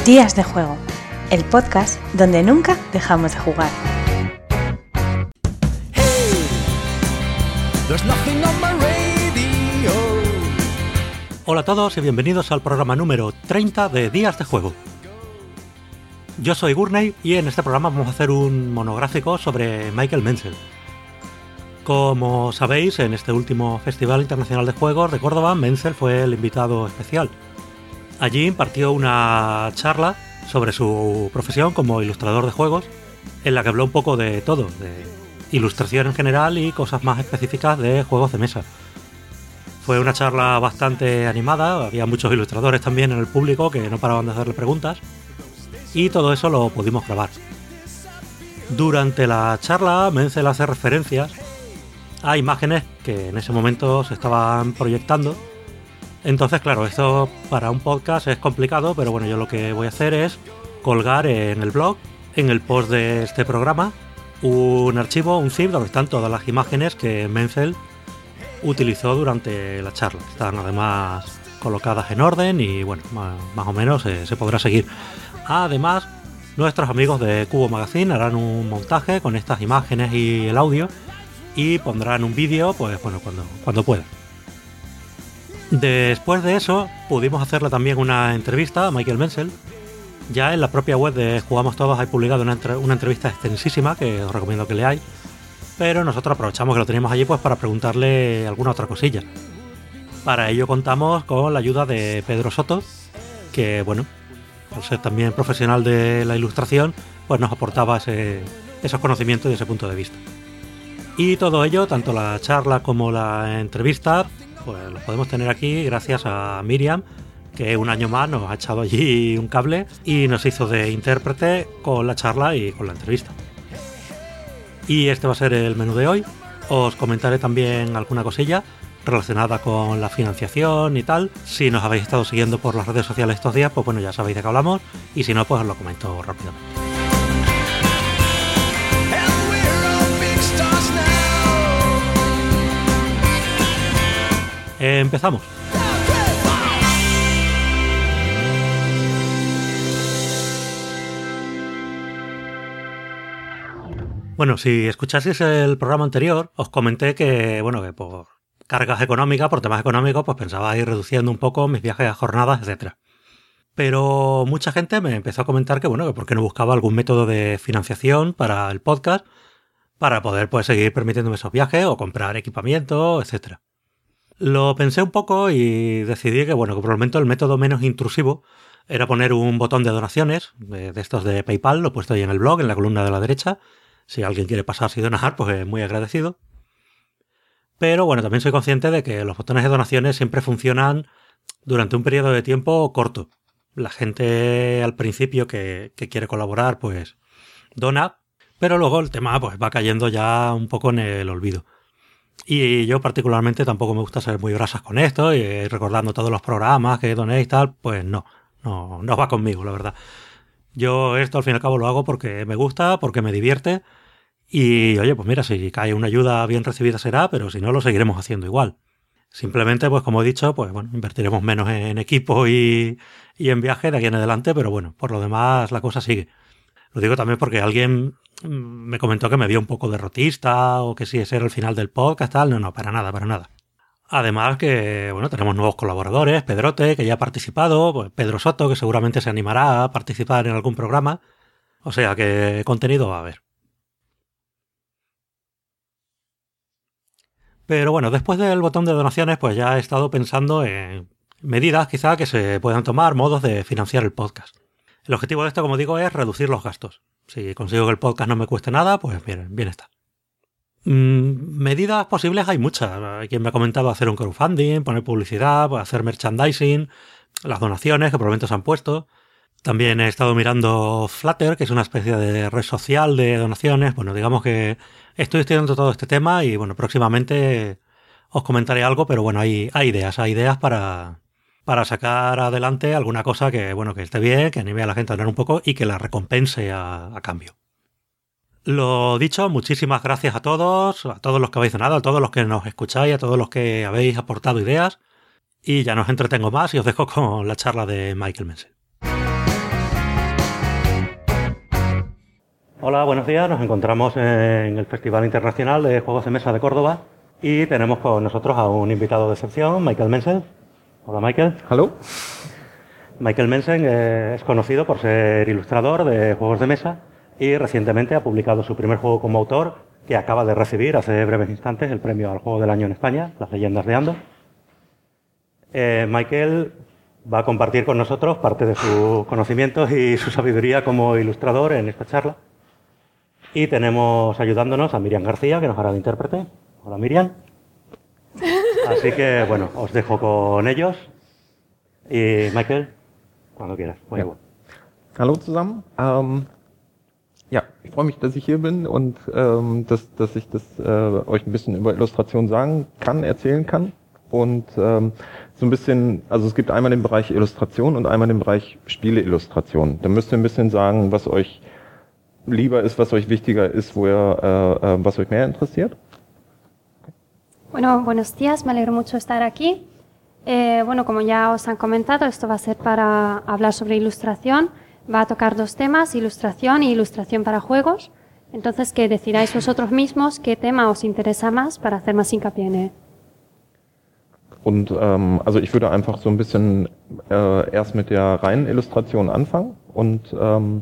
Días de Juego, el podcast donde nunca dejamos de jugar. Hola a todos y bienvenidos al programa número 30 de Días de Juego. Yo soy Gurney y en este programa vamos a hacer un monográfico sobre Michael Menzel. Como sabéis, en este último Festival Internacional de Juegos de Córdoba, Menzel fue el invitado especial. Allí impartió una charla sobre su profesión como ilustrador de juegos, en la que habló un poco de todo, de ilustración en general y cosas más específicas de juegos de mesa. Fue una charla bastante animada, había muchos ilustradores también en el público que no paraban de hacerle preguntas, y todo eso lo pudimos grabar. Durante la charla, Menzel hace referencias a imágenes que en ese momento se estaban proyectando. Entonces, claro, esto para un podcast es complicado, pero bueno, yo lo que voy a hacer es colgar en el blog, en el post de este programa, un archivo, un zip, donde están todas las imágenes que Menzel utilizó durante la charla. Están además colocadas en orden y bueno, más o menos se podrá seguir. Además, nuestros amigos de Cubo Magazine harán un montaje con estas imágenes y el audio y pondrán un vídeo, pues bueno, cuando puedan. Después de eso, pudimos hacerle también una entrevista a Michael Menzel. Ya en la propia web de Jugamos Todos hay publicado una entrevista extensísima que os recomiendo que leáis, pero nosotros aprovechamos que lo teníamos allí pues para preguntarle alguna otra cosilla. Para ello contamos con la ayuda de Pedro Soto, que bueno, por ser también profesional de la ilustración, pues nos aportaba esos conocimientos y ese punto de vista. Y todo ello, tanto la charla como la entrevista, pues lo podemos tener aquí gracias a Miriam, que un año más nos ha echado allí un cable y nos hizo de intérprete con la charla y con la entrevista. Y este va a ser el menú de hoy. Os comentaré también alguna cosilla relacionada con la financiación y tal. Si nos habéis estado siguiendo por las redes sociales estos días, pues bueno, ya sabéis de qué hablamos, y si no, pues os lo comento rápidamente. Empezamos. Bueno, si escuchasteis el programa anterior, os comenté que, bueno, que por cargas económicas, por temas económicos, pues pensaba ir reduciendo un poco mis viajes a jornadas, etcétera. Pero mucha gente me empezó a comentar que, bueno, que por qué no buscaba algún método de financiación para el podcast, para poder pues seguir permitiéndome esos viajes o comprar equipamiento, etcétera. Lo pensé un poco y decidí que, bueno, que por el momento el método menos intrusivo era poner un botón de donaciones, de estos de PayPal, lo he puesto ahí en el blog, en la columna de la derecha. Si alguien quiere pasarse y donar, pues muy agradecido. Pero bueno, también soy consciente de que los botones de donaciones siempre funcionan durante un periodo de tiempo corto. La gente al principio que quiere colaborar, pues dona, pero luego el tema pues va cayendo ya un poco en el olvido. Y yo particularmente tampoco me gusta ser muy grasas con esto y recordando todos los programas que donéis y tal, pues no va conmigo, la verdad. Yo esto al fin y al cabo lo hago porque me gusta, porque me divierte y oye, pues mira, si cae una ayuda bien recibida será, pero si no lo seguiremos haciendo igual. Simplemente, pues como he dicho, pues bueno, invertiremos menos en equipo y en viaje de aquí en adelante, pero bueno, por lo demás la cosa sigue. Lo digo también porque alguien me comentó que me vio un poco derrotista o que si ese era el final del podcast, tal. No, para nada, para nada. Además que, bueno, tenemos nuevos colaboradores, Pedrote, que ya ha participado, pues Pedro Soto, que seguramente se animará a participar en algún programa. O sea que contenido va a haber. Pero bueno, después del botón de donaciones, pues ya he estado pensando en medidas quizá que se puedan tomar, modos de financiar el podcast. El objetivo de esto, como digo, es reducir los gastos. Si consigo que el podcast no me cueste nada, pues bien está. Medidas posibles hay muchas. Hay quien me ha comentado hacer un crowdfunding, poner publicidad, hacer merchandising, las donaciones que probablemente se han puesto. También he estado mirando Flutter, que es una especie de red social de donaciones. Bueno, digamos que estoy estudiando todo este tema y bueno, próximamente os comentaré algo, pero bueno, hay ideas para sacar adelante alguna cosa que, bueno, que esté bien, que anime a la gente a donar un poco y que la recompense a cambio. Lo dicho, muchísimas gracias a todos los que habéis donado, a todos los que nos escucháis, a todos los que habéis aportado ideas. Y ya no os entretengo más y os dejo con la charla de Michael Menzel. Hola, buenos días. Nos encontramos en el Festival Internacional de Juegos de Mesa de Córdoba y tenemos con nosotros a un invitado de excepción, Michael Mensen. Hola, Michael. Hallo. Michael Mensen es conocido por ser ilustrador de juegos de mesa y recientemente ha publicado su primer juego como autor, que acaba de recibir hace breves instantes el premio al Juego del Año en España, Las Leyendas de Andor. Michael va a compartir con nosotros parte de sus conocimientos y su sabiduría como ilustrador en esta charla. Y tenemos ayudándonos a Miriam García, que nos hará de intérprete. Hola, Miriam. Así que, bueno, os dejo con ellos. Y Michael, cuando quieras. Ja. Hallo zusammen. Ja, ich freue mich, dass ich hier bin und dass ich das euch ein bisschen über Illustration sagen kann, erzählen kann. Und so ein bisschen, also es gibt einmal den Bereich Illustration und einmal den Bereich Spieleillustration. Da müsst ihr ein bisschen sagen, was euch lieber ist, was euch wichtiger ist, was euch mehr interessiert. Bueno, buenos días, me alegro mucho de estar aquí. Bueno, como ya os han comentado, esto va a ser para hablar sobre ilustración. Va a tocar dos temas, ilustración y ilustración para juegos. Entonces, que decidáis vosotros mismos qué tema os interesa más para hacer más hincapié en él. Und also ich würde einfach so ein bisschen erst mit der reinen Illustration anfangen und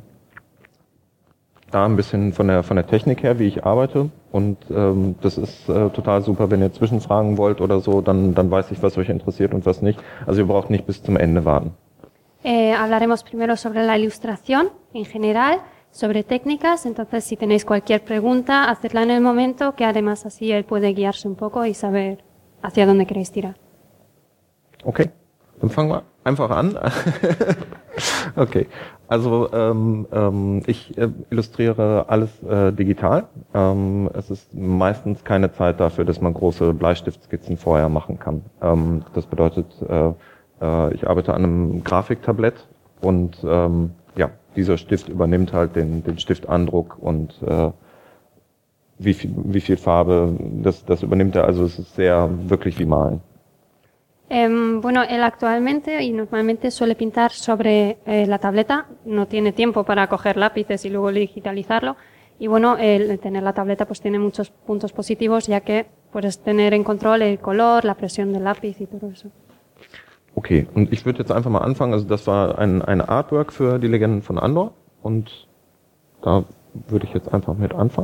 da ein bisschen von der Technik her, wie ich arbeite. Und das ist total super, wenn ihr Zwischenfragen wollt oder so, dann weiß ich, was euch interessiert und was nicht. Also ihr braucht nicht bis zum Ende warten. Hablaremos primero sobre la ilustración en general, sobre técnicas. Entonces, si tenéis cualquier pregunta, hacedla en el momento, que además así él puede guiarse un poco y saber hacia dónde queréis tirar. Okay, dann fangen wir einfach an. Okay, also ich illustriere alles digital. Es ist meistens keine Zeit dafür, dass man große Bleistiftskizzen vorher machen kann. Das bedeutet, ich arbeite an einem Grafiktablett und ja, dieser Stift übernimmt halt den Stiftandruck und wie viel Farbe, das übernimmt er. Also es ist sehr wirklich wie Malen. Bueno, él actualmente y normalmente suele pintar sobre la tableta, no tiene tiempo para coger lápices y luego digitalizarlo. Y bueno, el tener la tableta pues tiene muchos puntos positivos, ya que puedes tener en control el color, la presión del lápiz y todo eso. Okay, und ich würde jetzt einfach mal anfangen. Also das war ein Artwork für die Legenden von Andor und da würde ich jetzt einfach mit anfangen.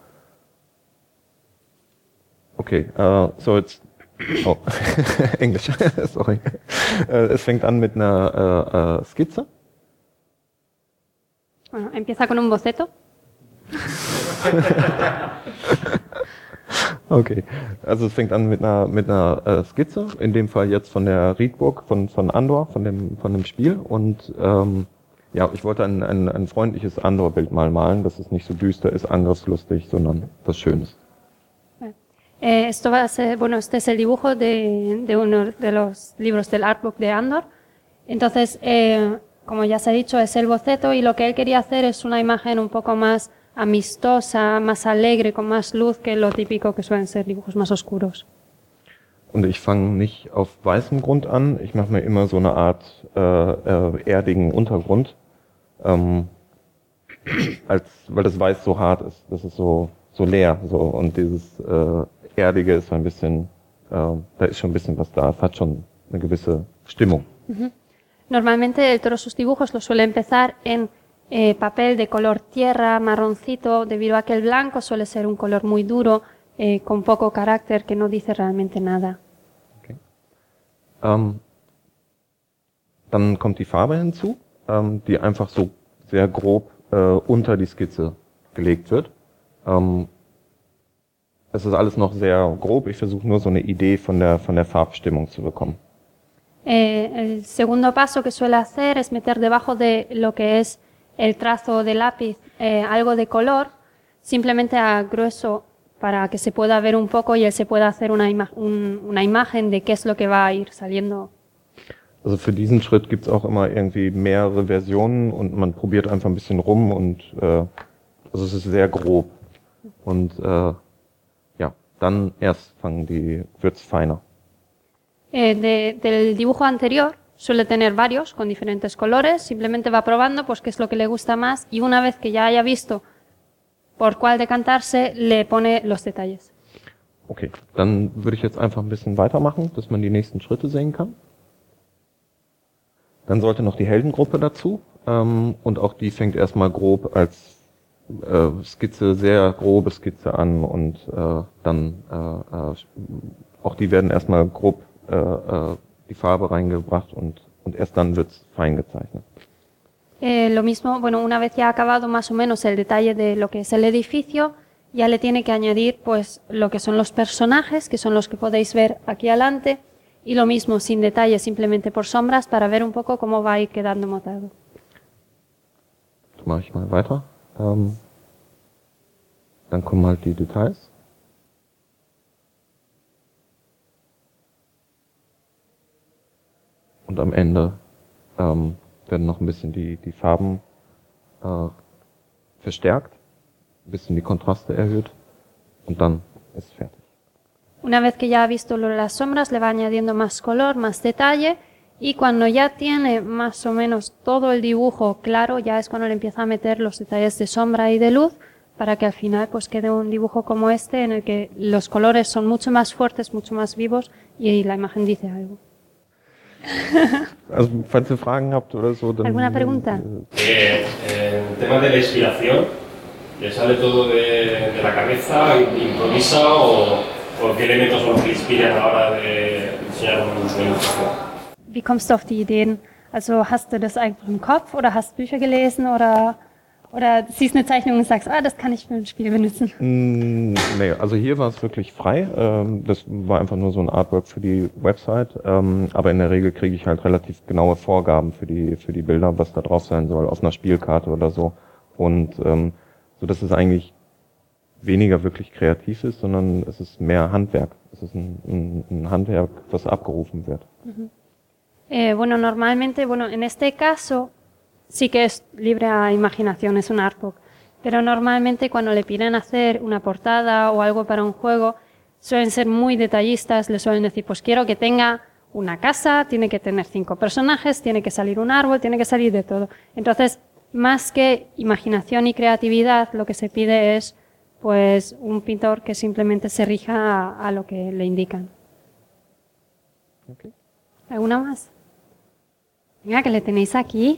Okay, so jetzt oh, Englisch, sorry. Es fängt an mit einer Skizze. Bueno, empieza con un boceto. Okay, also es fängt an mit einer Skizze, in dem Fall jetzt von der Riedburg von Andor, von dem Spiel und ja, ich wollte ein freundliches Andor-Bild mal malen, dass es nicht so düster ist, angriffslustig, sondern was Schönes. Esto va a ser, bueno, este es el dibujo de uno de los libros del artbook de Andor. Entonces, como ya se ha dicho, es el boceto y lo que él quería hacer es una imagen un poco más amistosa, más alegre, con más luz que lo típico que suelen ser dibujos más oscuros. Und ich fange nicht auf weißem Grund an, ich mache mir immer so eine Art erdigen Untergrund, weil das Weiß so hart ist, das ist so leer, so, und dieses Erdige ist so ein bisschen, da ist schon ein bisschen was da, es hat schon eine gewisse Stimmung. Normalmente él todos sus dibujos los suele empezar en papel de color tierra, marroncito, debido a que el blanco suele ser un color muy duro, con poco carácter, que no dice realmente nada. Okay. Dann kommt die Farbe hinzu, die einfach so sehr grob unter die Skizze gelegt wird. Es ist alles noch sehr grob, ich versuche nur so eine Idee von der Farbstimmung zu bekommen. El segundo paso que suele hacer es meter debajo de lo que es el trazo de lápiz algo de color, simplemente a grueso para que se pueda ver un poco y él se pueda hacer una imagen de qué es lo que va a ir saliendo. Also für diesen Schritt gibt's auch immer irgendwie mehrere Versionen und man probiert einfach ein bisschen rum und also es ist sehr grob. Und ja, dann erst wird's feiner. Del dibujo anterior suele tener varios con diferentes colores, simplemente va probando pues qué es lo que le gusta más y una vez que ya haya visto por cuál decantarse, le pone los detalles. Okay, dann würde ich jetzt einfach ein bisschen weitermachen, dass man die nächsten Schritte sehen kann. Dann sollte noch die Heldengruppe dazu und auch die fängt erstmal grob als Skizze, sehr grobe Skizze an und dann auch die werden erstmal grob die Farbe reingebracht und erst dann wird's fein gezeichnet. Lo mismo, bueno, una vez ya acabado más o menos el detalle de lo que es el edificio, ya le tiene que añadir pues lo que son los personajes, que son los que podéis ver aquí adelante, y lo mismo sin detalle, simplemente por sombras, para ver un poco cómo va a ir quedando montado. Mache ich mal weiter. Dann kommen halt die Details. Und am Ende werden noch ein bisschen die Farben verstärkt, ein bisschen die Kontraste erhöht und dann ist es fertig. Una vez que ya ha visto lo de las sombras, le va añadiendo más color, más detalle, y cuando ya tiene más o menos todo el dibujo claro, ya es cuando le empieza a meter los detalles de sombra y de luz, para que al final pues quede un dibujo como este, en el que los colores son mucho más fuertes, mucho más vivos, y la imagen dice algo. Also, falls ihr Fragen habt oder so, dann... ¿Alguna pregunta? El tema de la inspiración, ¿le sale todo de la cabeza, improvisa o qué elementos son los que le inspiran a la hora de diseñar una ilustración? Wie kommst du auf die Ideen? Also hast du das einfach im Kopf oder hast Bücher gelesen oder siehst eine Zeichnung und sagst, das kann ich für ein Spiel benutzen? Nee, also hier war es wirklich frei. Das war einfach nur so ein Artwork für die Website. Aber in der Regel kriege ich halt relativ genaue Vorgaben für die Bilder, was da drauf sein soll, auf einer Spielkarte oder so. Und so dass es eigentlich weniger wirklich kreativ ist, sondern es ist mehr Handwerk. Es ist ein Handwerk, was abgerufen wird. Bueno, normalmente, en este caso sí que es libre a imaginación, es un artbook. Pero normalmente cuando le piden hacer una portada o algo para un juego, suelen ser muy detallistas, le suelen decir, pues quiero que tenga una casa, tiene que tener 5 personajes, tiene que salir un árbol, tiene que salir de todo. Entonces, más que imaginación y creatividad, lo que se pide es pues un pintor que simplemente se rija a lo que le indican. Okay. ¿Alguna más? Venga, que le tenéis aquí.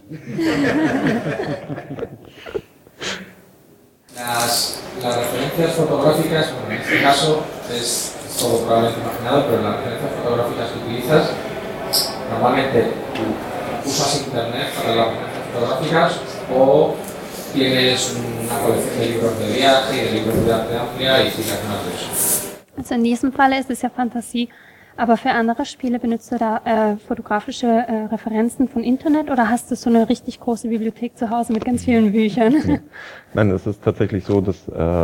Las referencias fotográficas, bueno, en este caso es todo probablemente imaginado, pero las referencias fotográficas que utilizas, normalmente usas internet para las referencias fotográficas o tienes una colección de libros de viaje y de libros de arte amplia y sigues más de eso. Also in diesem Fall ist es ja Fantasie, aber für andere Spiele benutzt du da fotografische Referenzen von Internet oder hast du so eine richtig große Bibliothek zu Hause mit ganz vielen Büchern? Ja. Nein, es ist tatsächlich so, dass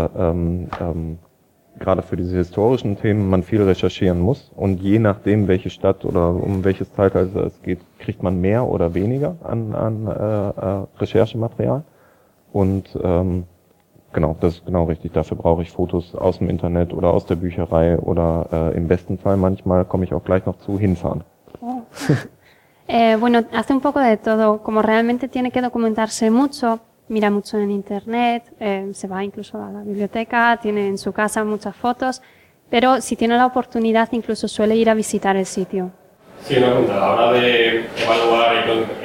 gerade für diese historischen Themen man viel recherchieren muss und je nachdem, welche Stadt oder um welches Zeitalter es geht, kriegt man mehr oder weniger an Recherchematerial und genau, das ist genau richtig. Dafür brauche ich Fotos aus dem Internet oder aus der Bücherei oder im besten Fall, manchmal komme ich auch gleich noch zu, hinfahren. Oh. Bueno, hace un poco de todo. Como realmente tiene que documentarse mucho, mira mucho en Internet, se va incluso a la biblioteca, tiene en su casa muchas fotos, pero si tiene la oportunidad incluso suele ir a visitar el sitio. Sí, una pregunta. A la hora de evaluar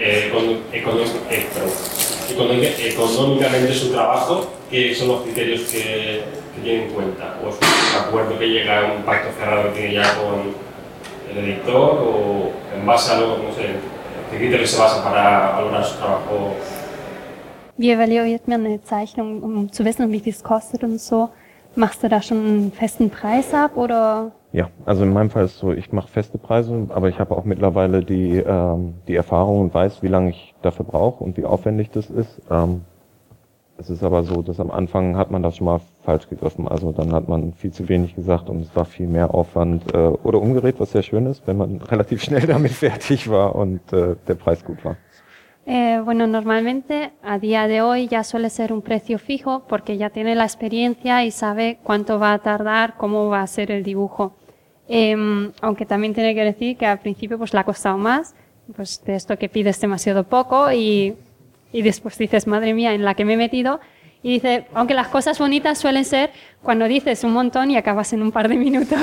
económicamente su trabajo, ¿qué son los criterios que tiene en cuenta? ¿O es un acuerdo que llega a un pacto cerrado que tiene ya con el editor? ¿O en base a no sé, qué criterios se basa para valorar su trabajo? Wie evaluiert man eine Zeichnung, um zu wissen, wie viel es kostet und so? Machst du da schon einen festen Preis ab oder? Ja, also in meinem Fall ist es so, ich mache feste Preise, aber ich habe auch mittlerweile die Erfahrung und weiß, wie lange ich dafür brauche und wie aufwendig das ist. Es ist aber so, dass am Anfang hat man das schon mal falsch gegriffen. Also dann hat man viel zu wenig gesagt und es war viel mehr Aufwand oder umgedreht, was sehr schön ist, wenn man relativ schnell damit fertig war und der Preis gut war. Bueno, normalmente a día de hoy ya suele ser un precio fijo porque ya tiene la experiencia y sabe cuánto va a tardar, cómo va a ser el dibujo. Aunque también tiene que decir que al principio pues le ha costado más, pues de esto que pides demasiado poco y después dices, madre mía, en la que me he metido. Y dice, aunque las cosas bonitas suelen ser cuando dices un montón y acabas en un par de minutos.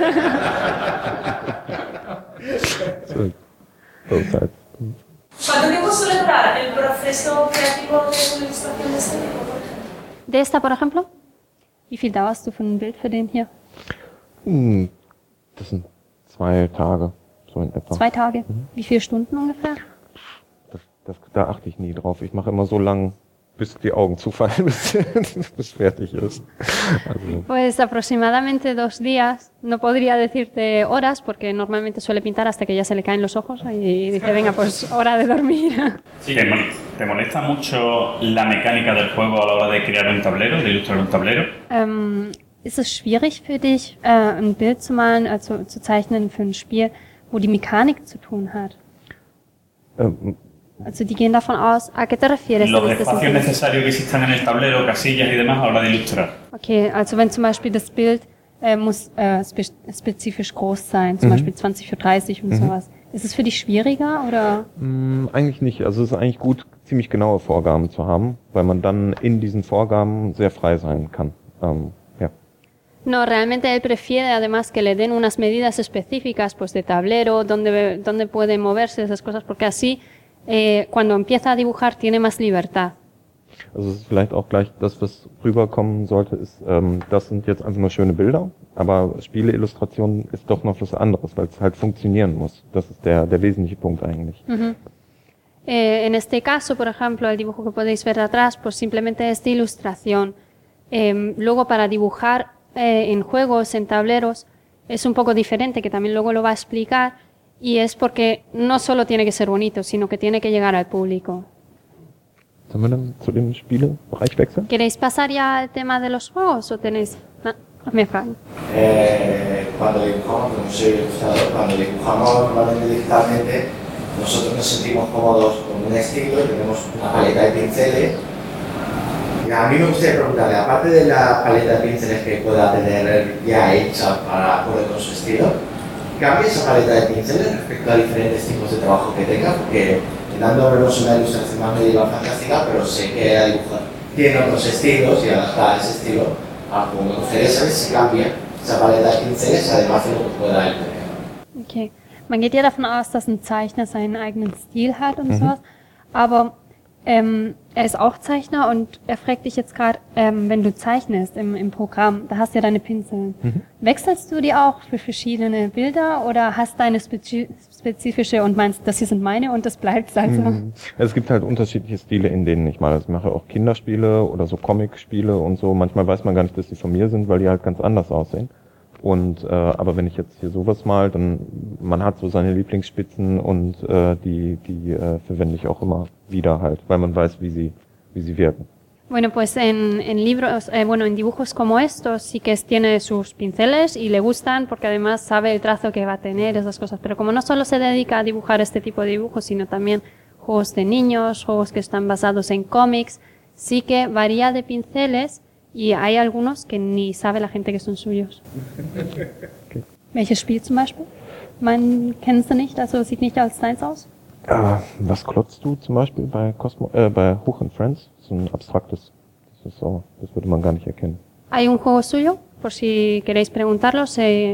¿Cuánto tiempo suele durar el proceso creativo de una ilustración de este tipo, por ejemplo? De esta, por ejemplo? Wie viel dauerst du für ein Bild für den hier? Das sind 2 Tage, so in etwa. 2 Tage. Wie viele Stunden ungefähr? Da achte ich nie drauf. Ich mache immer so lang, bis die Augen zufallen, bis fertig ist. Also. Pues aproximadamente 2 días. No podría decirte horas, porque normalmente suele pintar hasta que ya se le caen los ojos y dice, venga, pues hora de dormir. Sí, ¿te molesta mucho la mecánica del juego a la hora de crear un tablero, de ilustrar un tablero? Ist es schwierig für dich, ein Bild zu malen, also zu zeichnen für ein Spiel, wo die Mechanik zu tun hat? Also die gehen davon aus, ¿a qué te refieres? Los espacios necesarios que existan en el tablero, casillas y demás a la hora de ilustrar. Okay, also wenn zum Beispiel das Bild muss spezifisch groß sein, zum Beispiel 20 für 30 und sowas. Ist es für dich schwieriger oder? Eigentlich nicht. Also es ist eigentlich gut, ziemlich genaue Vorgaben zu haben, weil man dann in diesen Vorgaben sehr frei sein kann. Ja. No, realmente él prefiere además que le den unas medidas específicas, pues de tablero, dónde puede moverse, esas cosas, porque así cuando empieza a dibujar tiene más libertad. Also es ist vielleicht auch gleich das, was rüberkommen sollte, ist, das sind jetzt einfach nur schöne Bilder, aber Spieleillustration ist doch noch was anderes, weil es halt funktionieren muss. Das ist der wesentliche Punkt eigentlich. En este caso, por ejemplo, el dibujo que podéis ver atrás, pues simplemente es de ilustración. Luego para dibujar en juegos, en tableros, es un poco diferente, que también luego lo va a explicar, y es porque no solo tiene que ser bonito, sino que tiene que llegar al público. Sollen wir dann zu dem Spielebereich wechseln? ¿Queréis pasar ya al tema de los juegos o tenéis más fragen? Cuando dibujamos, como soy ilustrador, cuando dibujamos normalmente digitalmente, nosotros nos sentimos cómodos con un estilo, tenemos una paleta de pinceles. Y a mí me gustaría preguntarle, aparte de la paleta de pinceles que pueda tener ya hecha para acuerdo con su estilo, ¿cambia esa paleta de pinceles respecto a diferentes tipos de trabajo que tenga? Porque intentando vernos una ilustración más medieval fantástica, pero sé que la dibuja tiene otros estilos y adaptar ese estilo a como me gustaría saber si cambia esa paleta de pinceles, además de lo que pueda él tener. Okay. Man geht ja davon aus, dass ein Zeichner seinen eigenen Stil hat und sowas, aber er ist auch Zeichner und er fragt dich jetzt gerade, wenn du zeichnest im Programm, da hast du ja deine Pinsel. Wechselst du die auch für verschiedene Bilder oder hast deine spezifische und meinst, das hier sind meine und das bleibt also? Es gibt halt unterschiedliche Stile, in denen ich male. Ich mache auch Kinderspiele oder so Comic-Spiele und so. Manchmal weiß man gar nicht, dass die von mir sind, weil die halt ganz anders aussehen. Und aber wenn ich jetzt hier sowas mal, dann man hat so seine Lieblingsspitzen und die verwende ich auch immer wieder halt, weil man weiß, wie sie wirken. Bueno, pues en libros, en dibujos como estos sí que tiene sus pinceles y le gustan porque además sabe el trazo que va a tener, esas cosas. Pero como no solo se dedica a dibujar este tipo de dibujos, sino también juegos de niños, juegos que están basados en cómics, sí que varía de pinceles. Y hay algunos que ni sabe la gente que son suyos. Okay. Welches Spiel zum Beispiel? Kennst du nicht? Also sieht nicht als deins aus? Was klotzt du zum Beispiel bei bei Huch and Friends? So ein abstraktes. Das würde man gar nicht erkennen. Hay un juego suyo, por si queréis preguntarlo,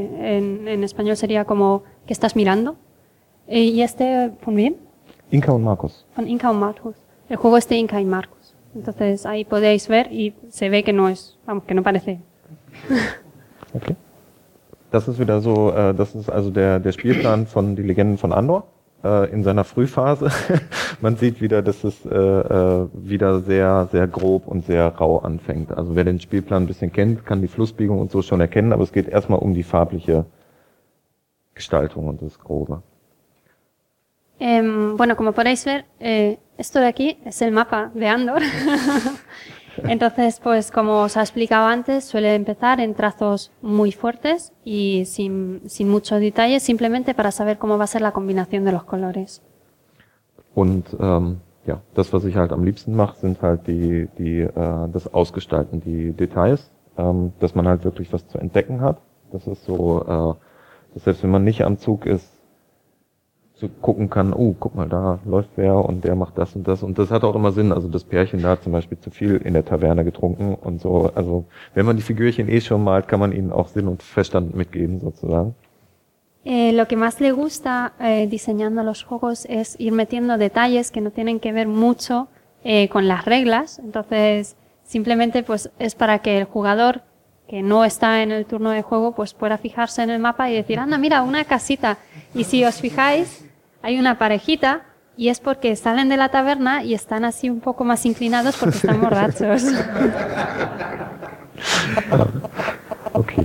en español sería como ¿qué estás mirando? ¿Y este von wem? Inka und Markus. Von Inka und Markus. El juego es de Inka y Markus. Entonces ahí podéis ver y se ve que no es, vamos, que no parece. Okay. Das ist wieder so, das ist also der Spielplan von Die Legenden von Andor in seiner Frühphase. Man sieht wieder, dass es wieder sehr, sehr grob und sehr rau anfängt. Also wer den Spielplan ein bisschen kennt, kann die Flussbiegung und so schon erkennen, aber es geht erstmal um die farbliche Gestaltung und das Grobe. Bueno, como podéis ver, esto de aquí es el mapa de Andor. Entonces, pues como os ha explicado antes, suele empezar en trazos muy fuertes y sin mucho detalle, simplemente para saber cómo va a ser la combinación de los colores. Und ja, das, was ich halt am liebsten mache, sind halt das Ausgestalten, die Details, dass man halt wirklich was zu entdecken hat. Das ist so, dass selbst wenn man nicht am Zug ist, so gucken kann, guck mal, da läuft wer und der macht das. Und das hat auch immer Sinn. Also das Pärchen da hat zum Beispiel zu viel in der Taverne getrunken und so. Also wenn man die Figürchen schon malt, kann man ihnen auch Sinn und Verstand mitgeben, sozusagen. Lo que más le gusta diseñando los juegos es ir metiendo detalles que no tienen que ver mucho con las reglas. Entonces, simplemente pues es para que el jugador que no está en el turno de juego pues pueda fijarse en el mapa y decir, anda, mira, una casita. Y si os fijáis, hay una parejita y es porque salen de la taberna y están así un poco más inclinados porque están borrachos. Okay.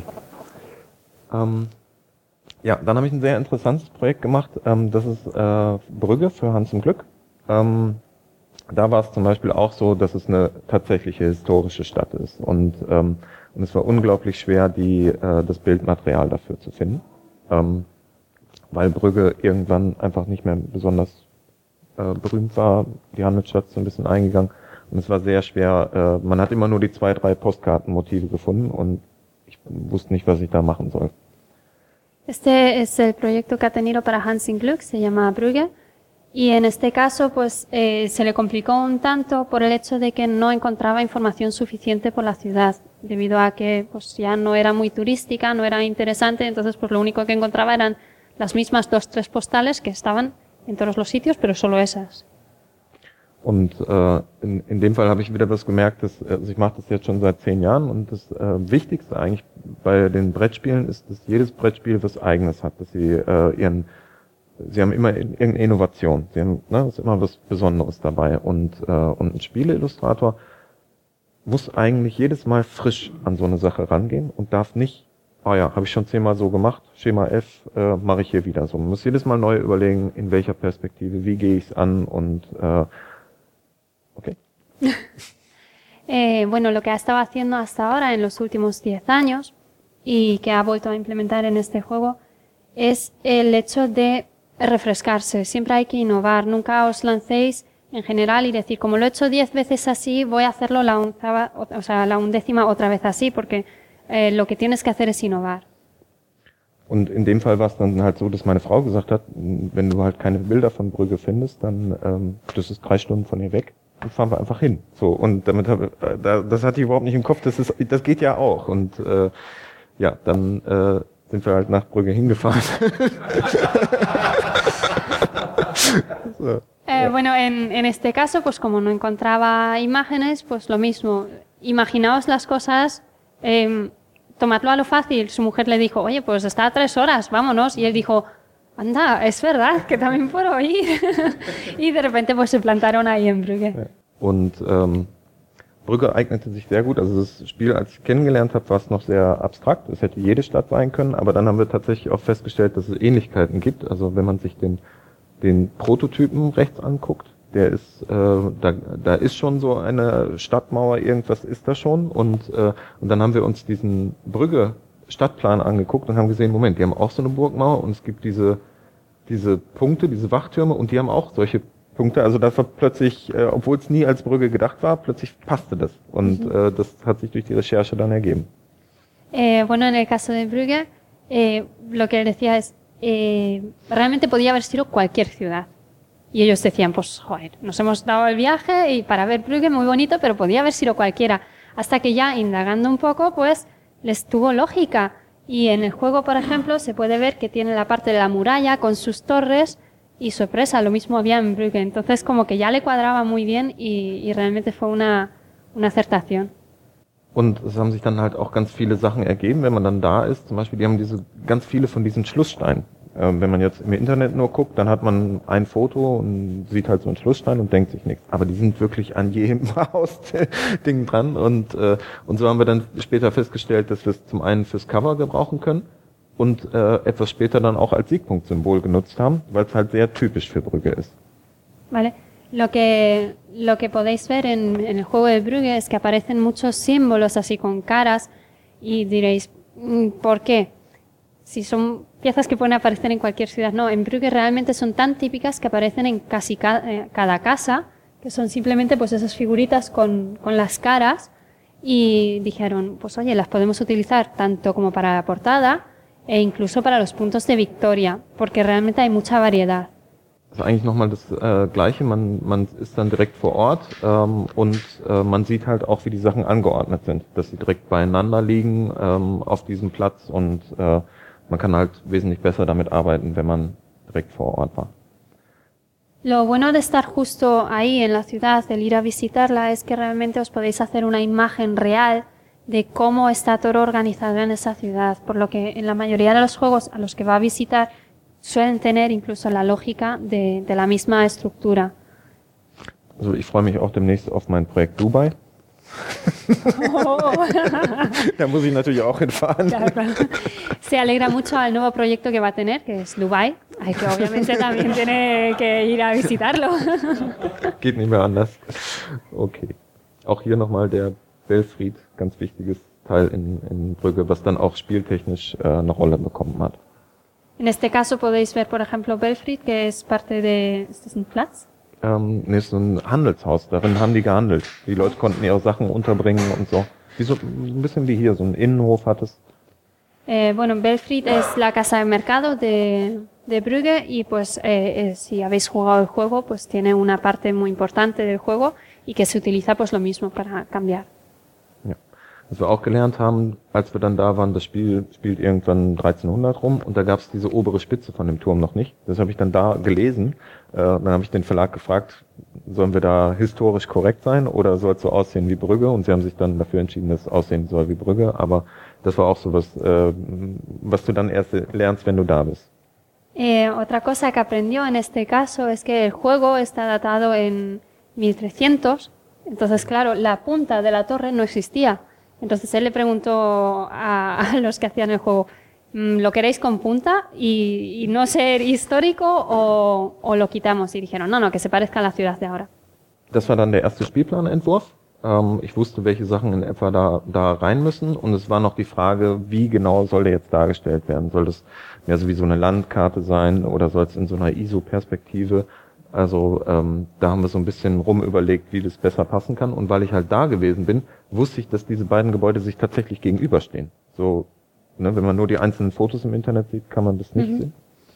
Ja, dann habe ich ein sehr interessantes Projekt gemacht. Das ist Brügge für Hans im Glück. Da war es zum Beispiel auch so, dass es eine tatsächliche historische Stadt ist. Und es war unglaublich schwer, das Bildmaterial dafür zu finden. Weil Brügge irgendwann einfach nicht mehr besonders berühmt war. Die Handelsstadt ist so ein bisschen eingegangen. Und es war sehr schwer. Man hat immer nur die 2, 3 Postkartenmotive gefunden und ich wusste nicht, was ich da machen soll. Este es el proyecto que ha tenido para Hans im Glück, se llama Brügge. Y en este caso, pues, se le complicó un tanto por el hecho de que no encontraba información suficiente por la ciudad, debido a que, pues, ya no era muy turística, no era interesante, entonces, pues, lo único que encontraba eran las mismas 2, 3 postales que estaban en todos los sitios, pero solo esas. Und in dem Fall habe ich wieder was gemerkt, also ich mache das jetzt schon seit 10 Jahren und das Wichtigste eigentlich bei den Brettspielen ist, dass jedes Brettspiel was Eigenes hat, dass sie haben immer irgendeine Innovation, ist immer was Besonderes dabei und ein Spieleillustrator muss eigentlich jedes Mal frisch an so eine Sache rangehen und darf nicht, habe ich schon 10-mal so gemacht, Schema F mache ich hier wieder so. Man muss jedes Mal neu überlegen, in welcher Perspektive, wie gehe ich es an und okay. Bueno, lo que ha estado haciendo hasta ahora en los últimos 10 años y que ha vuelto a implementar en este juego es el hecho de refrescarse. Siempre hay que innovar. Nunca os lancéis en general y decir, como lo he hecho 10 veces así, voy a hacerlo la 11ª otra vez así, porque lo que tienes que hacer es innovar. Und in dem Fall war es dann halt so, dass meine Frau gesagt hat, wenn du halt keine Bilder von Brügge findest, dann das ist 3 Stunden von hier weg. Dann fahren wir einfach hin. So, und damit das hatte ich überhaupt nicht im Kopf, das geht ja auch. Und dann sind wir halt nach Brügge hingefahren. So. Bueno, en este caso, pues como no encontraba imágenes, pues lo mismo. Imaginaos las cosas, tomadlo a lo fácil. Su mujer le dijo, oye, pues está a 3 horas, vámonos. Y él dijo, anda, es verdad, que también puedo ir. Y de repente pues se plantaron ahí en Brügge. Und Brügge eignete sich sehr gut. Also das Spiel, als ich kennengelernt habe, war es noch sehr abstrakt. Es hätte jede Stadt sein können, aber dann haben wir tatsächlich auch festgestellt, dass es Ähnlichkeiten gibt. Also wenn man sich den Prototypen rechts anguckt, der ist da ist schon so eine Stadtmauer, irgendwas ist da schon. Und dann haben wir uns diesen Brügge Stadtplan angeguckt und haben gesehen, Moment, die haben auch so eine Burgmauer und es gibt diese Punkte, diese Wachtürme und die haben auch solche Punkte. Also das war plötzlich, obwohl es nie als Brügge gedacht war, plötzlich passte das. Und das hat sich durch die Recherche dann ergeben. Bueno, en el caso de Brügge, lo que decía es, realmente podía haber sido cualquier ciudad. Y ellos decían, pues, joder, nos hemos dado el viaje y para ver Brügge muy bonito, pero podía haber sido cualquiera. Hasta que ya, indagando un poco, pues, les tuvo lógica. Y en el juego, por ejemplo, se puede ver que tiene la parte de la muralla con sus torres y sorpresa, lo mismo había en Brügge. Entonces como que ya le cuadraba muy bien y realmente fue una acertación. Und es haben sich dann halt auch ganz viele Sachen ergeben, wenn man dann da ist. Zum Beispiel, die haben ganz viele von diesen Schlusssteinen. Wenn man jetzt im Internet nur guckt, dann hat man ein Foto und sieht halt so einen Schlussstein und denkt sich nichts. Aber die sind wirklich an jedem Hausding dran. Und so haben wir dann später festgestellt, dass wir es zum einen fürs Cover gebrauchen können und etwas später dann auch als Siegpunktsymbol genutzt haben, weil es halt sehr typisch für Brügge ist. Vale. Lo que podéis ver en el juego de Brügge es que aparecen muchos símbolos así con caras y diréis, ¿por qué? Si son piezas que pueden aparecer en cualquier ciudad, no, en Brügge realmente son tan típicas que aparecen en casi cada casa, que son simplemente pues esas figuritas con las caras, y dijeron, pues oye, las podemos utilizar tanto como para la portada e incluso para los puntos de victoria, porque realmente hay mucha variedad. ist eigentlich nochmal das Gleiche. Man ist dann direkt vor Ort und man sieht halt auch, wie die Sachen angeordnet sind. Dass sie direkt beieinander liegen auf diesem Platz und man kann halt wesentlich besser damit arbeiten, wenn man direkt vor Ort war. Lo bueno de estar justo ahí en la ciudad, el ir a visitarla, es que realmente os podéis hacer una imagen real de cómo está todo organizado en esa ciudad, por lo que en la mayoría de los juegos a los que va a visitar suelen tener incluso la lógica de la misma estructura. Also ich freue mich auch demnächst auf mein Projekt Dubai. Oh. Da muss ich natürlich auch hinfahren. Claro, claro. Se alegra mucho al nuevo proyecto que va a tener, que es Dubai. Hay que obviamente también tiene que ir a visitarlo. Geht nicht mehr anders. Okay. Auch hier nochmal der Belfried, ganz wichtiges Teil in Brügge, was dann auch spieltechnisch eine Rolle bekommen hat. En este caso podéis ver, por ejemplo, Belfried, que es parte de... ¿Este es un Platz? Nee, ist so ein Handelshaus. Darin haben die gehandelt. Die Leute konnten ihre Sachen unterbringen und so. Wie so ein bisschen wie hier, so ein Innenhof hat es. Bueno, Belfried es la casa de mercado de Brügge y pues si habéis jugado el juego, pues tiene una parte muy importante del juego y que se utiliza pues lo mismo para cambiar. Ja. Was wir auch gelernt haben, als wir dann da waren, das Spiel spielt irgendwann 1300 rum und da gab es diese obere Spitze von dem Turm noch nicht. Das habe ich dann da gelesen. Dann habe ich den Verlag gefragt, sollen wir da historisch korrekt sein oder soll es so aussehen wie Brügge? Und sie haben sich dann dafür entschieden, dass es aussehen soll wie Brügge. Aber das war auch so was, was du dann erst lernst, wenn du da bist. Otra cosa que aprendió en este caso es que el juego está datado en 1300. Entonces, claro, la punta de la torre no existía. Entonces él le preguntó a los que hacían el juego, ¿lo queréis con punta y no ser histórico o lo quitamos? Y dijeron, no, que se parezca a la ciudad de ahora. Das war dann der erste Spielplanentwurf. Ich wusste, welche Sachen in etwa da rein müssen und es war noch die Frage, wie genau soll der jetzt dargestellt werden? Soll das mehr so wie so eine Landkarte sein oder soll es in so einer ISO-Perspektive? Also da haben wir so ein bisschen rumüberlegt, wie das besser passen kann. Und weil ich halt da gewesen bin, wusste ich, dass diese beiden Gebäude sich tatsächlich gegenüberstehen. So, ne, wenn man nur die einzelnen Fotos im Internet sieht, kann man das nicht sehen.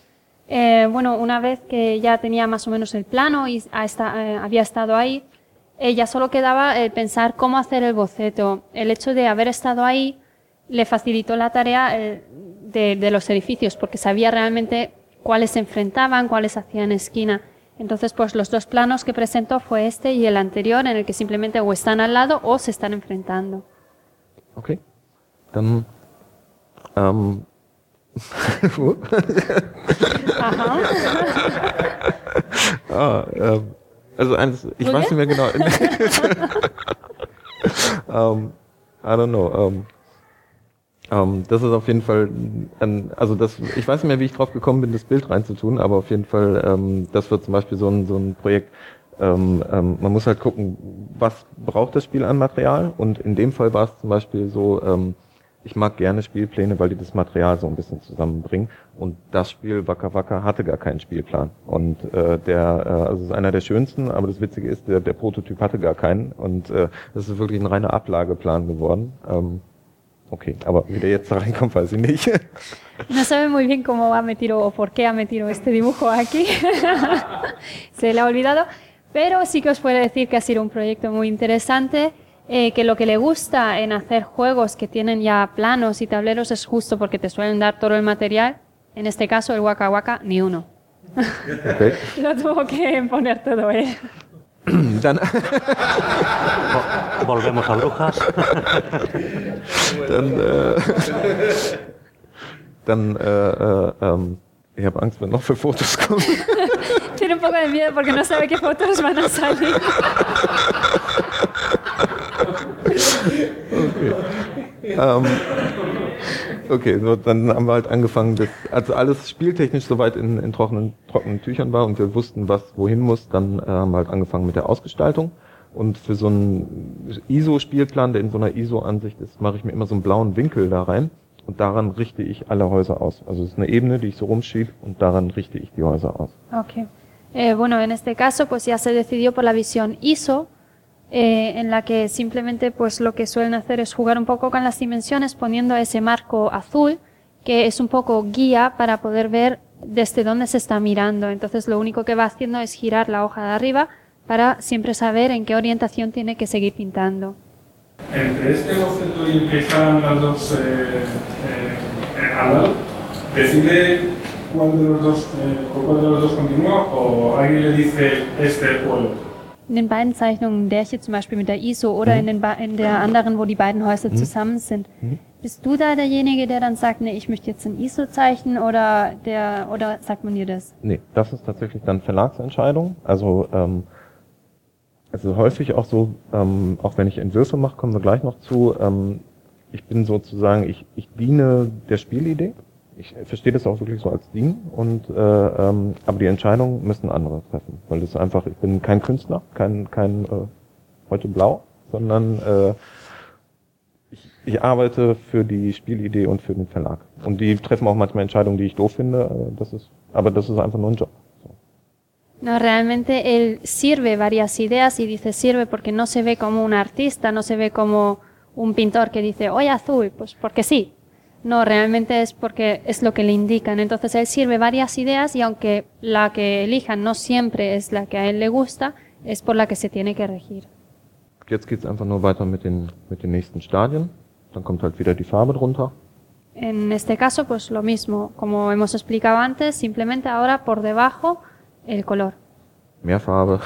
Bueno, una vez que ya tenía más o menos el plano y había estado ahí, ya solo quedaba pensar cómo hacer el boceto. El hecho de haber estado ahí le facilitó la tarea de los edificios, porque sabía realmente cuáles se enfrentaban, cuáles hacían esquina. Entonces, pues los dos planos que presentó fue este y el anterior, en el que simplemente o están al lado o se están enfrentando. Okay. Dann, Ajá. Also eines, ich weiß nicht mehr genau. I don't know. Das ist auf jeden Fall, also das, ich weiß nicht mehr, wie ich drauf gekommen bin, das Bild reinzutun, aber auf jeden Fall, das wird zum Beispiel so ein Projekt, man muss halt gucken, was braucht das Spiel an Material und in dem Fall war es zum Beispiel so, ich mag gerne Spielpläne, weil die das Material so ein bisschen zusammenbringen und das Spiel Waka Waka hatte gar keinen Spielplan und also es ist einer der schönsten, aber das Witzige ist, der Prototyp hatte gar keinen und das ist wirklich ein reiner Ablageplan geworden. Okay, aber wie der jetzt da reinkommt, weiß ich nicht. No sabe muy bien cómo ha metido o por qué ha metido este dibujo aquí. Se le ha olvidado. Pero sí que os puedo decir que ha sido un proyecto muy interesante, que lo que le gusta en hacer juegos que tienen ya planos y tableros es justo porque te suelen dar todo el material. En este caso, el Waka Waka, ni uno. Okay. Lo tuvo que poner todo él. Dann Volvemos a Brujas. Dann ich habe Angst, wenn noch für Fotos kommen. Tiene un poco de miedo porque no sabe qué fotos van a salir. Okay. Okay, so, dann haben wir halt angefangen, also alles spieltechnisch soweit in trockenen Tüchern war und wir wussten, was wohin muss, dann haben wir halt angefangen mit der Ausgestaltung. Und für so einen ISO-Spielplan, der in so einer ISO-Ansicht ist, mache ich mir immer so einen blauen Winkel da rein und daran richte ich alle Häuser aus. Also es ist eine Ebene, die ich so rumschiebe und daran richte ich die Häuser aus. Okay. Bueno, en este caso pues ya se decidió por la visión ISO, en la que simplemente pues lo que suelen hacer es jugar un poco con las dimensiones poniendo ese marco azul que es un poco guía para poder ver desde dónde se está mirando. Entonces lo único que va haciendo es girar la hoja de arriba para siempre saber en qué orientación tiene que seguir pintando. Entre este boceto y el que están las dos al lado, ¿decide cuál de los dos, por cuál de los dos continúa o alguien le dice este o el otro? In den beiden Zeichnungen, der hier zum Beispiel mit der ISO oder in der anderen, wo die beiden Häuser zusammen sind, bist du da derjenige, der dann sagt, nee, ich möchte jetzt ein ISO zeichnen oder sagt man dir das? Nee, das ist tatsächlich dann Verlagsentscheidung. Also es ist häufig auch so, auch wenn ich Entwürfe mache, kommen wir gleich noch zu, ich bin sozusagen, ich diene der Spielidee. Ich verstehe das auch wirklich so als Dienen und aber die Entscheidungen müssen andere treffen, weil das einfach, ich bin kein Künstler, kein heute blau, sondern ich arbeite für die Spielidee und für den Verlag. Und die treffen auch manchmal Entscheidungen, die ich doof finde, aber das ist einfach nur ein Job. So. No, realmente él sirve varias ideas y dice sirve porque no se ve como un artista, no se ve como un pintor que dice, oye azul, pues porque sí. No, realmente es porque es lo que le indican. Entonces él sirve varias ideas y aunque la que elijan no siempre es la que a él le gusta, es por la que se tiene que regir. Jetzt geht's einfach nur weiter mit den nächsten Stadien. Dann kommt halt wieder die Farbe drunter. En este caso, pues lo mismo. Como hemos explicado antes, simplemente ahora por debajo el color. Mehr Farbe.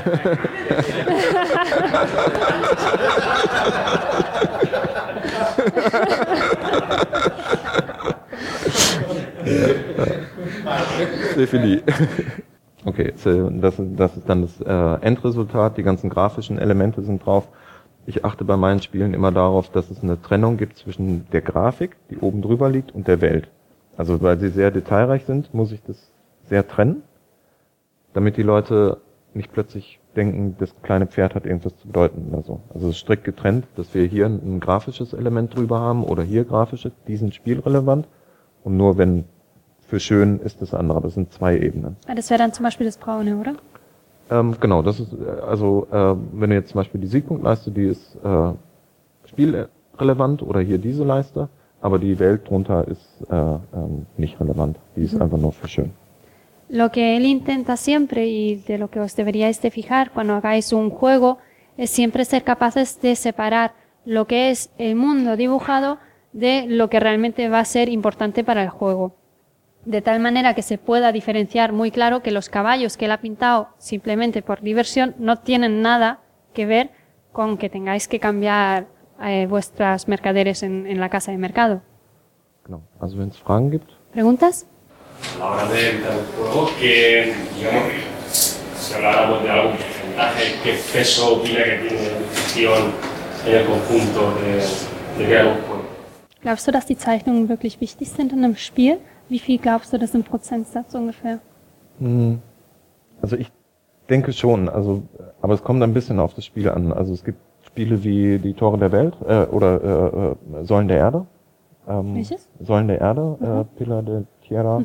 Definitiv. Okay, das ist dann das Endresultat. Die ganzen grafischen Elemente sind drauf. Ich achte bei meinen Spielen immer darauf, dass es eine Trennung gibt zwischen der Grafik, die oben drüber liegt, und der Welt. Also weil sie sehr detailreich sind, muss ich das sehr trennen, damit die Leute nicht plötzlich denken, das kleine Pferd hat irgendwas zu bedeuten oder so. Also es ist strikt getrennt, dass wir hier ein grafisches Element drüber haben oder hier grafisches, die sind spielrelevant. Und nur wenn für schön ist das andere. Das sind zwei Ebenen. Das wäre dann zum Beispiel das Braune, oder? Genau, das ist, also wenn du jetzt zum Beispiel die Siegpunktleiste, die ist spielrelevant oder hier diese Leiste, aber die Welt drunter ist nicht relevant. Die ist einfach nur für schön. Lo que él intenta siempre y de lo que os deberíais de fijar cuando hagáis un juego es siempre ser capaces de separar lo que es el mundo dibujado de lo que realmente va a ser importante para el juego. De tal manera que se pueda diferenciar muy claro que los caballos que él ha pintado simplemente por diversión no tienen nada que ver con que tengáis que cambiar vuestras mercaderes en la casa de mercado. Genau. Also wenn es Fragen gibt. ¿Preguntas? A la hora de editar un juego, que digamos, si habláramos de algún porcentaje, ¿qué peso opina que tiene la edición en el conjunto de crear un juego? Glaubst du, dass die Zeichnungen wirklich wichtig sind in einem Spiel? Wie viel glaubst du das im Prozentsatz ungefähr? Also ich denke schon, also aber es kommt ein bisschen auf das Spiel an. Also es gibt Spiele wie die Tore der Welt oder Säulen der Erde. Welches? Säulen der Erde, Pilar de Tierra,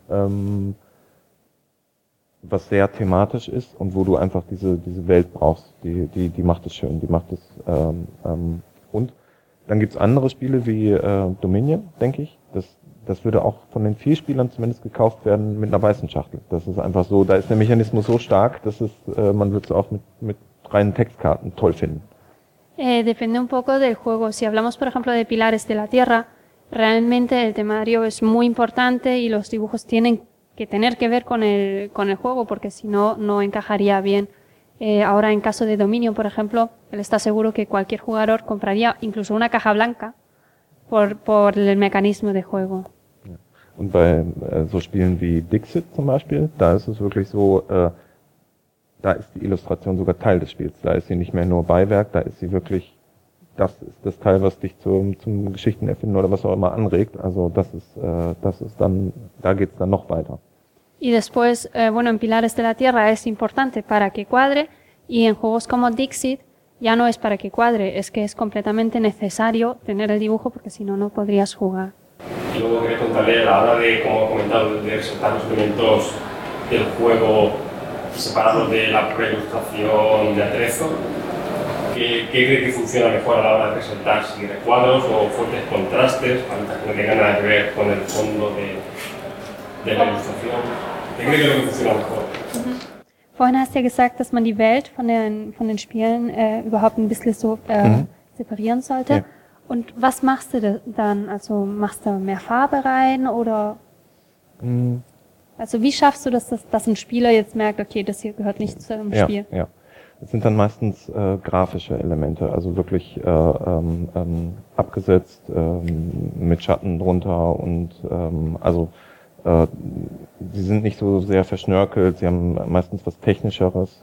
was sehr thematisch ist und wo du einfach diese Welt brauchst. Die macht es schön, die macht es und dann gibt's andere Spiele wie Dominion, denke ich. Das würde auch von den Vielspielern zumindest gekauft werden mit einer weißen Schachtel. Das ist einfach so, da ist der Mechanismus so stark, dass man wird es auch mit reinen Textkarten toll finden. Depende un poco del juego. Si hablamos, por ejemplo, de Pilares de la Tierra, realmente el temario es muy importante y los dibujos tienen que tener que ver con el juego, porque si no, no encajaría bien. Ahora, en caso de Dominion, por ejemplo, él está seguro que cualquier jugador compraría incluso una caja blanca por el mecanismo de juego. Und bei so Spielen wie Dixit zum Beispiel, da ist es wirklich so, da ist die Illustration sogar Teil des Spiels. Da ist sie nicht mehr nur Beiwerk, da ist sie wirklich, das ist das Teil, was dich zum Geschichtenerfinden oder was auch immer anregt. Also das ist dann, da geht's dann noch weiter. Y después, bueno, en Pilares de la Tierra es importante para que cuadre y en juegos como Dixit ya no es para que cuadre, es que es completamente necesario tener el dibujo porque si no, no podrías jugar. Y luego quería preguntarle a la hora de, como he comentado, de resaltar los elementos del juego separados de la preilustración de atrezo, ¿qué cree que funciona mejor a la hora de resaltar? ¿Si recuadros o fuertes contrastes, para que no tengan nada que ver con el fondo de la ilustración? ¿Qué cree que es lo que funciona mejor? Vorhin hast du ja gesagt, dass man die Welt von den Spielen überhaupt ein bisschen so separieren sollte. Ja. Und was machst du dann? Also machst du mehr Farbe rein oder? Also wie schaffst du das, dass ein Spieler jetzt merkt, okay, das hier gehört nicht zu einem Spiel? Ja. Es sind dann meistens grafische Elemente, also wirklich abgesetzt, mit Schatten drunter und sie sind nicht so sehr verschnörkelt, sie haben meistens was Technischeres,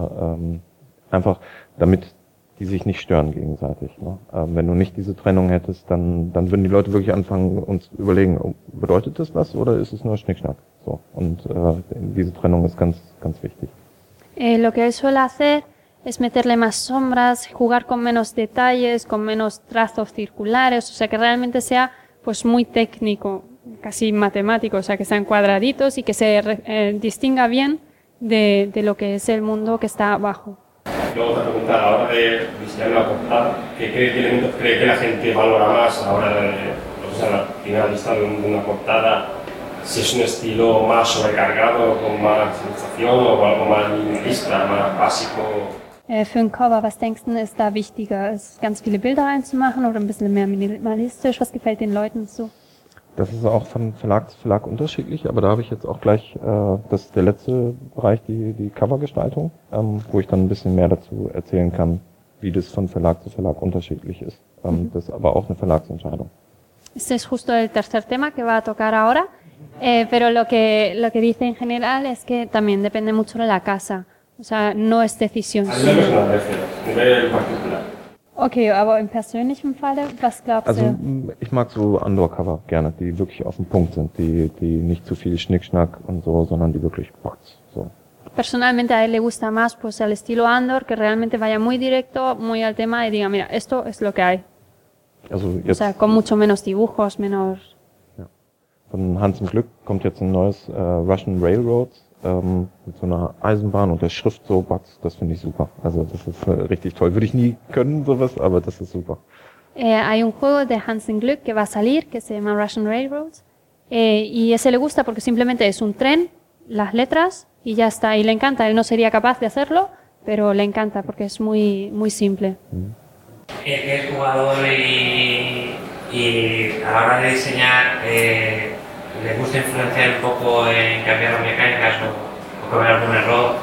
einfach damit die sich nicht stören gegenseitig. Ne? Wenn du nicht diese Trennung hättest, dann würden die Leute wirklich anfangen und überlegen, oh, bedeutet das was oder ist es nur Schnickschnack? So. Und diese Trennung ist ganz, ganz wichtig. Lo que él suele hacer es meterle más sombras, jugar con menos detalles, con menos trazos circulares, o sea que realmente sea pues muy técnico, casi matemático, o sea que sean cuadraditos y que se distinga bien de lo que es el mundo que está abajo. Luego otra pregunta, a la hora de diseñar una portada, ¿qué elementos cree que la gente valora más a la hora de, la primera lista de una portada? Si es un estilo más sobrecargado, con más ilustración o algo más minimalista, más básico. Für ein Cover, was denkst du, ist da wichtiger? Ist ganz viele Bilder reinzumachen oder ein bisschen mehr minimalistisch? Was gefällt den Leuten so? Das ist auch von Verlag zu Verlag unterschiedlich, aber da habe ich jetzt auch gleich, das ist der letzte Bereich, die Covergestaltung, wo ich dann ein bisschen mehr dazu erzählen kann, wie das von Verlag zu Verlag unterschiedlich ist. Das ist aber auch eine Verlagsentscheidung. Este es justo el tercer tema que va a tocar ahora, pero lo que dice en general es que también depende mucho de la casa, o sea, no es decisión. A nivel personal, a nivel particular. Okay, aber im persönlichen Falle, was glaubst du? Also ich mag so Andor-Cover gerne, die wirklich auf den Punkt sind, die nicht zu viel Schnickschnack und so, sondern die wirklich so. Personalmente a él le gusta más pues el estilo Andor, que realmente vaya muy directo, muy al tema y diga, mira, esto es lo que hay. Also jetzt, o sea, con mucho menos dibujos, menos... Ja. Von Hans im Glück kommt jetzt ein neues Russian Railroads mit so einer Eisenbahn und der Schrift so, das finde ich super. Also das ist richtig toll. Würde ich nie können, sowas, aber das ist super. Hay un juego de Hans im Glück que va a salir, que se llama Russian Railroads, y ese le gusta porque simplemente es un tren, las letras, y ya está. Y le encanta. Él no sería capaz de hacerlo, pero le encanta porque es muy, muy simple. Es jugador y a la hora de diseñar le gusta influenciar un poco en cambiar las mecánicas o comer algún error.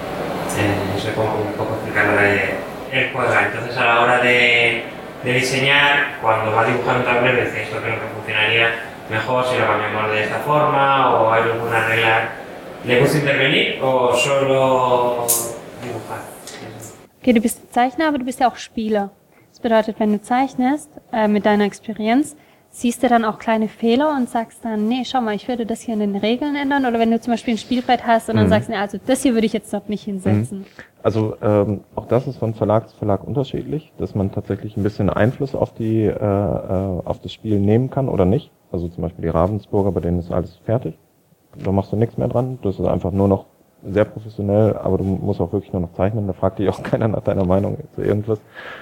No sé cómo un poco explicarlo. Él juega, entonces a la hora de diseñar, cuando va a dibujar un tablero, dice esto creo que funcionaría mejor si lo cambiamos de esta forma o hay alguna regla. ¿Le gusta intervenir o solo dibujar? Okay, du bist Zeichner, aber du bist ja auch Spieler. Das bedeutet, wenn du zeichnest, mit deiner Experienz, siehst du dann auch kleine Fehler und sagst dann, nee, schau mal, ich würde das hier in den Regeln ändern. Oder wenn du zum Beispiel ein Spielbrett hast und dann sagst, nee, also das hier würde ich jetzt dort nicht hinsetzen. Also auch das ist von Verlag zu Verlag unterschiedlich, dass man tatsächlich ein bisschen Einfluss auf auf das Spiel nehmen kann oder nicht. Also zum Beispiel die Ravensburger, bei denen ist alles fertig. Da machst du nichts mehr dran. Das ist einfach nur noch sehr professionell, aber du musst auch wirklich nur noch zeichnen. Da fragt dich auch keiner nach deiner Meinung zu irgendwas.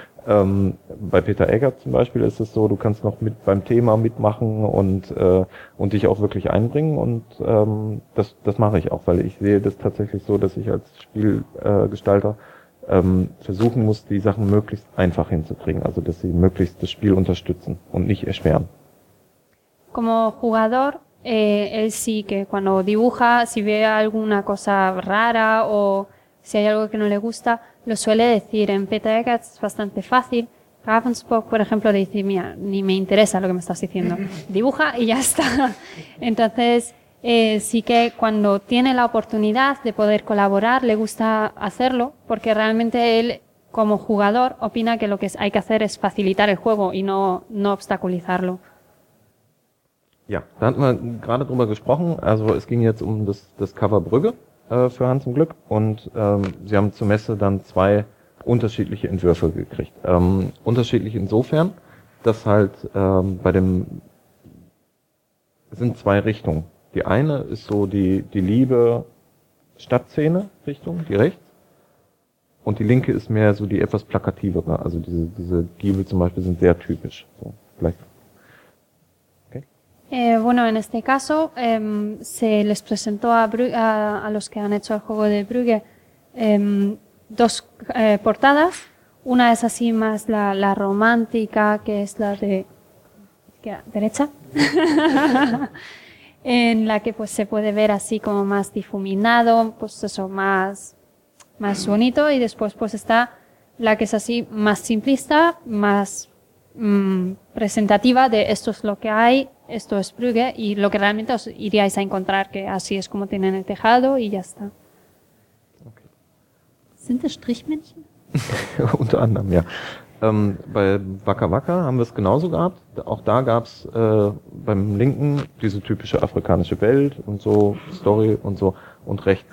Bei Peter Eggert zum Beispiel ist es so, du kannst noch beim Thema mitmachen und dich auch wirklich einbringen und das mache ich auch, weil ich sehe das tatsächlich so, dass ich als Spielgestalter versuchen muss, die Sachen möglichst einfach hinzukriegen, also dass sie möglichst das Spiel unterstützen und nicht erschweren. Como jugador, él sí que cuando dibuja, si ve alguna cosa rara o si hay algo que no le gusta, lo suele decir. En Peter Eggert es bastante fácil. Ravensburg, por ejemplo, le dice, mira, ni me interesa lo que me estás diciendo. Dibuja y ya está. Entonces, sí que cuando tiene la oportunidad de poder colaborar, le gusta hacerlo, porque realmente él, como jugador, opina que lo que hay que hacer es facilitar el juego y no obstaculizarlo. Ja, da hatten wir gerade drüber gesprochen. Also es ging jetzt um das Cover Brügge für Hans im Glück und sie haben zur Messe dann 2 unterschiedliche Entwürfe gekriegt. Unterschiedlich insofern, dass halt es sind 2 Richtungen. Die eine ist so die liebe Stadtszene Richtung, die rechts, und die linke ist mehr so die etwas plakativere. Also diese Giebel zum Beispiel sind sehr typisch. So, vielleicht. Okay. Bueno, en este caso se les presentó a los que han hecho el juego de Brugge dos portadas. Una es así más la romántica, que es la de derecha, en la que pues se puede ver así como más difuminado, pues eso, más bonito, y después pues está la que es así más simplista, más presentativa de esto es lo que hay, esto es Brugge, y lo que realmente os iríais a encontrar, que así es como tienen el tejado y ya está. Okay. Sind das Strichmännchen? Unter anderem, ja. Bei Waka Waka haben wir es genauso gehabt. Auch da gab es beim linken diese typische afrikanische Welt und so, Story und so, und rechts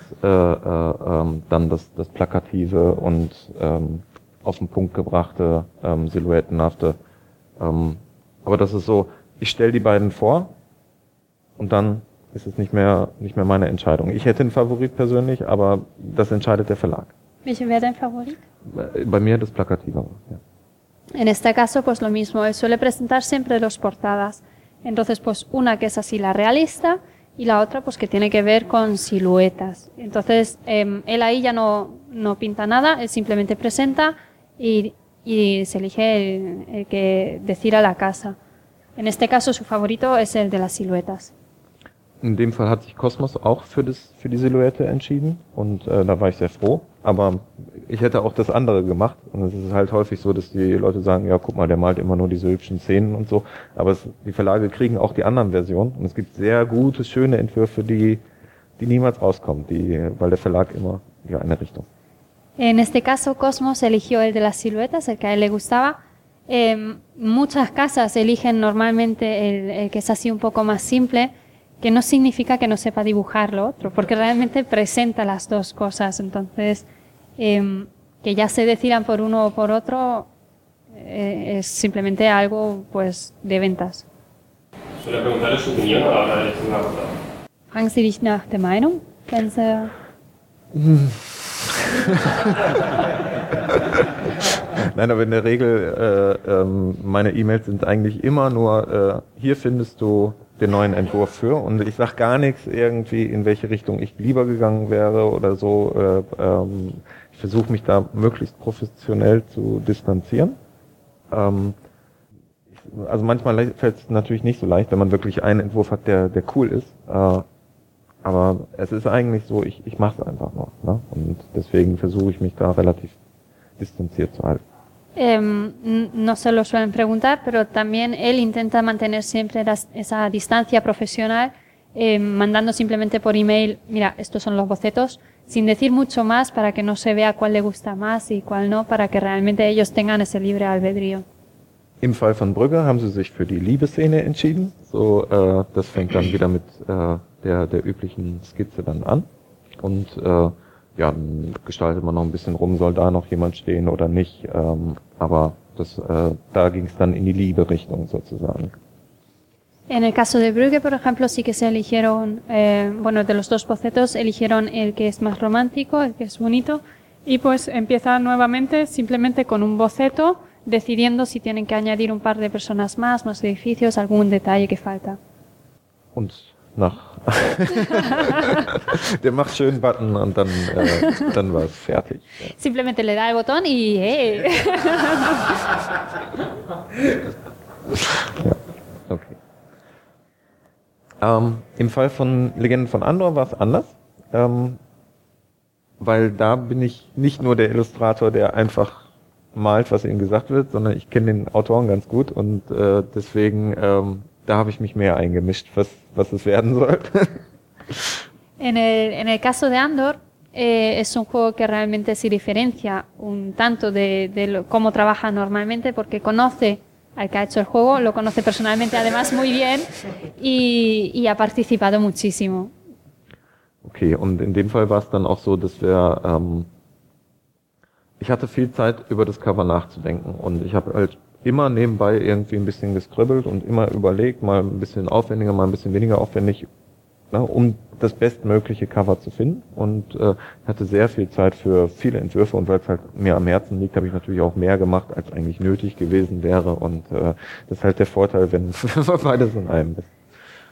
dann das Plakative und auf den Punkt gebrachte, silhouettenhafte. Aber das ist so, ich stelle die beiden vor und dann ist es nicht mehr meine Entscheidung. Ich hätte einen Favorit persönlich, aber das entscheidet der Verlag. Welche wäre dein Favorit? Bei mir das Plakative, ja. En este caso, pues lo mismo, él suele presentar siempre dos portadas. Entonces, pues una que es así la realista y la otra pues que tiene que ver con siluetas. Entonces, él ahí ya no pinta nada, él simplemente presenta y se elige el que decir a la casa. En este caso, su favorito es el de las siluetas. In dem Fall hat sich Cosmos auch für die Silhouette entschieden und da war ich sehr froh. Aber ich hätte auch das andere gemacht und es ist halt häufig so, dass die Leute sagen, ja guck mal, der malt immer nur diese hübschen Szenen und so. Aber die Verlage kriegen auch die anderen Versionen und es gibt sehr gute, schöne Entwürfe, die niemals rauskommen, weil der Verlag immer eine Richtung. En este caso, Cosmos eligió el de las siluetas, el que a él le gustaba. Muchas casas eligen normalmente el que es así un poco más simple, que no significa que no sepa dibujar lo otro, porque realmente presenta las dos cosas. Entonces, que ya se decidan por uno o por otro es simplemente algo pues de ventas. Suele preguntarle su opinión a la hora de elegir una portada. Fragen Sie dich nach der Meinung, wenn Sie... Nein, aber in der Regel, meine E-Mails sind eigentlich immer nur, hier findest du den neuen Entwurf für, und ich sag gar nichts irgendwie, in welche Richtung ich lieber gegangen wäre oder so. Ich versuche mich da möglichst professionell zu distanzieren. Also manchmal fällt es natürlich nicht so leicht, wenn man wirklich einen Entwurf hat, der cool ist. Aber es ist eigentlich so, ich mache es einfach noch, ne? Und deswegen versuche ich mich da relativ distanciert zu halten. No se lo suelen preguntar, pero también él intenta mantener siempre esa distancia profesional, mandando simplemente por email, mira, estos son los bocetos, sin decir mucho más para que no se vea cuál le gusta más y cuál no, para que realmente ellos tengan ese libre albedrío. Im Fall von Brugge haben sie sich für die Liebesszene entschieden. So, das fängt dann wieder mit der üblichen Skizze dann an. Und ja, dann gestaltet man noch ein bisschen rum, soll da noch jemand stehen oder nicht. Aber da ging es dann in die Liebe-Richtung sozusagen. En el caso de Brugge, por ejemplo, sí que se eligieron, bueno, de los dos bocetos, eligieron el que es más romántico, el que es bonito, y pues empieza nuevamente simplemente con un boceto, decidiendo si tienen que añadir un par de personas más edificios, algún detalle que falta. Und der macht schön Button und dann war es fertig. Simplemente le da el botón y Ja, okay. Im Fall von Legenden von Andor war es anders, weil da bin ich nicht nur der Illustrator, der einfach malt, was ihm gesagt wird, sondern ich kenne den Autoren ganz gut und deswegen da habe ich mich mehr eingemischt, was es werden soll. En el caso de Andor, es un juego que realmente se diferencia un tanto de cómo trabaja normalmente, porque conoce al que ha hecho el juego, lo conoce personalmente además muy bien y ha participado muchísimo. Okay, und in dem Fall war es dann auch so, dass ich hatte viel Zeit, über das Cover nachzudenken, und ich habe halt immer nebenbei irgendwie ein bisschen gescribbelt und immer überlegt, mal ein bisschen aufwendiger, mal ein bisschen weniger aufwendig, ne, um das bestmögliche Cover zu finden, und hatte sehr viel Zeit für viele Entwürfe, und weil es halt mir am Herzen liegt, habe ich natürlich auch mehr gemacht, als eigentlich nötig gewesen wäre, und das ist halt der Vorteil, wenn beides in einem ist.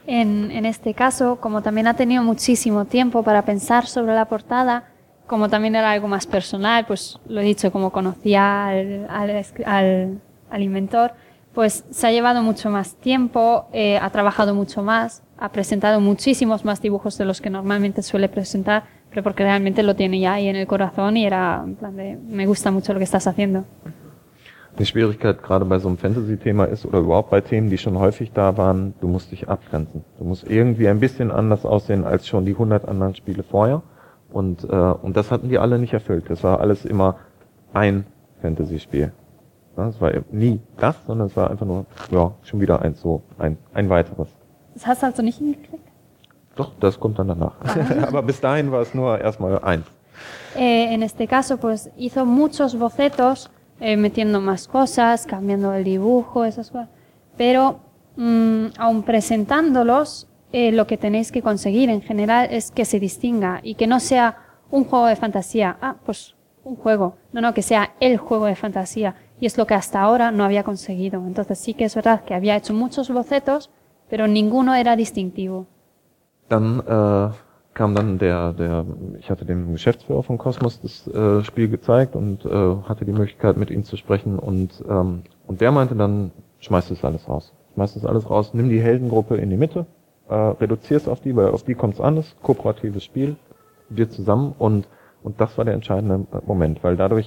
En este caso, como también ha tenido muchísimo tiempo para pensar sobre la portada, como también era algo más personal, pues lo he dicho, como conocía al inventor, pues se ha llevado mucho más tiempo, ha trabajado mucho más, ha presentado muchísimos más dibujos de los que normalmente suele presentar, pero porque realmente lo tiene ya ahí en el corazón y era en plan de, me gusta mucho lo que estás haciendo. Die Schwierigkeit gerade bei so einem Fantasy-Thema ist, oder überhaupt bei Themen, die schon häufig da waren, du musst dich abgrenzen. Du musst irgendwie ein bisschen anders aussehen als schon die 100 anderen Spiele vorher. Und das hatten die alle nicht erfüllt. Das war alles immer ein Fantasy-Spiel. Ja, es war nie das, sondern es war einfach nur, ja, schon wieder ein weiteres. Das hast du also nicht hingekriegt? Doch, das kommt dann danach. Aber bis dahin war es nur erstmal eins. En este caso, pues hizo muchos bocetos, metiendo más cosas, cambiando el dibujo, esas cosas. Pero, aun presentándolos, lo que tenéis que conseguir en general es que se distinga y que no sea un juego de fantasía. Ah, pues un juego. No, que sea el juego de fantasía. Y es lo que hasta ahora no había conseguido. Entonces sí que es verdad que había hecho muchos bocetos, pero ninguno era distintivo. Dann kam dann ich hatte dem Geschäftsführer von Cosmos das Spiel gezeigt und hatte die Möglichkeit mit ihm zu sprechen und der meinte dann, schmeiß das alles raus. Schmeiß das alles raus, nimm die Heldengruppe in die Mitte, reduzier's auf die, weil auf die kommt's an, ist kooperatives Spiel, wir zusammen und das war der entscheidende Moment, weil dadurch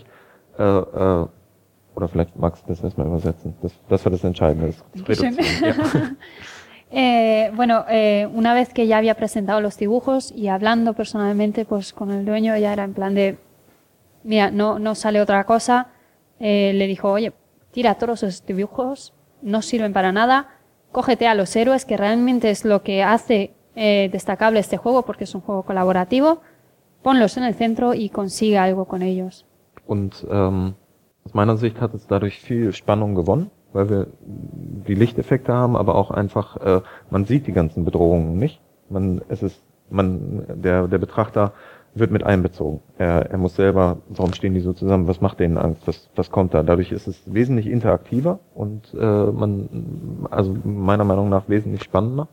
oder vielleicht magst du das erstmal übersetzen. Das war das Entscheidende. Das Reduzieren. Ja. Una vez que ya había presentado los dibujos y hablando personalmente pues con el dueño, ya era en plan de, mira, no sale otra cosa. Le dijo, oye, tira todos esos dibujos, no sirven para nada, cógete a los héroes, que realmente es lo que hace destacable este juego, porque es un juego colaborativo, ponlos en el centro y consigue algo con ellos. Und aus meiner Sicht hat es dadurch viel Spannung gewonnen, weil wir die Lichteffekte haben, aber auch einfach, man sieht die ganzen Bedrohungen nicht. Der Betrachter wird mit einbezogen. Er muss selber, warum stehen die so zusammen, was macht denen Angst, was kommt da? Dadurch ist es wesentlich interaktiver und also meiner Meinung nach wesentlich spannender.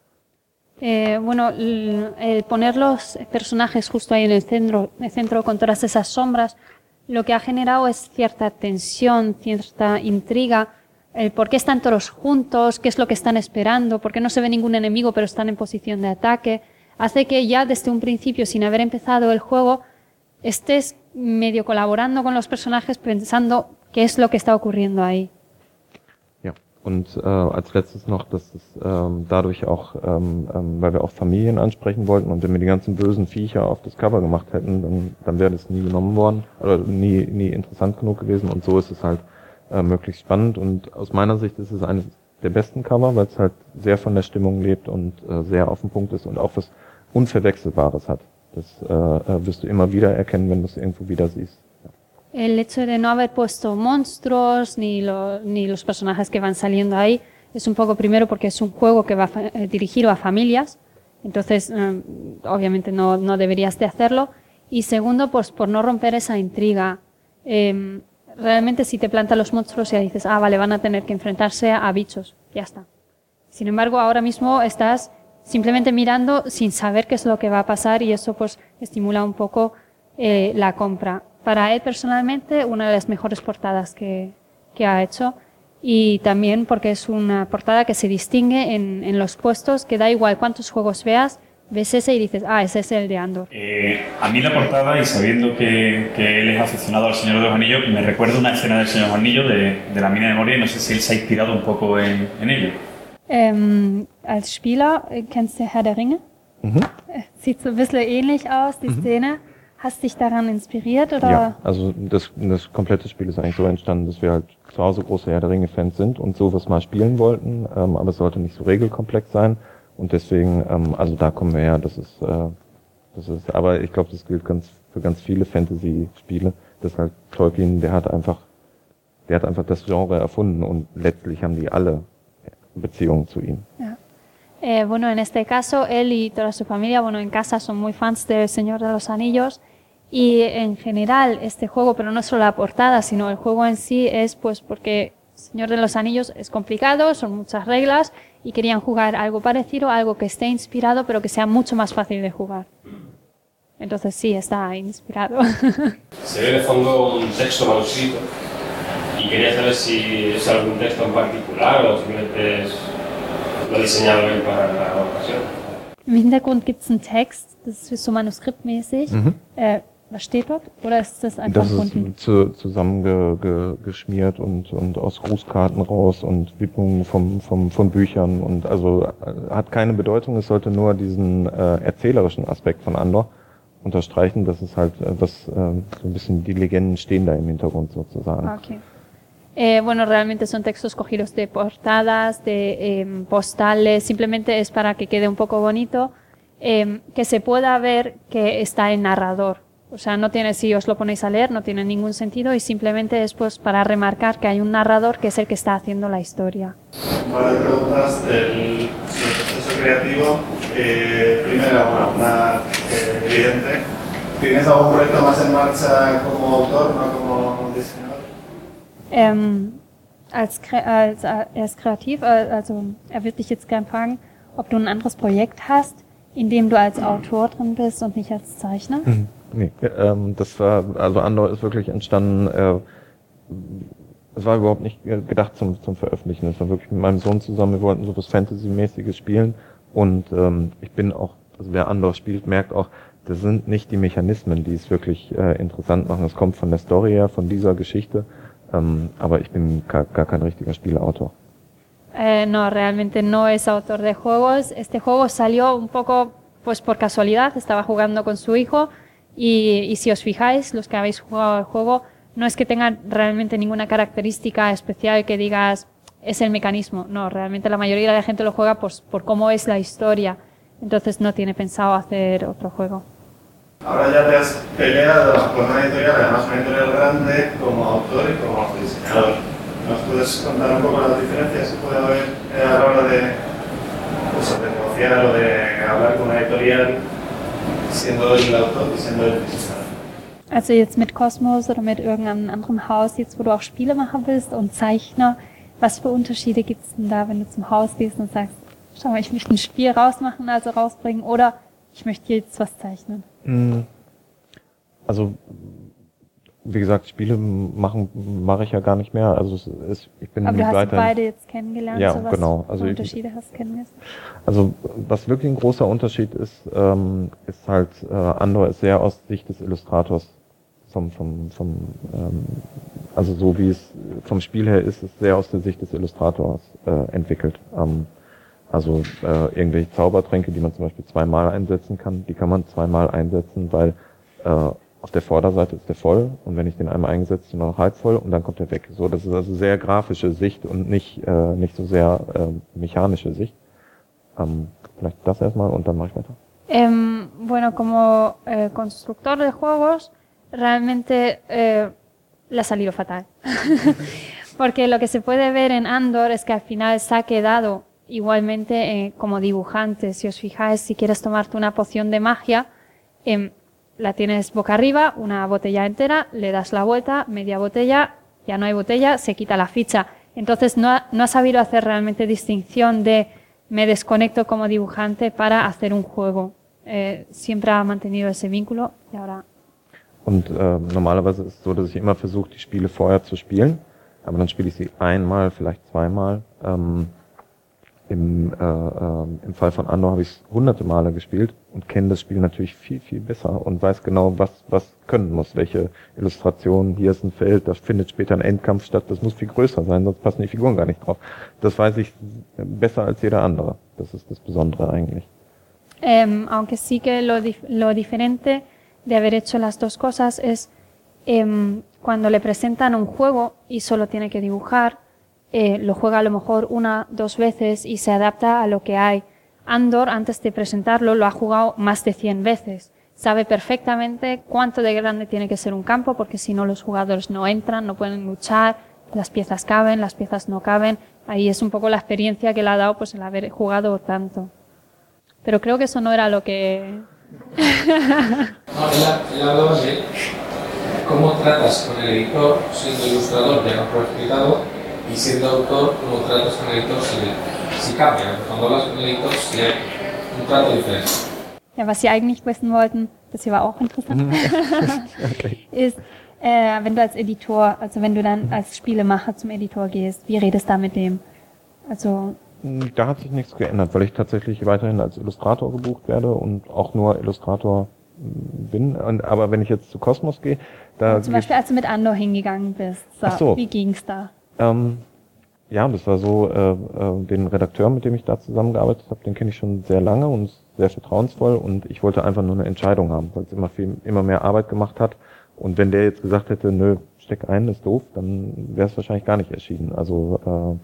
El poner los personajes justo ahí en el centro con todas esas sombras, lo que ha generado es cierta tensión, cierta intriga, el por qué están todos juntos, qué es lo que están esperando, por qué no se ve ningún enemigo pero están en posición de ataque, hace que ya desde un principio, sin haber empezado el juego, estés medio colaborando con los personajes pensando qué es lo que está ocurriendo ahí. Ja, und als letztes noch, dass es dadurch auch, weil wir auch Familien ansprechen wollten und wenn wir die ganzen bösen Viecher auf das Cover gemacht hätten, dann wäre das nie genommen worden oder nie interessant genug gewesen und so ist es halt möglichst spannend und aus meiner Sicht ist es eines der besten Cover, weil es halt sehr von der Stimmung lebt und sehr auf den Punkt ist und auch was Unverwechselbares hat. Das wirst du immer wieder erkennen, wenn du es irgendwo wieder siehst. El hecho de no haber puesto monstruos ni los personajes que van saliendo ahí es un poco primero porque es un juego que va dirigido a familias, entonces obviamente no deberías de hacerlo, y segundo pues por no romper esa intriga. Realmente si te plantan los monstruos ya dices, vale, van a tener que enfrentarse a bichos, ya está. Sin embargo, ahora mismo estás simplemente mirando sin saber qué es lo que va a pasar y eso pues estimula un poco la compra. Para él personalmente, una de las mejores portadas que ha hecho y también porque es una portada que se distingue en los puestos, que da igual cuántos juegos veas, ves ese y dices, ese es el de Andor. A mí la portada, y sabiendo que él es aficionado al Señor de los Anillos, me recuerda una escena del Señor de los Anillos de la mina de Moria y no sé si él se ha inspirado un poco en ello. Als Spieler kennst du Herr der Ringe? Sieht so ein bisschen ähnlich aus, die Szene. Hast dich daran inspiriert, oder? Ja, also das komplette Spiel ist eigentlich so entstanden, dass wir halt zu Hause große Herr der Ringe-Fans sind und sowas mal spielen wollten, aber es sollte nicht so regelkomplex sein und deswegen, also da kommen wir her, das ist, aber ich glaube, das gilt für ganz viele Fantasy-Spiele, dass halt Tolkien, der hat einfach das Genre erfunden und letztlich haben die alle Beziehungen zu ihm. Ja. En este caso, él y toda su familia, en casa son muy fans del Señor de los Anillos y en general este juego, pero no solo la portada, sino el juego en sí es pues porque Señor de los Anillos es complicado, son muchas reglas y querían jugar algo parecido, algo que esté inspirado, pero que sea mucho más fácil de jugar. Entonces sí, está inspirado. Se ve de fondo un texto manuscrito y quería saber si es algún texto en particular o simplemente lo ha diseñado él para la ocasión. Im Hintergrund gibt es einen Text, das ist so manuskriptmäßig. Was steht dort? Oder ist das einfach das unten? ist zusammengeschmiert und aus Grußkarten raus und Widmungen von Büchern und also hat keine Bedeutung. Es sollte nur diesen erzählerischen Aspekt von Andor unterstreichen, dass es halt so ein bisschen die Legenden stehen da im Hintergrund sozusagen. Okay. Bueno, realmente son textos cogidos de portadas, de postales, simplemente es para que quede un poco bonito, que se pueda ver que está el narrador. O sea, no tiene, si os lo ponéis a leer, no tiene ningún sentido y simplemente es pues para remarcar que hay un narrador que es el que está haciendo la historia. Varias preguntas del proceso creativo. Primero, una evidente. ¿Tienes algún proyecto más en marcha como autor, no como diseñador? Er ist kreativ, also er wird dich jetzt gern fragen, ob du ein anderes Projekt hast, in dem du als Autor drin bist und nicht als Zeichner. Nee, das war, also Andor ist wirklich entstanden, es war überhaupt nicht gedacht zum Veröffentlichen. Es war wirklich mit meinem Sohn zusammen, wir wollten so was Fantasy-mäßiges spielen und ich bin auch, also wer Andor spielt, merkt auch, das sind nicht die Mechanismen, die es wirklich interessant machen. Es kommt von der Story her, von dieser Geschichte, aber ich bin gar kein richtiger Spieleautor. No, realmente no es autor de juegos. Este juego salió un poco pues por casualidad, estaba jugando con su hijo y si os fijáis, los que habéis jugado el juego, no es que tenga realmente ninguna característica especial que digas es el mecanismo. No, realmente la mayoría de la gente lo juega pues, por cómo es la historia. Entonces no tiene pensado hacer otro juego. Ahora ya te has peleado con una editorial, además una editorial grande, como autor y como diseñador. ¿Nos puedes contar un poco las diferencias que puede haber a la hora de negociar o de hablar con una editorial siendo el autor y siendo el diseñador? Also jetzt mit Kosmos oder mit irgendeinem anderen Haus, jetzt wo du auch Spielemacher bist und Zeichner, was für Unterschiede gibt es denn da, wenn du zum Haus gehst und sagst, schau mal, ich möchte ein Spiel rausmachen, also rausbringen, oder ich möchte jetzt was zeichnen? Also, wie gesagt, Spiele mache ich ja gar nicht mehr. Also ich bin aber du hast weiterhin, beide jetzt kennengelernt, ja, so was genau. Also für Unterschiede hast kennengelernt? Also was wirklich ein großer Unterschied ist, ist halt, Andor ist sehr aus Sicht des Illustrators also so wie es vom Spiel her ist, ist sehr aus der Sicht des Illustrators entwickelt. Also irgendwelche Zaubertränke, die man zum Beispiel zweimal einsetzen kann, die kann man zweimal einsetzen, weil auf der Vorderseite ist der voll und wenn ich den einmal eingesetzt habe, noch halb voll und dann kommt er weg. So, das ist also sehr grafische Sicht und nicht so sehr mechanische Sicht. Vielleicht das erstmal und dann mache ich weiter. Bueno, como constructor de juegos, realmente le ha salido fatal. Porque lo que se puede ver en Andor es que al final se ha quedado igualmente como dibujante. Si os fijáis, si quieres tomarte una poción de magia, la tienes boca arriba, una botella entera, le das la vuelta, media botella, ya no hay botella, se quita la ficha. Entonces no ha sabido hacer realmente distinción de me desconecto como dibujante para hacer un juego. Siempre ha mantenido ese vínculo y ahora... Und normalerweise ist es so, dass ich immer versuche, die Spiele vorher zu spielen, aber dann spiele ich sie einmal, vielleicht zweimal. Im Fall von Andor habe ich es hunderte Male gespielt und kenne das Spiel natürlich viel, viel besser und weiß genau, was können muss, welche Illustrationen, hier ist ein Feld, da findet später ein Endkampf statt, das muss viel größer sein, sonst passen die Figuren gar nicht drauf. Das weiß ich besser als jeder andere. Das ist das Besondere eigentlich. Aunque sí que lo diferente de haber hecho las dos cosas es cuando le presentan un juego y solo tiene que dibujar, lo juega a lo mejor una, dos veces y se adapta a lo que hay. Andor, antes de presentarlo, lo ha jugado más de 100 veces. Sabe perfectamente cuánto de grande tiene que ser un campo, porque si no los jugadores no entran, no pueden luchar, las piezas caben, las piezas no caben. Ahí es un poco la experiencia que le ha dado pues el haber jugado tanto. Pero creo que eso no era lo que... No, él hablaba de cómo tratas con el editor siendo ilustrador, ya nos lo he explicado, y siendo autor, cómo tratas con el editor si cambia, cuando hablas con el editor, si hay un trato diferente. Ja, was Sie eigentlich wissen wollten, das hier war auch interessant, Okay. ist, wenn du als Editor, also wenn du dann als Spielemacher zum Editor gehst, wie redest du da mit dem? Also Da hat sich nichts geändert, weil ich tatsächlich weiterhin als Illustrator gebucht werde und auch nur Illustrator bin. Aber wenn ich jetzt zu Cosmos gehe, da... zum Beispiel, als du mit Andor hingegangen bist, Ach so. Wie ging's da? Ja, das war so, den Redakteur, mit dem ich da zusammengearbeitet habe, den kenne ich schon sehr lange und ist sehr vertrauensvoll und ich wollte einfach nur eine Entscheidung haben, weil es immer mehr Arbeit gemacht hat. Und wenn der jetzt gesagt hätte, nö, steck ein, ist doof, dann wäre es wahrscheinlich gar nicht erschienen. Also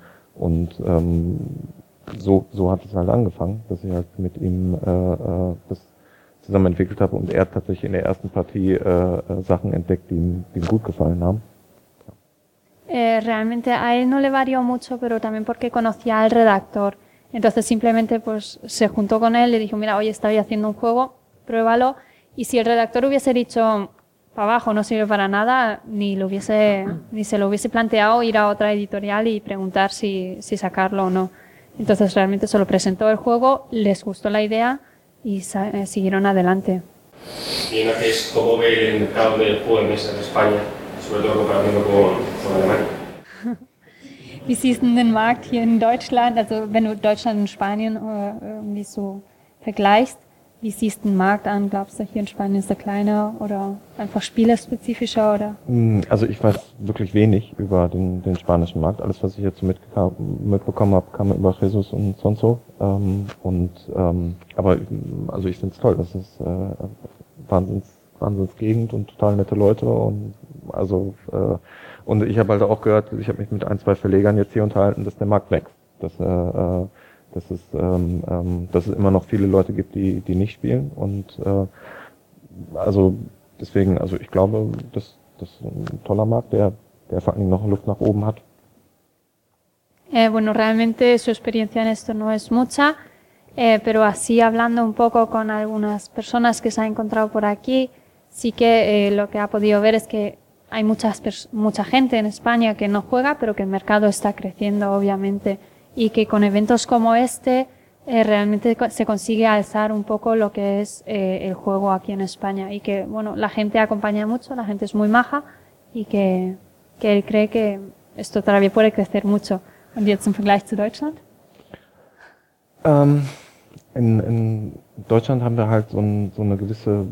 so hat es halt angefangen, dass ich halt mit ihm das zusammen entwickelt habe und er hat tatsächlich in der ersten Partie Sachen entdeckt, die ihm gut gefallen haben. Realmente a él no le varió mucho, pero también porque conocía al redactor. Entonces simplemente pues se juntó con él, le dijo, mira, oye, estoy haciendo un juego, pruébalo. Y si el redactor hubiese dicho, para abajo, no sirve para nada, ni se lo hubiese planteado ir a otra editorial y preguntar si sacarlo o no. Entonces realmente solo presentó el juego, les gustó la idea y siguieron adelante. Y una que es cómo ve el mercado del juego de mesa en España, sobre todo comparando con Alemania. Wie siehst du den Markt hier in Deutschland, also wenn du Deutschland und Spanien irgendwie so vergleichst, wie siehst du den Markt an? Glaubst du, hier in Spanien ist er kleiner oder einfach spielerspezifischer? Oder? Also ich weiß wirklich wenig über den spanischen Markt. Alles, was ich jetzt so mitbekommen habe, kam über Jesus und Sonso. Aber also ich finde es toll. Das ist Wahnsinnsgegend und total nette Leute. Und ich habe halt auch gehört, ich habe mich mit 1, 2 Verlegern jetzt hier unterhalten, dass der Markt wächst. Dass es immer noch viele Leute gibt, die nicht spielen und deswegen, ich glaube, das ist ein toller Markt, der vor allem noch Luft nach oben hat. Bueno, realmente su experiencia en esto no es mucha, pero así hablando un poco con algunas personas que se ha encontrado por aquí, sí que lo que ha podido ver es que hay mucha gente en España que no juega, pero que el mercado está creciendo, obviamente. Y que con eventos como este realmente se consigue alzar un poco lo que es el juego aquí en España y que, bueno, la gente acompaña mucho, la gente es muy maja y que él cree que esto todavía puede crecer mucho. Und jetzt im Vergleich zu Deutschland? In Deutschland haben wir halt so eine gewisse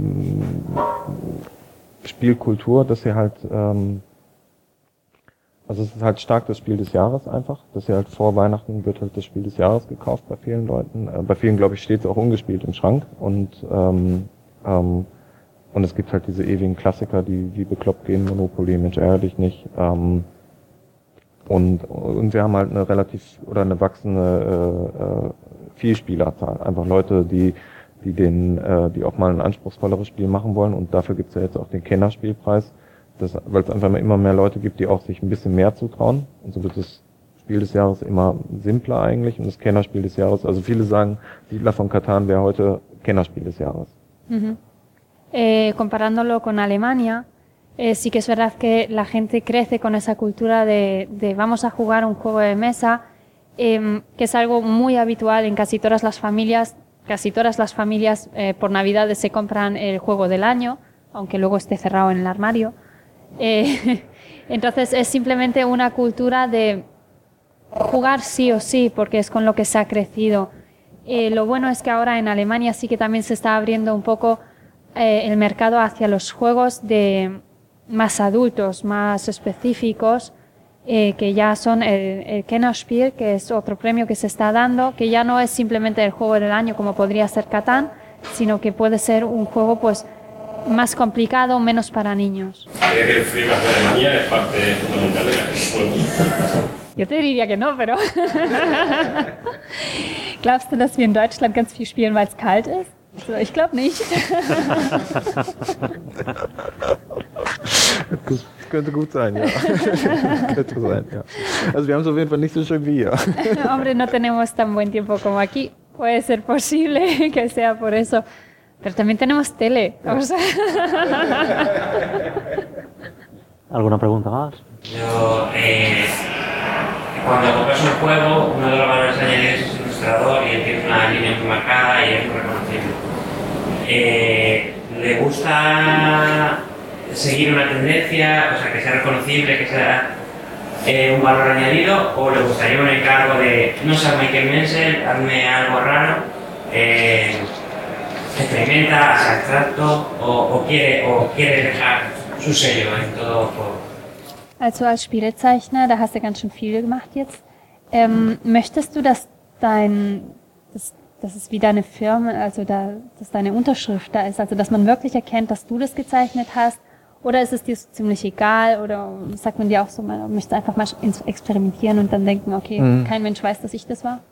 Spielkultur, dass sie halt also es ist halt stark das Spiel des Jahres einfach. Das ist ja halt vor Weihnachten wird halt das Spiel des Jahres gekauft bei vielen Leuten. Bei vielen, glaube ich, steht es auch ungespielt im Schrank. Und es gibt halt diese ewigen Klassiker, die wie bekloppt gehen, Monopoly, Mensch, ärgere dich nicht. Und wir haben halt eine wachsende Vielspielerzahl. Einfach Leute, die auch mal ein anspruchsvolleres Spiel machen wollen. Und dafür gibt es ja jetzt auch den Kennerspielpreis. Weil es einfach immer mehr Leute gibt, die auch sich ein bisschen mehr zutrauen. Und so wird das Spiel des Jahres immer simpler eigentlich. Und das Kennerspiel des Jahres, also viele sagen, Siedler von Catan wäre heute Kennerspiel des Jahres. Comparándolo con Alemania, sí que es verdad que la gente crece con esa cultura de vamos a jugar un juego de mesa, que es algo muy habitual en casi todas las familias. Casi todas las familias por Navidades se compran el juego del año, aunque luego esté cerrado en el armario. Entonces es simplemente una cultura de jugar sí o sí, porque es con lo que se ha crecido. Lo bueno es que ahora en Alemania sí que también se está abriendo un poco el mercado hacia los juegos de más adultos, más específicos, que ya son el Kennerspiel, que es otro premio que se está dando, que ya no es simplemente el juego del año como podría ser Catán, sino que puede ser un juego pues más complicado, menos para niños. ¿Cree que el freebase de Alemania es parte fundamental de la gestión? Yo te diría que no, pero glaubst du, dass wir in Deutschland ganz viel spielen, weil es kalt ist? Also, ich glaube nicht. Das könnte gut sein, ja. Könnte sein, ja. Also wir haben es auf jeden Fall nicht so schön wie hier. Hombre, no tenemos tan buen tiempo como aquí. Puede ser posible que sea por eso. Pero también tenemos tele. O sea. ¿Alguna pregunta más? Yo cuando compras un juego, uno de los valores añadidos es el ilustrador y él tiene una línea muy marcada y es muy reconocible. ¿Le gusta seguir una tendencia, o sea, que sea reconocible, que sea un valor añadido, o le gustaría un encargo de no ser Michael Menzel, hazme algo raro, experimenta, es abstracto, o quiere dejar su sello en todo juego? Also als Spielezeichner, da hast du ganz schön viel gemacht jetzt. Möchtest du, dass dass es wie deine Firma, also dass deine Unterschrift da ist, also dass man wirklich erkennt, dass du das gezeichnet hast? Oder ist es dir so ziemlich egal? Oder sagt man dir auch so, man möchte einfach mal experimentieren und dann denken, okay, kein Mensch weiß, dass ich das war?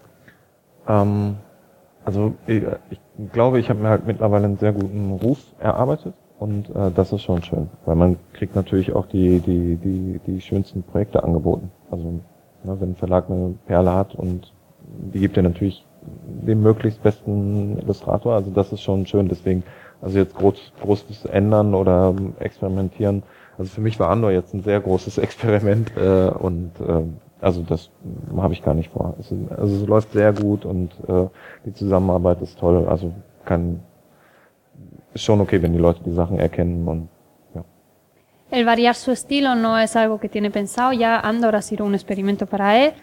Also ich glaube, ich habe mir halt mittlerweile einen sehr guten Ruf erarbeitet und das ist schon schön, weil man kriegt natürlich auch die schönsten Projekte angeboten. Also wenn ein Verlag eine Perle hat und die gibt dir natürlich den möglichst besten Illustrator, also das ist schon schön, deswegen also jetzt großes ändern oder experimentieren. Also für mich war Andor jetzt ein sehr großes Experiment also das habe ich gar nicht vor. Also es läuft sehr gut und die Zusammenarbeit ist toll. Also ist schon okay, wenn die Leute die Sachen erkennen und ja. El variar su estilo no es algo que tiene pensado, ya Andor ha sido un experimento para él.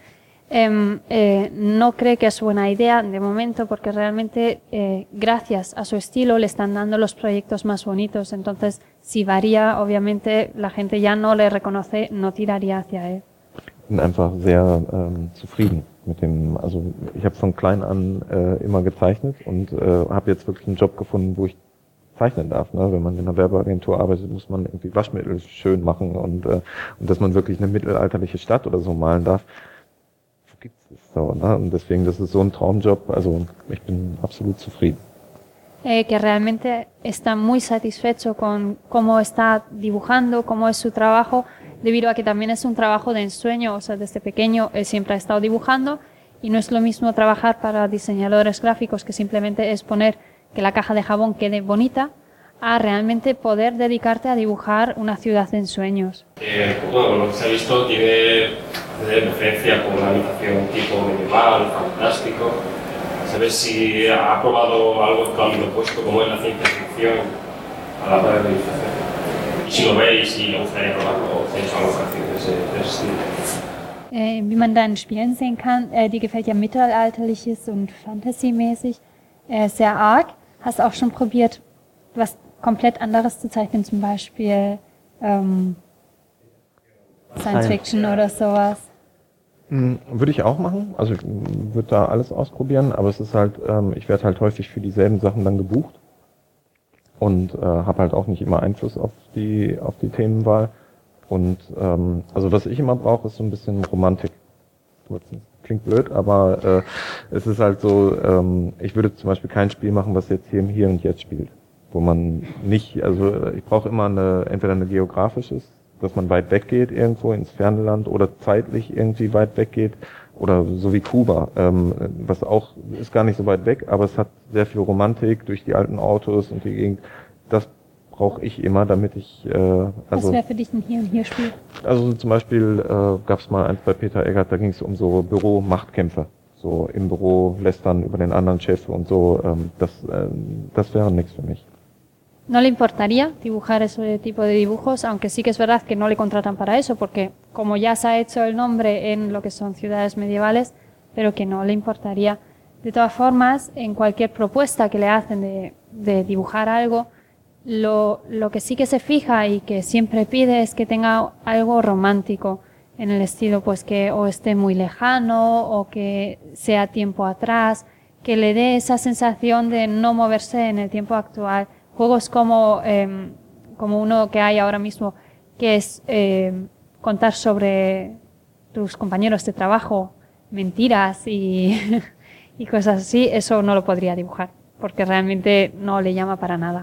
No cree que es buena idea de momento porque realmente gracias a su estilo le están dando los proyectos más bonitos, entonces si varía obviamente la gente ya no le reconoce, no tiraría hacia él. Ich bin einfach sehr zufrieden mit dem, also ich habe von klein an immer gezeichnet und habe jetzt wirklich einen Job gefunden, wo ich zeichnen darf. Ne? Wenn man in einer Werbeagentur arbeitet, muss man irgendwie Waschmittel schön machen und dass man wirklich eine mittelalterliche Stadt oder so malen darf. So, ne? Und deswegen, das ist so ein Traumjob, also ich bin absolut zufrieden. Que realmente está muy satisfecho con cómo está dibujando, cómo es su trabajo, debido a que también es un trabajo de ensueño, o sea, desde pequeño él siempre ha estado dibujando y no es lo mismo trabajar para diseñadores gráficos que simplemente es poner que la caja de jabón quede bonita, a realmente poder dedicarte a dibujar una ciudad de ensueños. Bueno, lo que se ha visto tiene preferencia por una animación tipo medieval, fantástico. ¿Sabes si ha probado algo totalmente opuesto como es la ciencia ficción a la hora de ilustración? Y si lo veis y le gustaría probarlo, o tenéis algo parecido de ese estilo. Wie man da in Spielen sehen kann, die gefällt ja mittelalterliches und Fantasy-mäßig sehr arg. Hast auch schon probiert, was komplett anderes zu zeichnen, zum Beispiel Science Fiction oder sowas? Würde ich auch machen, also ich würde da alles ausprobieren, aber es ist halt, ich werde halt häufig für dieselben Sachen dann gebucht und habe halt auch nicht immer Einfluss auf die Themenwahl und also was ich immer brauche, ist so ein bisschen Romantik. Klingt blöd, aber es ist halt so, ich würde zum Beispiel kein Spiel machen, was jetzt hier und jetzt spielt, wo man nicht, also ich brauche immer entweder eine geografisches, dass man weit weg geht irgendwo ins ferne Land oder zeitlich irgendwie weit weg geht oder so wie Kuba, was auch ist gar nicht so weit weg, aber es hat sehr viel Romantik durch die alten Autos und die Gegend. Das brauche ich immer, damit ich Was wäre für dich ein Hier- und Hier-Spiel? Also zum Beispiel gab es mal eins bei Peter Eggert, da ging es um so Büro-Machtkämpfe. So im Büro lästern über den anderen Chef und so, das wäre nichts für mich. No le importaría dibujar ese tipo de dibujos, aunque sí que es verdad que no le contratan para eso, porque como ya se ha hecho el nombre en lo que son ciudades medievales, pero que no le importaría. De todas formas, en cualquier propuesta que le hacen de dibujar algo, lo que sí que se fija y que siempre pide es que tenga algo romántico, en el estilo pues que o esté muy lejano o que sea tiempo atrás, que le dé esa sensación de no moverse en el tiempo actual. Juegos como uno que hay ahora mismo, que es contar sobre tus compañeros de trabajo, mentiras y cosas así, eso no lo podría dibujar, porque realmente no le llama para nada.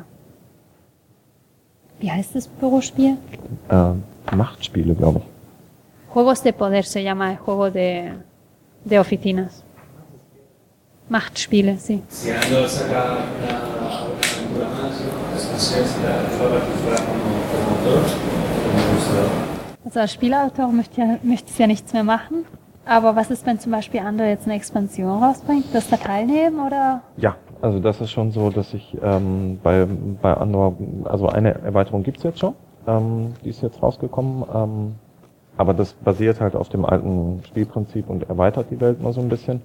Wie heißt das Bürospiel? Machtspiele, glaube ich. Juegos de poder se llama el juego de oficinas. Machtspiele, sí. Si Andor saca una aventura más, no sé si la va a participar como autor o como ilustrador. Also als Spielautor möchte es ja nichts mehr machen. Aber was ist, wenn zum Beispiel Andor jetzt eine Expansion rausbringt? Wirst du da teilnehmen oder? Ja, also das ist schon so, dass ich bei Andor, also eine Erweiterung gibt's jetzt schon, die ist jetzt rausgekommen, aber das basiert halt auf dem alten Spielprinzip und erweitert die Welt mal so ein bisschen.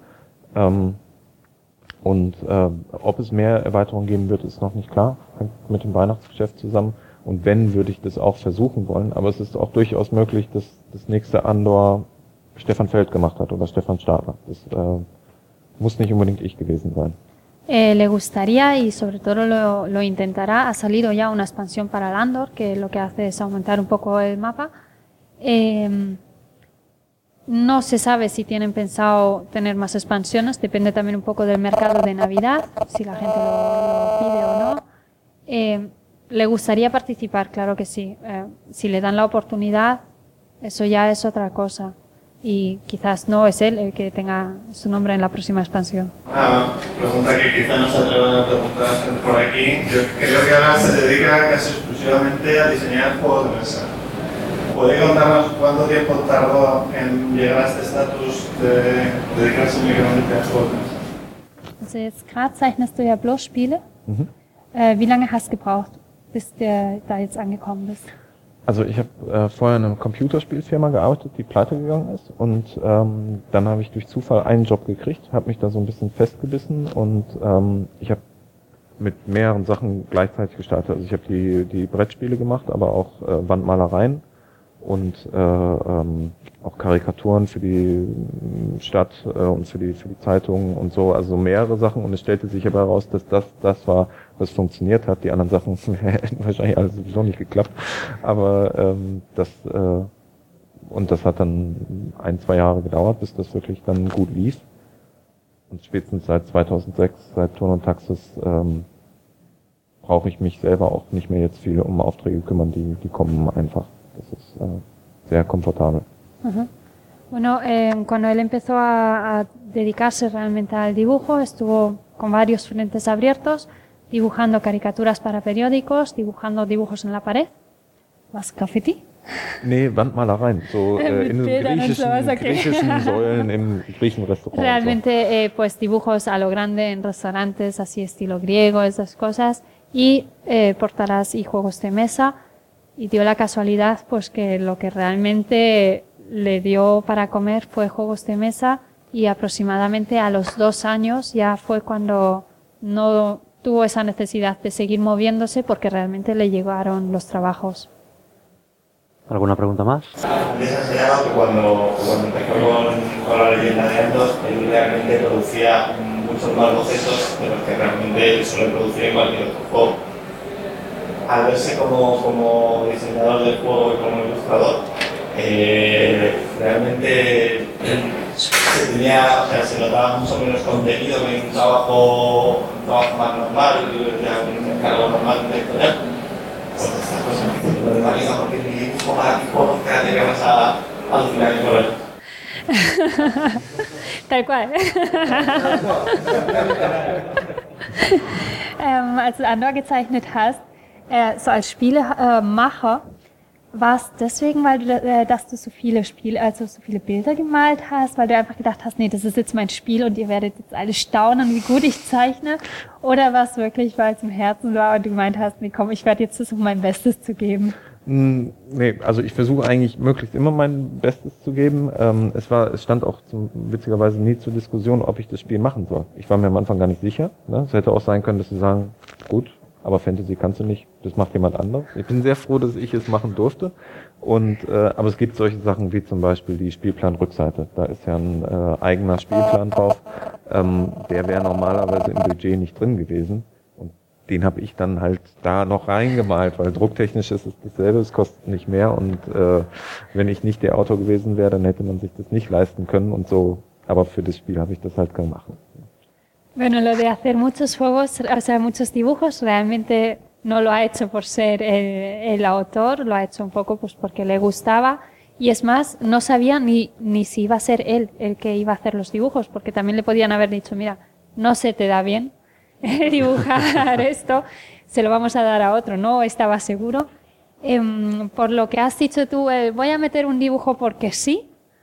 Und ob es mehr Erweiterungen geben wird, ist noch nicht klar, hängt mit dem Weihnachtsgeschäft zusammen. Und wenn, würde ich das auch versuchen wollen, aber es ist auch durchaus möglich, dass das nächste Andor Stefan Feld gemacht hat oder Stefan Stadler. Das muss nicht unbedingt ich gewesen sein. Le gustaría y sobre todo lo intentará. Ha salido ya una expansión para el Andor, que lo que hace es aumentar un poco el mapa. No se sabe si tienen pensado tener más expansiones, depende también un poco del mercado de Navidad, si la gente lo pide o no. Le gustaría participar, claro que sí. Si le dan la oportunidad, eso ya es otra cosa. Y quizás no es él el que tenga su nombre en la próxima expansión. Una pregunta que quizá no se atrevan a preguntar por aquí. Yo creo que ahora se dedica casi exclusivamente a diseñar juegos de mesa. ¿Podría contarnos cuánto tiempo tardó en llegar a este estatus de dedicarse únicamente a juegos de mesa? Also jetzt gerade zeichnest du ja bloß Spiele. Wie lange hast du gebraucht, bis du da jetzt angekommen bist? Also ich habe vorher in einer Computerspielfirma gearbeitet, die pleite gegangen ist, und dann habe ich durch Zufall einen Job gekriegt, habe mich da so ein bisschen festgebissen und ich habe mit mehreren Sachen gleichzeitig gestartet. Also ich habe die Brettspiele gemacht, aber auch Wandmalereien und auch Karikaturen für die Stadt und für die Zeitungen und so, also mehrere Sachen, und es stellte sich aber heraus, dass das war, was funktioniert hat. Die anderen Sachen hätten wahrscheinlich alles sowieso nicht geklappt, aber und das hat dann 1-2 Jahre gedauert, bis das wirklich dann gut lief, und spätestens seit 2006, seit Turn und Taxis, brauche ich mich selber auch nicht mehr jetzt viel um Aufträge kümmern, die kommen einfach. Das ist sehr komfortabel. Bueno, cuando él empezó a dedicarse realmente al dibujo, estuvo con varios frentes abiertos, dibujando caricaturas para periódicos, dibujando dibujos en la pared. Was, Graffiti? Nee, Wandmalereien, so in griechischen Säulen im Griechenrestaurant. Realmente, pues dibujos a lo grande en restaurantes, así estilo griego, esas cosas, y portadas y juegos de mesa. Y dio la casualidad, pues que lo que realmente le dio para comer fue juegos de mesa, y aproximadamente a los 2 años ya fue cuando no tuvo esa necesidad de seguir moviéndose, porque realmente le llegaron los trabajos. ¿Alguna pregunta más? Les ha enseñado que cuando empezó con la leyenda de Andor, él realmente producía muchos más bocetos de los que realmente él suele producir en cualquier otro juego. Al verse como diseñador del juego y como ilustrador, realmente se notaba mucho menos contenido que un trabajo más normal, un encargo normal de editorial. Pues estas cosas me de Marina, porque mi dibujo para ti juego, espérate que vas a alucinar con él. Tal cual. Als du Andor gezeichnet hast, so als Spielemacher, war es deswegen, weil du, dass du so viele Bilder gemalt hast, weil du einfach gedacht hast, nee, das ist jetzt mein Spiel und ihr werdet jetzt alle staunen, wie gut ich zeichne? Oder war es wirklich, weil es im Herzen war und du gemeint hast, nee, komm, ich werde jetzt versuchen, mein Bestes zu geben? Nee, also ich versuche eigentlich möglichst immer mein Bestes zu geben. Es stand auch witzigerweise nie zur Diskussion, ob ich das Spiel machen soll. Ich war mir am Anfang gar nicht sicher. Ne? Es hätte auch sein können, dass sie sagen, gut, aber Fantasy kannst du nicht, das macht jemand anderes. Ich bin sehr froh, dass ich es machen durfte. Aber es gibt solche Sachen wie zum Beispiel die Spielplanrückseite. Da ist ja ein eigener Spielplan drauf. Der wäre normalerweise im Budget nicht drin gewesen. Und den habe ich dann halt da noch reingemalt, weil drucktechnisch ist es dasselbe, es kostet nicht mehr. Und wenn ich nicht der Autor gewesen wäre, dann hätte man sich das nicht leisten können und so. Aber für das Spiel habe ich das halt gemacht. Bueno, lo de hacer muchos juegos, o sea, muchos dibujos, realmente no lo ha hecho por ser el autor, lo ha hecho un poco pues porque le gustaba, y es más, no sabía ni si iba a ser él el que iba a hacer los dibujos, porque también le podían haber dicho, mira, no se te da bien dibujar esto, se lo vamos a dar a otro, no estaba seguro. Por lo que has dicho tú, voy a meter un dibujo porque sí,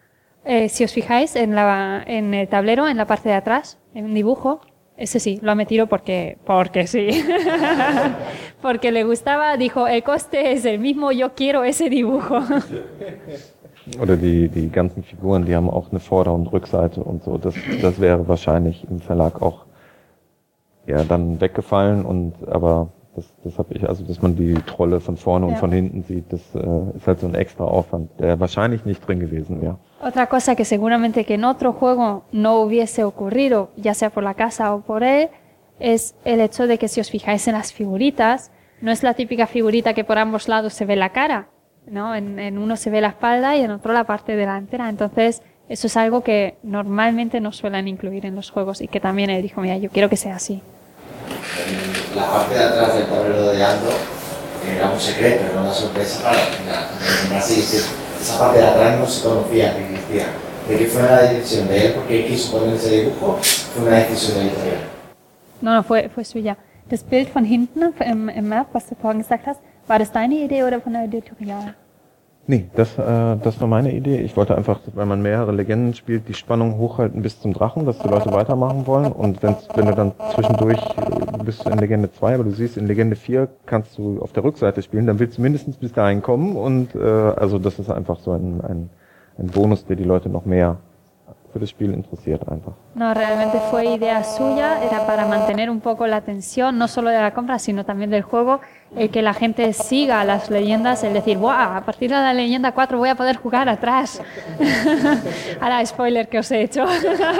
si os fijáis en el tablero, en la parte de atrás, en un dibujo, ese sí, lo ha metido porque sí. Porque le gustaba, dijo, el coste es el mismo, yo quiero ese dibujo. Oder die ganzen Figuren, die haben auch eine Vorder- und Rückseite und so. Das wäre wahrscheinlich im Verlag auch ja dann weggefallen aber das habe ich, also dass man die Trolle von vorne und von hinten sieht, das ist halt so ein extra Aufwand, der wahrscheinlich nicht drin gewesen wäre. Otra cosa que seguramente que en otro juego no hubiese ocurrido, ya sea por la casa o por él, es el hecho de que si os fijáis en las figuritas, no es la típica figurita que por ambos lados se ve la cara, ¿no? En uno se ve la espalda y en otro la parte delantera. Entonces, eso es algo que normalmente no suelen incluir en los juegos y que también él dijo, mira, yo quiero que sea así. La parte de atrás del tablero de Andor era un secreto, era una sorpresa para así, esa parte de atrás no se conocía que existía. De que fue una decisión de él porque quiso poner ese dibujo, fue una decisión de la editorial. No, fue suya. Das Bild von hinten im Map, was du vorhin gesagt hast, war das deine Idee oder von der Editorial? Nee, das war meine Idee. Ich wollte einfach, weil man mehrere Legenden spielt, die Spannung hochhalten bis zum Drachen, dass die Leute weitermachen wollen. Und wenn du dann zwischendurch, du bist in Legende 2, aber du siehst, in Legende 4 kannst du auf der Rückseite spielen, dann willst du mindestens bis dahin kommen. Und also das ist einfach so ein Bonus, der die Leute noch mehr für das Spiel interessiert einfach. No, realmente fue idea suya, era para mantener un poco la tensión, no solo de la compra, sino también del juego, el que la gente siga las leyendas, el decir, ¡buah! A partir de la leyenda 4 voy a poder jugar atrás. Ahora, spoiler que os he hecho.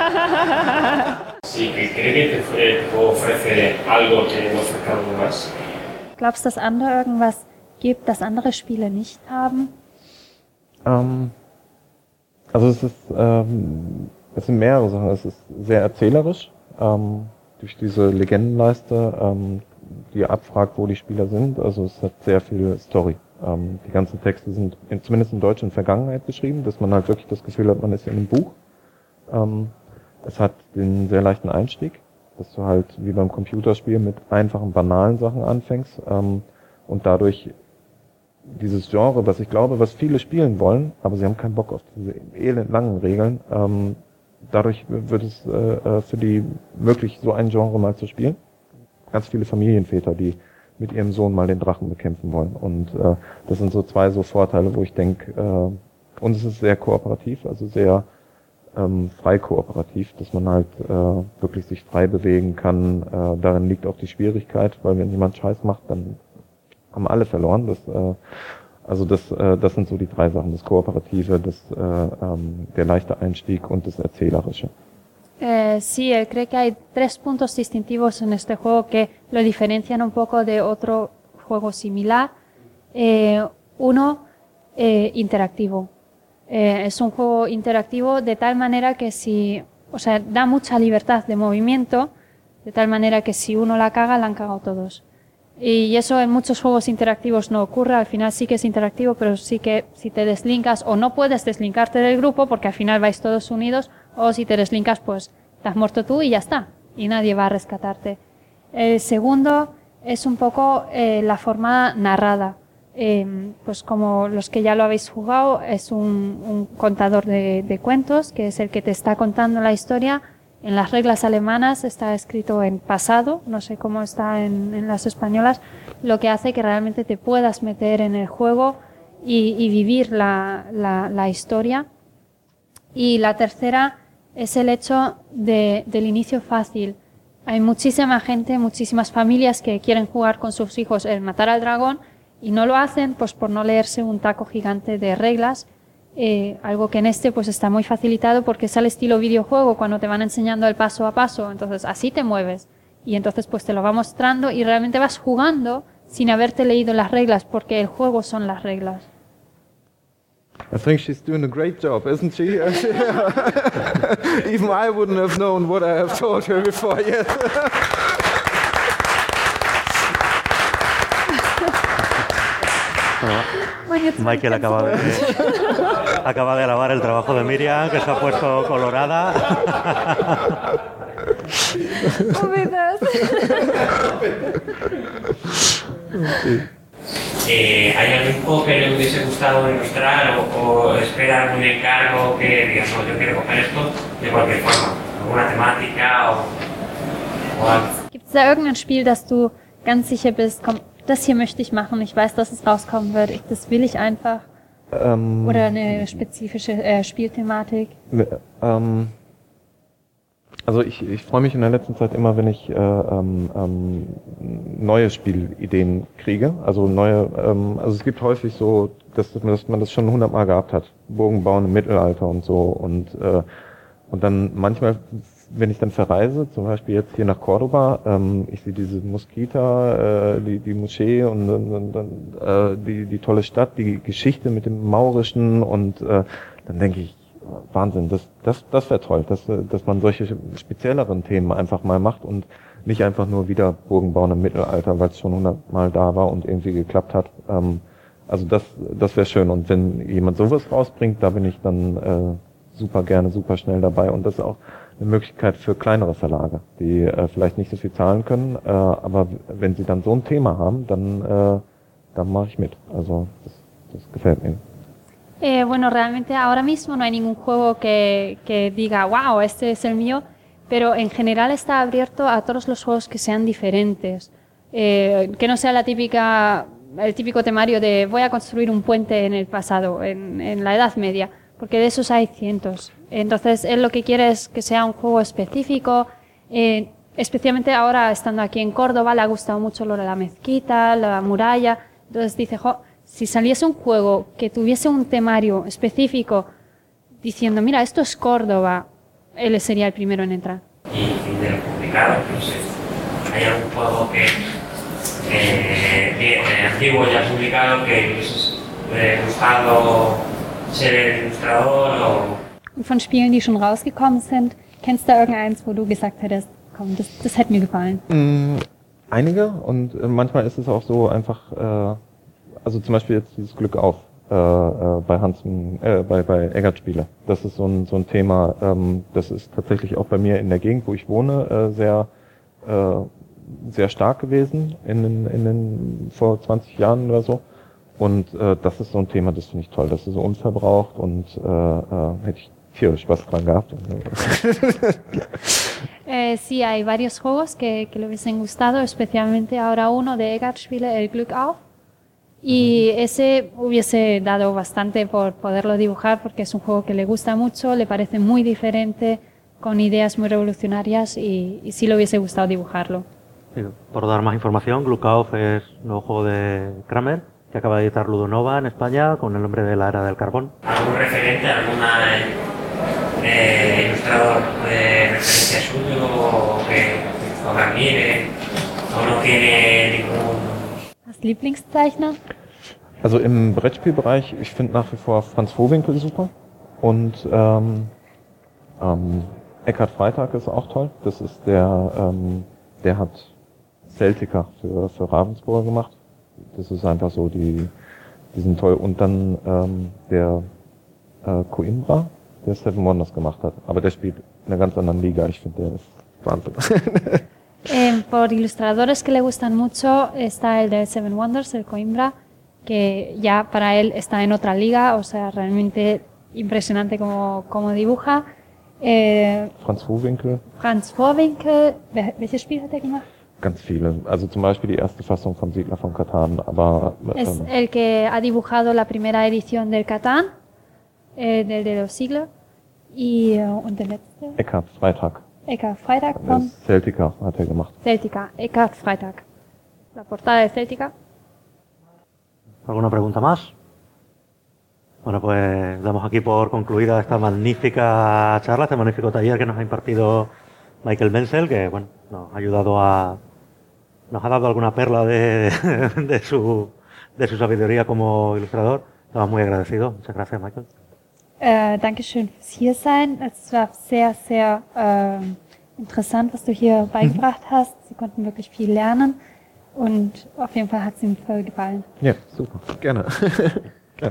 Sí, que cree que te ofrece algo que no ofrezca algo más. Glaubst du, dass andere irgendwas gibt, das andere Spiele nicht haben? Also es sind mehrere Sachen. Es ist sehr erzählerisch, durch diese Legendenleiste, die abfragt, wo die Spieler sind. Also es hat sehr viel Story. Die ganzen Texte sind zumindest in Deutsch in Vergangenheit geschrieben, dass man halt wirklich das Gefühl hat, man ist in einem Buch. Es hat den sehr leichten Einstieg, dass du halt wie beim Computerspiel mit einfachen, banalen Sachen anfängst und dadurch dieses Genre, was ich glaube, was viele spielen wollen, aber sie haben keinen Bock auf diese elendlangen Regeln. Dadurch wird es für die möglich, so ein Genre mal zu spielen. Ganz viele Familienväter, die mit ihrem Sohn mal den Drachen bekämpfen wollen. Und das sind so zwei so Vorteile, wo ich denke, und es ist sehr kooperativ, also sehr frei kooperativ, dass man halt wirklich sich frei bewegen kann. Darin liegt auch die Schwierigkeit, weil wenn jemand Scheiß macht, dann haben alle verloren. Das sind so die drei Sachen, das Kooperative, der leichte Einstieg und das Erzählerische. Sí, él cree que hay 3 puntos distintivos en este juego que lo diferencian un poco de otro juego similar. Uno, interactivo. Es un juego interactivo de tal manera que da mucha libertad de movimiento, de tal manera que si uno la caga, la han cagado todos. Y eso en muchos juegos interactivos no ocurre, al final sí que es interactivo, pero sí que si te deslinkas o no puedes deslinkarte del grupo porque al final vais todos unidos, o si te deslinkas pues te has muerto tú y ya está, y nadie va a rescatarte. El segundo es un poco la forma narrada, pues como los que ya lo habéis jugado, es un contador de cuentos, que es el que te está contando la historia. En las reglas alemanas está escrito en pasado, no sé cómo está en las españolas, lo que hace que realmente te puedas meter en el juego y vivir la historia. Y la tercera es el hecho del inicio fácil. Hay muchísima gente, muchísimas familias que quieren jugar con sus hijos el matar al dragón y no lo hacen pues por no leerse un taco gigante de reglas. Algo que en este pues está muy facilitado porque es al estilo videojuego cuando te van enseñando el paso a paso, entonces así te mueves y entonces pues te lo va mostrando y realmente vas jugando sin haberte leído las reglas porque el juego son las reglas. I think she's doing a great job, isn't she? Even I wouldn't have known what I have told her before yet. Michael acaba de alabar el trabajo de Miriam, que se ha puesto colorada. ¿hay algún juego que le hubiese gustado ilustrar o espera algún encargo que diga, no, yo quiero coger esto de cualquier forma? ¿Alguna temática o algo? Gibt es da irgendein Spiel, das du ganz sicher bist, komm, das hier möchte ich machen, ich weiß, dass es rauskommen wird, das will ich einfach? Oder eine spezifische Spielthematik? Also ich freue mich in der letzten Zeit immer, wenn ich neue Spielideen kriege. Also also es gibt häufig so, dass man das schon 100-mal gehabt hat. Burgenbauen im Mittelalter und so. Und dann manchmal, wenn ich dann verreise, zum Beispiel jetzt hier nach Cordoba, ich sehe diese Mosquita, die Moschee und die tolle Stadt, die Geschichte mit dem Maurischen und dann denke ich, Wahnsinn, das wäre toll, dass man solche spezielleren Themen einfach mal macht und nicht einfach nur wieder Burgenbauen im Mittelalter, weil es schon 100-mal da war und irgendwie geklappt hat. Also das wäre schön. Und wenn jemand sowas rausbringt, da bin ich dann super gerne, super schnell dabei. Und das ist auch eine Möglichkeit für kleinere Verlage, die vielleicht nicht so viel zahlen können, aber wenn sie dann so ein Thema haben, dann mache ich mit. Also das gefällt mir. Bueno, realmente ahora mismo no hay ningún juego que diga, wow, este es el mío, pero en general está abierto a todos los juegos que sean diferentes. Que no sea el típico temario de voy a construir un puente en el pasado, en la Edad Media, porque de esos hay cientos. Entonces, él lo que quiere es que sea un juego específico, especialmente ahora estando aquí en Córdoba, le ha gustado mucho lo de la mezquita, la muralla, entonces dice, si saliese un juego que tuviese un temario específico diciendo, mira, esto es Córdoba, él sería el primero en entrar. Y de lo complicado, no sé, ¿hay algún juego que antiguo ya publicado que hubiese gustado ser el ilustrador o... Von Spielen, die schon rausgekommen sind, kennst du da irgendeins, wo du gesagt hättest, komm, das hätte mir gefallen? Einige und manchmal ist es auch so einfach... Also zum Beispiel jetzt dieses Glück auf bei Eggert Spiele. Das ist so ein Thema, das ist tatsächlich auch bei mir in der Gegend, wo ich wohne, sehr stark gewesen vor 20 Jahren oder so. Und das ist so ein Thema, das finde ich toll. Das ist so unverbraucht und hätte ich tierisch Spaß dran gehabt. Sí, hay varios juegos que le hubiesen gustado, especialmente ahora uno de Eggert Spiele, el Glück auf. Y ese hubiese dado bastante por poderlo dibujar porque es un juego que le gusta mucho, le parece muy diferente, con ideas muy revolucionarias y sí le hubiese gustado dibujarlo. Sí, por dar más información, Glukauf es un nuevo juego de Kramer que acaba de editar Ludonova en España con el nombre de la Era del Carbón. ¿Algún referente, alguna ilustrador de referencia suyo o que lo admire o no tiene ningún... Lieblingszeichner? Also im Brettspielbereich, ich finde nach wie vor Franz Vohwinkel super und Eckhard Freitag ist auch toll. Das ist der hat Celtica für Ravensburger gemacht. Das ist einfach so, die sind toll. Und dann der Coimbra, der Seven Wonders gemacht hat. Aber der spielt in einer ganz anderen Liga. Ich finde, der ist Wahnsinn. Por ilustradores que le gustan mucho está el de Seven Wonders, el Coimbra, que ya para él está en otra liga, o sea, realmente impresionante como dibuja. Franz Vohwinkel. Welches Spiel hat er gemacht? Ganz viele. Also zum Beispiel die erste Fassung von Siedler von Catan, aber... Es el que ha dibujado la primera edición del Catán, del de los siglos, und der letzte? Eckhard Freitag. Eckhard Freitag von... Celtica hat er gemacht. Celtica, Eckhard Freitag. La portada de Celtica. ¿Alguna pregunta más? Bueno, pues damos aquí por concluida esta magnífica charla, este magnífico taller que nos ha impartido Michael Menzel, que bueno, nos ha dado alguna perla de su sabiduría como ilustrador. Estamos muy agradecidos. Muchas gracias, Michael. Dankeschön fürs Hiersein. Es war sehr, sehr interessant, was du hier beigebracht hast. Sie konnten wirklich viel lernen und auf jeden Fall hat es ihm voll gefallen. Ja, super. Gerne. Gerne.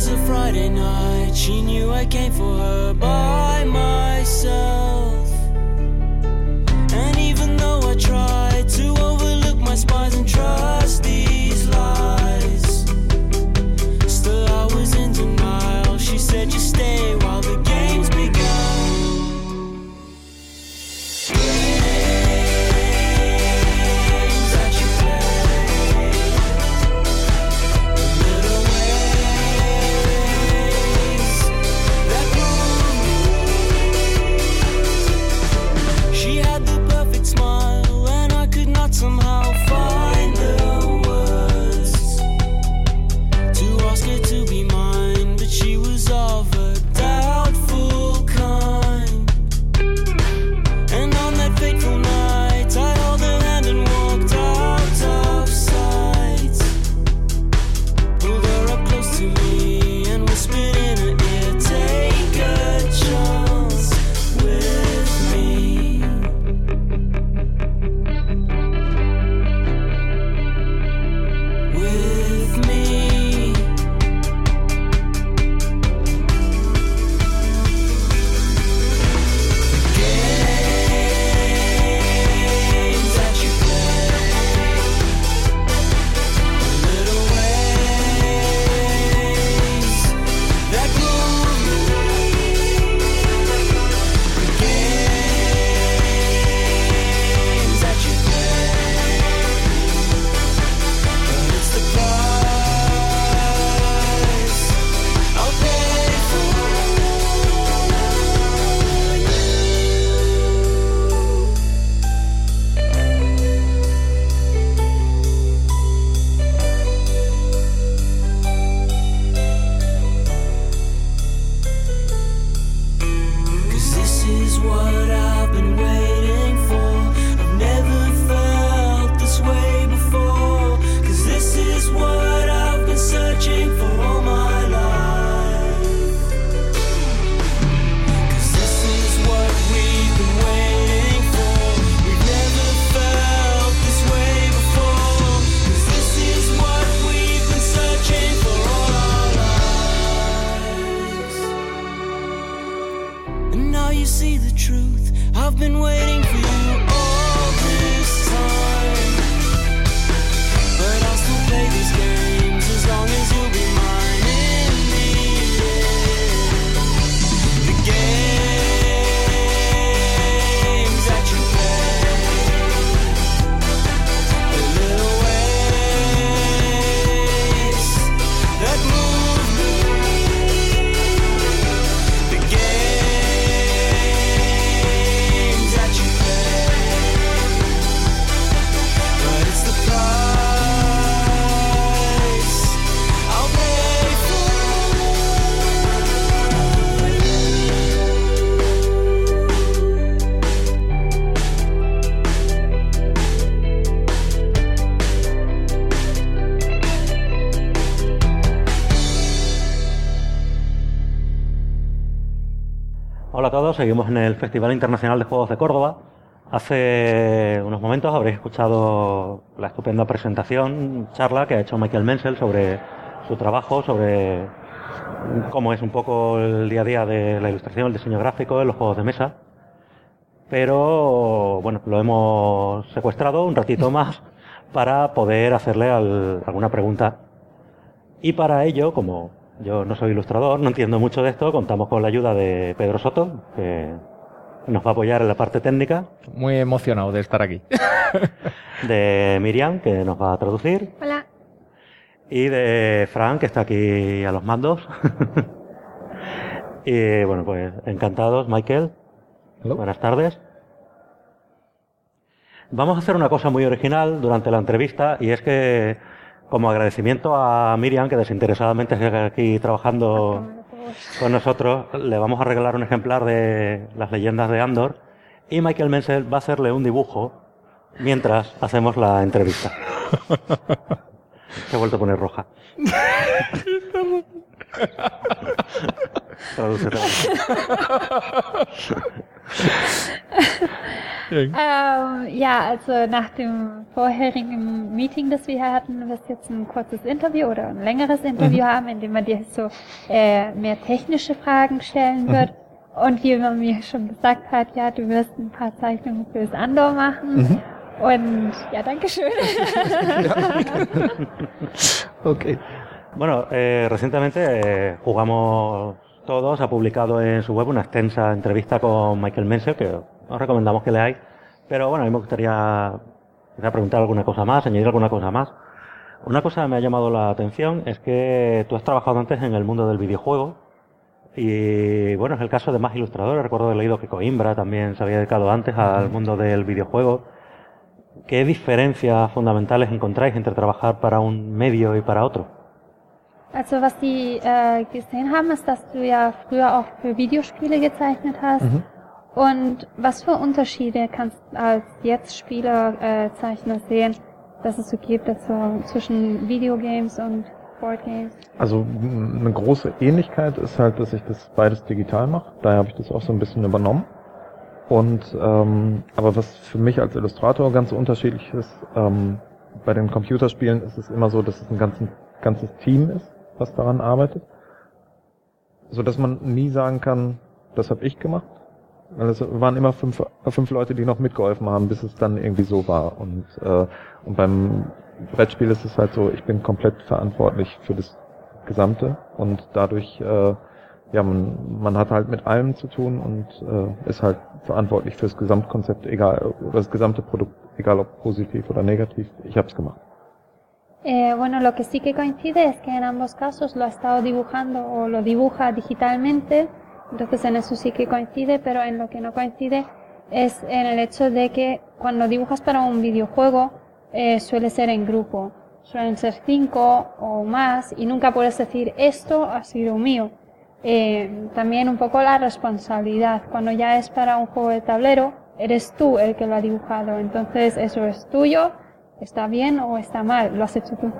was a Friday night. She knew I came for her by myself. And even though I tried to overlook my spies and trust these lies, still I was in denial. She said just stay while the games began. Somehow find the words to ask her to be mine, but she was of a doubtful kind. And on that fateful night, I held her hand and walked out of sight. Pulled her up close to me and whispered in her ear, take a chance with me. Hola a todos, seguimos en el Festival Internacional de Juegos de Córdoba. Hace unos momentos habréis escuchado la estupenda presentación, charla que ha hecho Michael Menzel sobre su trabajo, sobre cómo es un poco el día a día de la ilustración, el diseño gráfico en los juegos de mesa. Pero bueno, lo hemos secuestrado un ratito más para poder hacerle alguna pregunta. Y para ello, como yo no soy ilustrador, no entiendo mucho de esto, contamos con la ayuda de Pedro Soto, que nos va a apoyar en la parte técnica. Muy emocionado de estar aquí. De Miriam, que nos va a traducir. Hola. Y de Fran, que está aquí a los mandos. Y bueno, pues encantados, Michael. Hello. Buenas tardes. Vamos a hacer una cosa muy original durante la entrevista, y es que, como agradecimiento a Miriam, que desinteresadamente está aquí trabajando con nosotros, le vamos a regalar un ejemplar de las leyendas de Andor, y Michael Menzel va a hacerle un dibujo mientras hacemos la entrevista. Se ha vuelto a poner roja. Ja, also nach dem vorherigen Meeting, das wir hier hatten, wird jetzt ein kurzes Interview oder ein längeres Interview haben, in dem man dir so mehr technische Fragen stellen wird. Und wie man mir schon gesagt hat, ja, du wirst ein paar Zeichnungen fürs Andor machen. Und ja, danke schön. Okay. Bueno, recientemente jugamos todos, ha publicado en su web una extensa entrevista con Michael Menzel, que os recomendamos que leáis. Pero bueno, a mí me gustaría preguntar alguna cosa más, añadir alguna cosa más. Una cosa que me ha llamado la atención es que tú has trabajado antes en el mundo del videojuego. Y bueno, es el caso de más ilustradores. Recuerdo haber leído que Coimbra también se había dedicado antes al mundo del videojuego. ¿Qué diferencias fundamentales encontráis entre trabajar para un medio y para otro? Also was die gesehen haben, ist, dass du ja früher auch für Videospiele gezeichnet hast. Und was für Unterschiede kannst du als jetzt Spielerzeichner sehen, dass es so gibt zwischen Videogames und Boardgames? Also eine große Ähnlichkeit ist halt, dass ich das beides digital mache. Daher habe ich das auch so ein bisschen übernommen. Und aber was für mich als Illustrator ganz unterschiedlich ist, bei den Computerspielen ist es immer so, dass es ein ganzes Team ist, was daran arbeitet, so dass man nie sagen kann, das habe ich gemacht. Weil es waren immer fünf Leute, die noch mitgeholfen haben, bis es dann irgendwie so war. Und beim Brettspiel ist es halt so, ich bin komplett verantwortlich für das Gesamte und dadurch, ja, man hat halt mit allem zu tun und ist halt verantwortlich fürs Gesamtkonzept, egal, oder das gesamte Produkt, egal ob positiv oder negativ. Ich habe es gemacht. Bueno, lo que sí que coincide es que en ambos casos lo ha estado dibujando o lo dibuja digitalmente, entonces en eso sí que coincide, pero en lo que no coincide es en el hecho de que cuando dibujas para un videojuego suele ser en grupo, suelen ser 5 o más y nunca puedes decir esto ha sido mío. También un poco la responsabilidad, cuando ya es para un juego de tablero, eres tú el que lo ha dibujado, entonces eso es tuyo. ¿Está bien o está mal? Lo has hecho tú.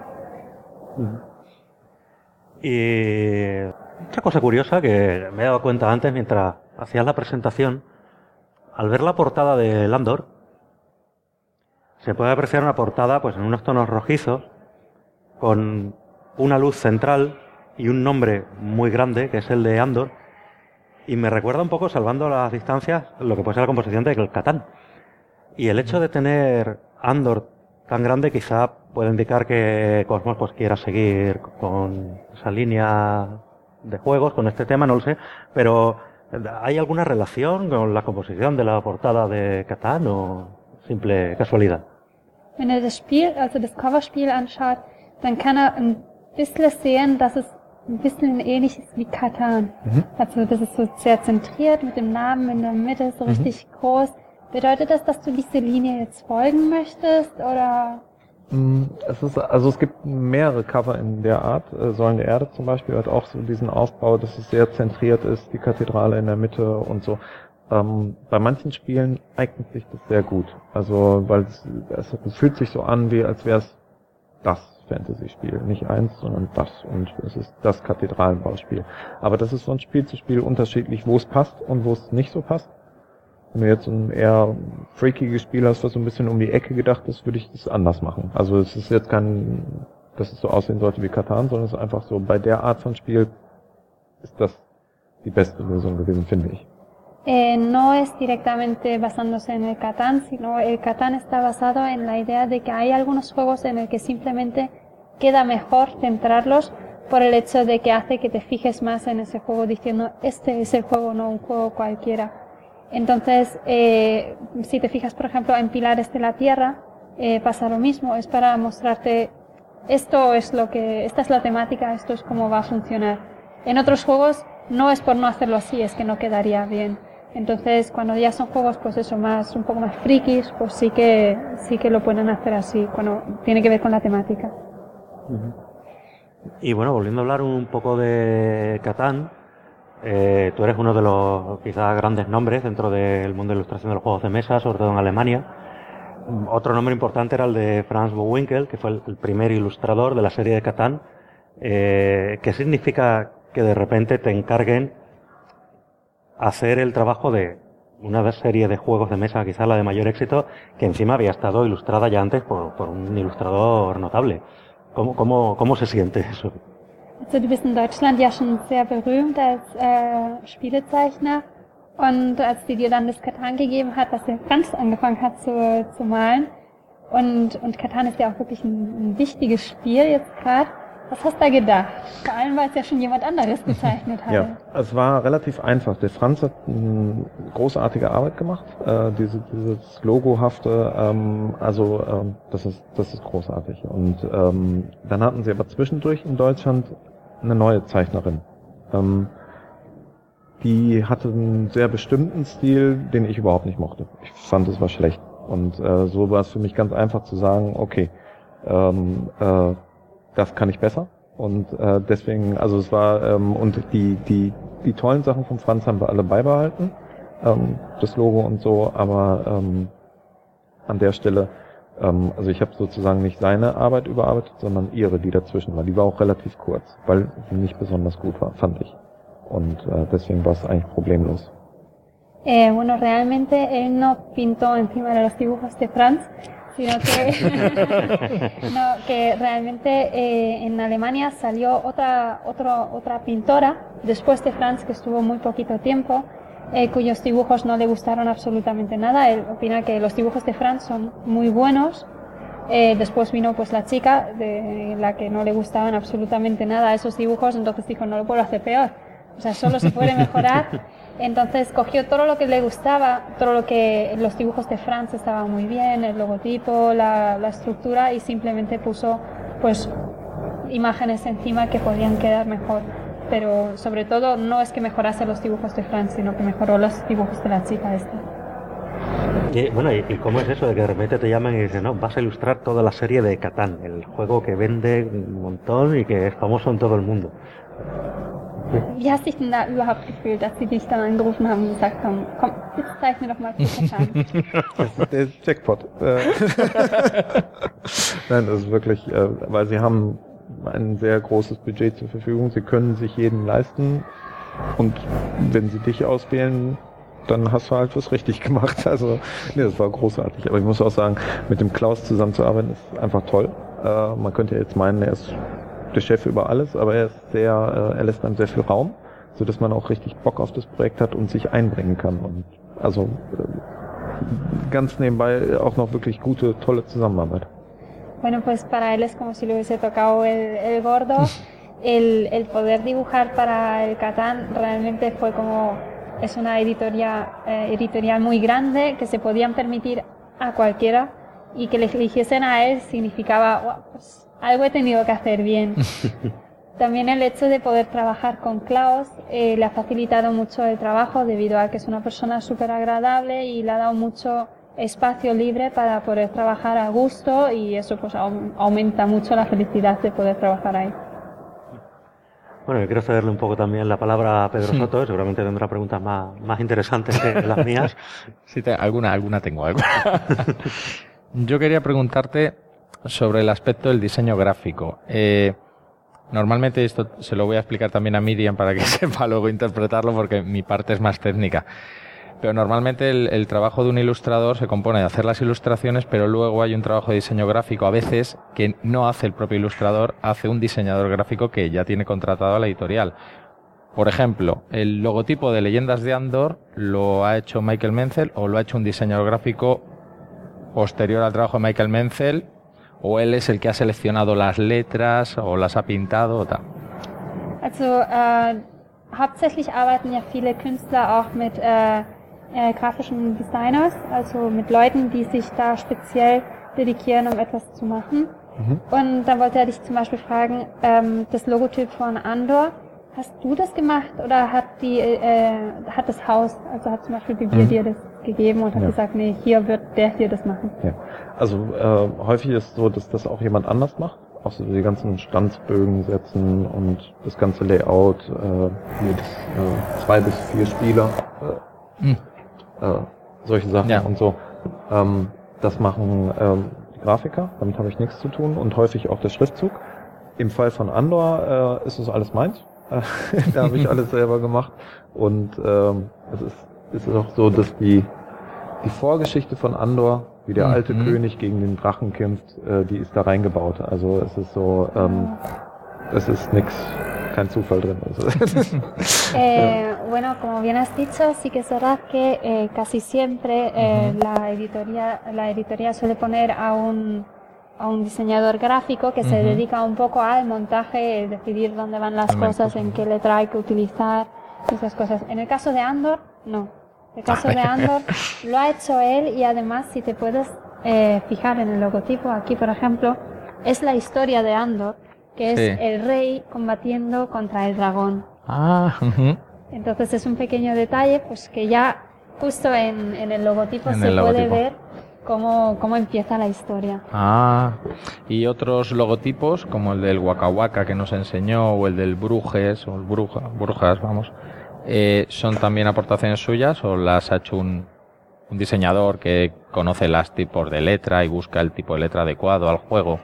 Y otra cosa curiosa que me he dado cuenta antes mientras hacías la presentación, al ver la portada de Andor, se puede apreciar una portada pues en unos tonos rojizos, con una luz central y un nombre muy grande, que es el de Andor, y me recuerda un poco, salvando las distancias, lo que puede ser la composición de Catán. Y el hecho de tener Andor tan grande quizá puede indicar que Cosmos pues quiera seguir con esa línea de juegos, con este tema, no lo sé, pero ¿hay alguna relación con la composición de la portada de Catán o simple casualidad? Wenn das Spiel, also das Coverspiel anschaut, dann kann ein bisschen sehen, dass es ein bisschen ähnlich ist wie Catan. Also das ist so sehr zentriert mit dem Namen in der Mitte, so richtig groß. Bedeutet das, dass du diese Linie jetzt folgen möchtest, oder? Es gibt mehrere Cover in der Art. Säulen der Erde zum Beispiel hat auch so diesen Aufbau, dass es sehr zentriert ist, die Kathedrale in der Mitte und so. Bei manchen Spielen eignet sich das sehr gut. Also, weil es fühlt sich so an, wie als wäre es das Fantasy-Spiel. Nicht eins, sondern das. Und es ist das Kathedralenbauspiel. Aber das ist von Spiel zu Spiel unterschiedlich, wo es passt und wo es nicht so passt. Wenn du jetzt ein eher freakiges Spiel hast, was so ein bisschen um die Ecke gedacht ist, würde ich das anders machen. Also es ist jetzt kein, dass es so aussehen sollte wie Catan, sondern es ist einfach so, bei der Art von Spiel ist das die beste Lösung gewesen, finde ich. No es directamente basándose en el Catán, sino el Catán está basado en la idea de que hay algunos juegos en el que simplemente queda mejor centrarlos por el hecho de que hace que te fijes más en ese juego diciendo, este es el juego, no un juego cualquiera. Entonces, si te fijas, por ejemplo, en Pilares de la Tierra, pasa lo mismo, es para mostrarte, esta es la temática, esto es cómo va a funcionar. En otros juegos no es por no hacerlo así, es que no quedaría bien. Entonces, cuando ya son juegos, pues eso, un poco más frikis, pues sí que lo pueden hacer así, cuando tiene que ver con la temática. Y bueno, volviendo a hablar un poco de Catán, tú eres uno de los quizás grandes nombres dentro del mundo de ilustración de los juegos de mesa, sobre todo en Alemania. Otro nombre importante era el de Franz Bohwinkel, que fue el primer ilustrador de la serie de Catán. ¿Qué significa que de repente te encarguen hacer el trabajo de una serie de juegos de mesa, quizás la de mayor éxito, que encima había estado ilustrada ya antes por un ilustrador notable. ¿Cómo se siente eso? Also du bist in Deutschland ja schon sehr berühmt als Spielezeichner und als die dir dann das Catan gegeben hat, dass der Franz angefangen hat zu malen und Catan ist ja auch wirklich ein wichtiges Spiel jetzt gerade. Was hast du da gedacht? Vor allem, weil es ja schon jemand anderes gezeichnet hat. Ja, es war relativ einfach. Der Franz hat eine großartige Arbeit gemacht. Dieses Logohafte, das ist großartig. Und dann hatten sie aber zwischendurch in Deutschland eine neue Zeichnerin. Die hatte einen sehr bestimmten Stil, den ich überhaupt nicht mochte. Ich fand, es war schlecht. Und so war es für mich ganz einfach zu sagen, okay, das kann ich besser und deswegen, also es war und die tollen Sachen vom Franz haben wir alle beibehalten, das Logo und so, aber an der Stelle, also ich habe sozusagen nicht seine Arbeit überarbeitet, sondern ihre, die dazwischen war. Die war auch relativ kurz, weil sie nicht besonders gut war, fand ich. Und deswegen war es eigentlich problemlos. Bueno, realmente él no pintó encima de los dibujos de Franz, sino que realmente en Alemania salió otra pintora después de Franz, que estuvo muy poquito tiempo, cuyos dibujos no le gustaron absolutamente nada. Él opina que los dibujos de Franz son muy buenos. Después vino pues la chica de la que no le gustaban absolutamente nada esos dibujos, entonces dijo, no lo puedo hacer peor, o sea, solo se puede mejorar. Entonces cogió todo lo que le gustaba, todo lo que los dibujos de Franz estaban muy bien, el logotipo, la estructura, y simplemente puso pues imágenes encima que podían quedar mejor. Pero sobre todo no es que mejorase los dibujos de Franz, sino que mejoró los dibujos de la chica esta. Bueno, ¿y cómo es eso de que de repente te llaman y dicen, no, vas a ilustrar toda la serie de Catan, el juego que vende un montón y que es famoso en todo el mundo? Wie hast du dich denn da überhaupt gefühlt, dass sie dich dann angerufen haben und gesagt haben, komm, jetzt zeichne doch mal für Catan? Der Jackpot. Nein, das ist wirklich, weil sie haben ein sehr großes Budget zur Verfügung, sie können sich jeden leisten und wenn sie dich auswählen, dann hast du halt was richtig gemacht. Also, nee, das war großartig. Aber ich muss auch sagen, mit dem Klaus zusammenzuarbeiten ist einfach toll. Man könnte ja jetzt meinen, er ist der Chef über alles, aber er lässt einem sehr viel Raum, so dass man auch richtig Bock auf das Projekt hat und sich einbringen kann. Und also ganz nebenbei auch noch wirklich gute, tolle Zusammenarbeit. Bueno, pues para él es como si le hubiese tocado el gordo. El poder dibujar para el Catan realmente fue como, es una editorial muy grande que se podían permitir a cualquiera, y que le eligiesen a él significaba, wow, pues algo he tenido que hacer bien. También el hecho de poder trabajar con Klaus le ha facilitado mucho el trabajo, debido a que es una persona súper agradable y le ha dado mucho espacio libre para poder trabajar a gusto, y eso pues aumenta mucho la felicidad de poder trabajar ahí. Bueno, yo quiero cederle un poco también la palabra a Pedro Soto, seguramente tendrá preguntas más interesantes que las mías. Sí, alguna tengo. Yo quería preguntarte sobre el aspecto del diseño gráfico. Normalmente esto se lo voy a explicar también a Miriam para que sepa luego interpretarlo, porque mi parte es más técnica. Pero normalmente el trabajo de un ilustrador se compone de hacer las ilustraciones, pero luego hay un trabajo de diseño gráfico a veces que no hace el propio ilustrador, hace un diseñador gráfico que ya tiene contratado a la editorial. Por ejemplo, el logotipo de Leyendas de Andor lo ha hecho Michael Menzel, o lo ha hecho un diseñador gráfico posterior al trabajo de Michael Menzel, o él es el que ha seleccionado las letras o las ha pintado o tal. Also hauptsächlich arbeiten ja viele Künstler auch mit grafischen Designers, also mit Leuten, die sich da speziell dedikieren, um etwas zu machen. Und da wollte er dich zum Beispiel fragen, das Logotyp von Andor, hast du das gemacht oder hat das Haus, also hat zum Beispiel Bibier dir das gegeben und hat gesagt, nee, hier wird der hier das machen? Ja. Also häufig ist es so, dass das auch jemand anders macht. Auch so die ganzen Stanzbögen setzen und das ganze Layout mit 2 bis 4 Spieler, solche Sachen und so. Das machen die Grafiker, damit habe ich nichts zu tun, und häufig auch der Schriftzug. Im Fall von Andor ist es alles meins. Da habe ich alles selber gemacht, und es ist ist es auch so, dass die Vorgeschichte von Andor, wie der alte König gegen den Drachen kämpft, die ist da reingebaut. Also es ist so, es ist kein Zufall drin. Bueno, como bien has dicho, sí que es verdad que casi siempre la editorial suele poner a un diseñador gráfico que se dedica un poco al montaje, decidir dónde van las cosas, en qué letra hay que utilizar, esas cosas. En el caso de Andor, no. En el caso de Andor lo ha hecho él y además, si te puedes fijar en el logotipo, aquí por ejemplo, es la historia de Andor, que es el rey combatiendo contra el dragón. Entonces es un pequeño detalle, pues que ya justo en el logotipo puede ver cómo empieza la historia. Y otros logotipos, como el del Waka Waka que nos enseñó, o el del Brujes, o el Brujas, vamos, ¿son también aportaciones suyas o las ha hecho un diseñador que conoce los tipos de letra y busca el tipo de letra adecuado al juego?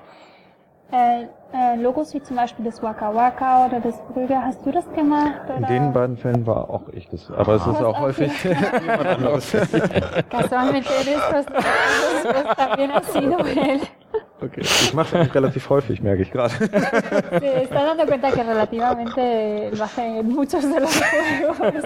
Logos wie zum Beispiel das Waka Waka oder das Brügge, hast du das gemacht? Oder? In den beiden Fällen war auch ich das, aber es ist auch häufig jemand anderes. Casualmente en estos dos también ha sido él. Okay, ich mache es relativ häufig, merke ich gerade. Se está dando cuenta que relativamente lo hace en muchos de los juegos,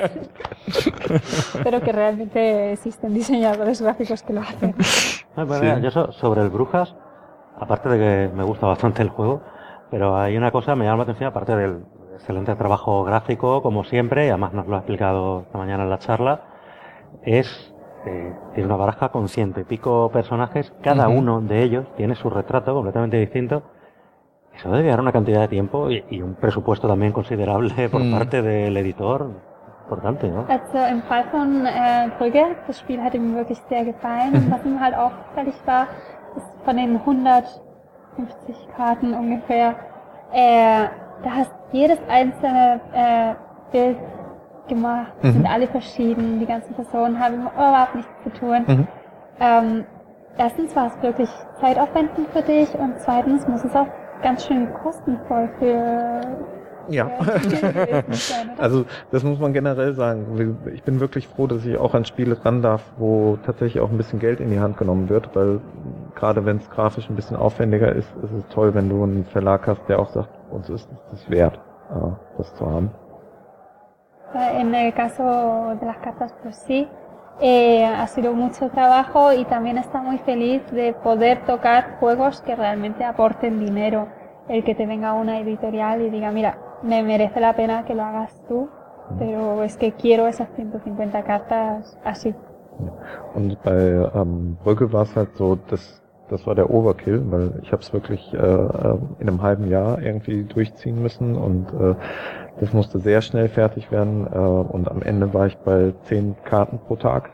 pero que realmente existen diseñadores gráficos que lo hacen. Bueno, yo sobre el Brujas, aparte de que me gusta bastante el juego, pero hay una cosa que me llama la atención, aparte del excelente trabajo gráfico, como siempre, y además nos lo ha explicado esta mañana en la charla, es tiene una baraja con 100 y pico personajes, cada uno de ellos tiene su retrato completamente distinto. Eso debe dar una cantidad de tiempo y un presupuesto también considerable por parte del editor, importante, ¿no? Also im Fall von Brügge, das Spiel hat ihm wirklich sehr gefallen. Und was ihm halt auch auffällig war, ist von den 150 Karten ungefähr, da hast jedes einzelne Bild gemacht, sind alle verschieden, die ganzen Personen haben überhaupt nichts zu tun. Erstens war es wirklich zeitaufwendend für dich und zweitens muss es auch ganz schön kostenvoll für Also das muss man generell sagen. Ich bin wirklich froh, dass ich auch an Spiele ran darf, wo tatsächlich auch ein bisschen Geld in die Hand genommen wird, weil gerade wenn es grafisch ein bisschen aufwendiger ist, ist es toll, wenn du einen Verlag hast, der auch sagt, uns ist es wert, das zu haben. En el caso de las cartas, pues sí, ha sido mucho trabajo y también está muy feliz de poder tocar juegos que realmente aporten dinero. El que te venga una editorial y diga, mira, me merece la pena que lo hagas tú, pero es que quiero esas 150 cartas así. Und bei Brügge war es halt so, das war der Overkill, weil ich habe es wirklich in einem halben Jahr irgendwie durchziehen müssen und das musste sehr schnell fertig werden und am Ende war ich bei 10 Karten pro Tag.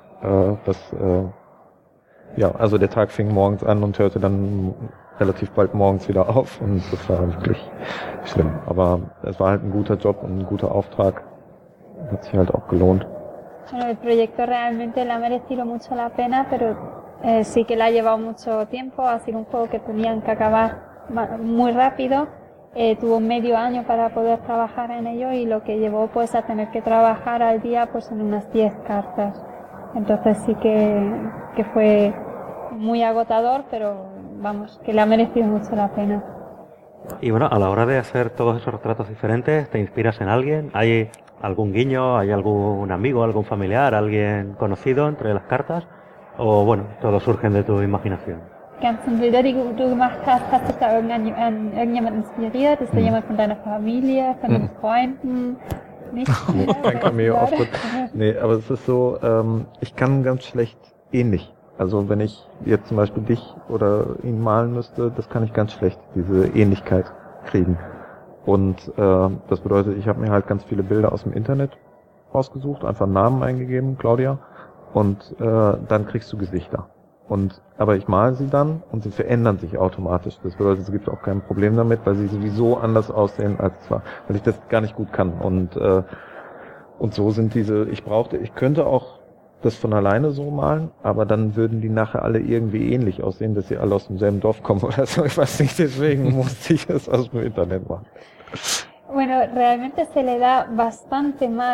Also der Tag fing morgens an und hörte dann relativ bald morgens wieder auf und das war wirklich schlimm. Aber es war halt ein guter Job und ein guter Auftrag. Hat sich halt auch gelohnt. Bueno, el proyecto realmente le ha merecido mucho la pena, pero sí que le ha llevado mucho tiempo. Ha sido un juego que tenían que acabar muy rápido. Tuvo medio año para poder trabajar en ello y lo que llevó pues a tener que trabajar al día pues en unas 10 cartas. Entonces sí que fue muy agotador, pero vamos, que le ha merecido mucho la pena. Y bueno, a la hora de hacer todos esos retratos diferentes, ¿te inspiras en alguien? ¿Hay algún guiño, hay algún amigo, algún familiar, alguien conocido entre las cartas? ¿O bueno, todos surgen de tu imaginación? Die ganzen Bilder, die du gemacht hast, hast dich da irgendjemand inspiriert? Ist da jemand von deiner Familie, von den Freunden? Nicht? Ein Cameo-Auftritt. Nee, aber es ist so, ich kann ganz schlecht ähnlich. Also wenn ich jetzt zum Beispiel dich oder ihn malen müsste, das kann ich ganz schlecht, diese Ähnlichkeit kriegen. Und das bedeutet, ich habe mir halt ganz viele Bilder aus dem Internet rausgesucht, einfach einen Namen eingegeben, Claudia, und dann kriegst du Gesichter. Aber ich male sie dann und sie verändern sich automatisch. Das bedeutet, es gibt auch kein Problem damit, weil sie sowieso anders aussehen als zwar, weil ich das gar nicht gut kann. Und so sind ich könnte auch das von alleine so malen, aber dann würden die nachher alle irgendwie ähnlich aussehen, dass sie alle aus demselben Dorf kommen oder so. Ich weiß nicht, deswegen musste ich das aus dem Internet machen. Bueno, realmente se le da bastante mal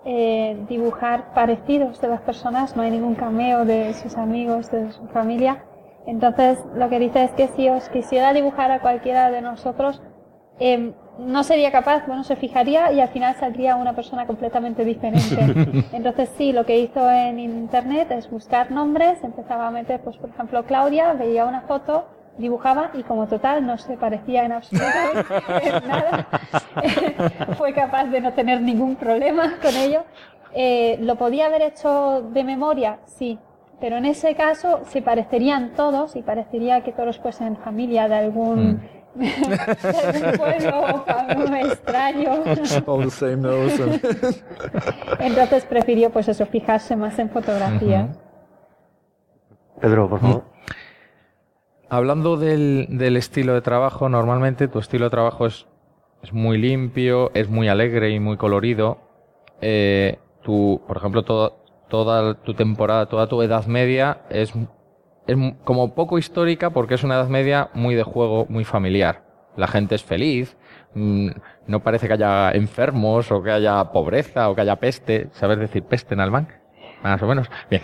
dibujar parecidos de las personas, no hay ningún cameo de sus amigos, de su familia. Entonces lo que dice es que si os quisiera dibujar a cualquiera de nosotros, no sería capaz, bueno, se fijaría y al final saldría una persona completamente diferente. Entonces sí, lo que hizo en internet es buscar nombres, empezaba a meter, pues por ejemplo Claudia, veía una foto, dibujaba y como total no se parecía en absoluto nada, fue capaz de no tener ningún problema con ello. ¿Lo podía haber hecho de memoria? Sí, pero en ese caso se parecerían todos y parecería que todos fuesen familia de algún pueblo o extraño. All the same nose. Entonces prefirió pues eso, fijarse más en fotografías. Pedro, por favor. Hablando del estilo de trabajo, normalmente tu estilo de trabajo es muy limpio, es muy alegre y muy colorido. Tú, por ejemplo, toda tu temporada, toda tu Edad Media es como poco histórica porque es una Edad Media muy de juego, muy familiar. La gente es feliz, no parece que haya enfermos o que haya pobreza o que haya peste. ¿Sabes decir peste en alemán? Más o menos. Bien.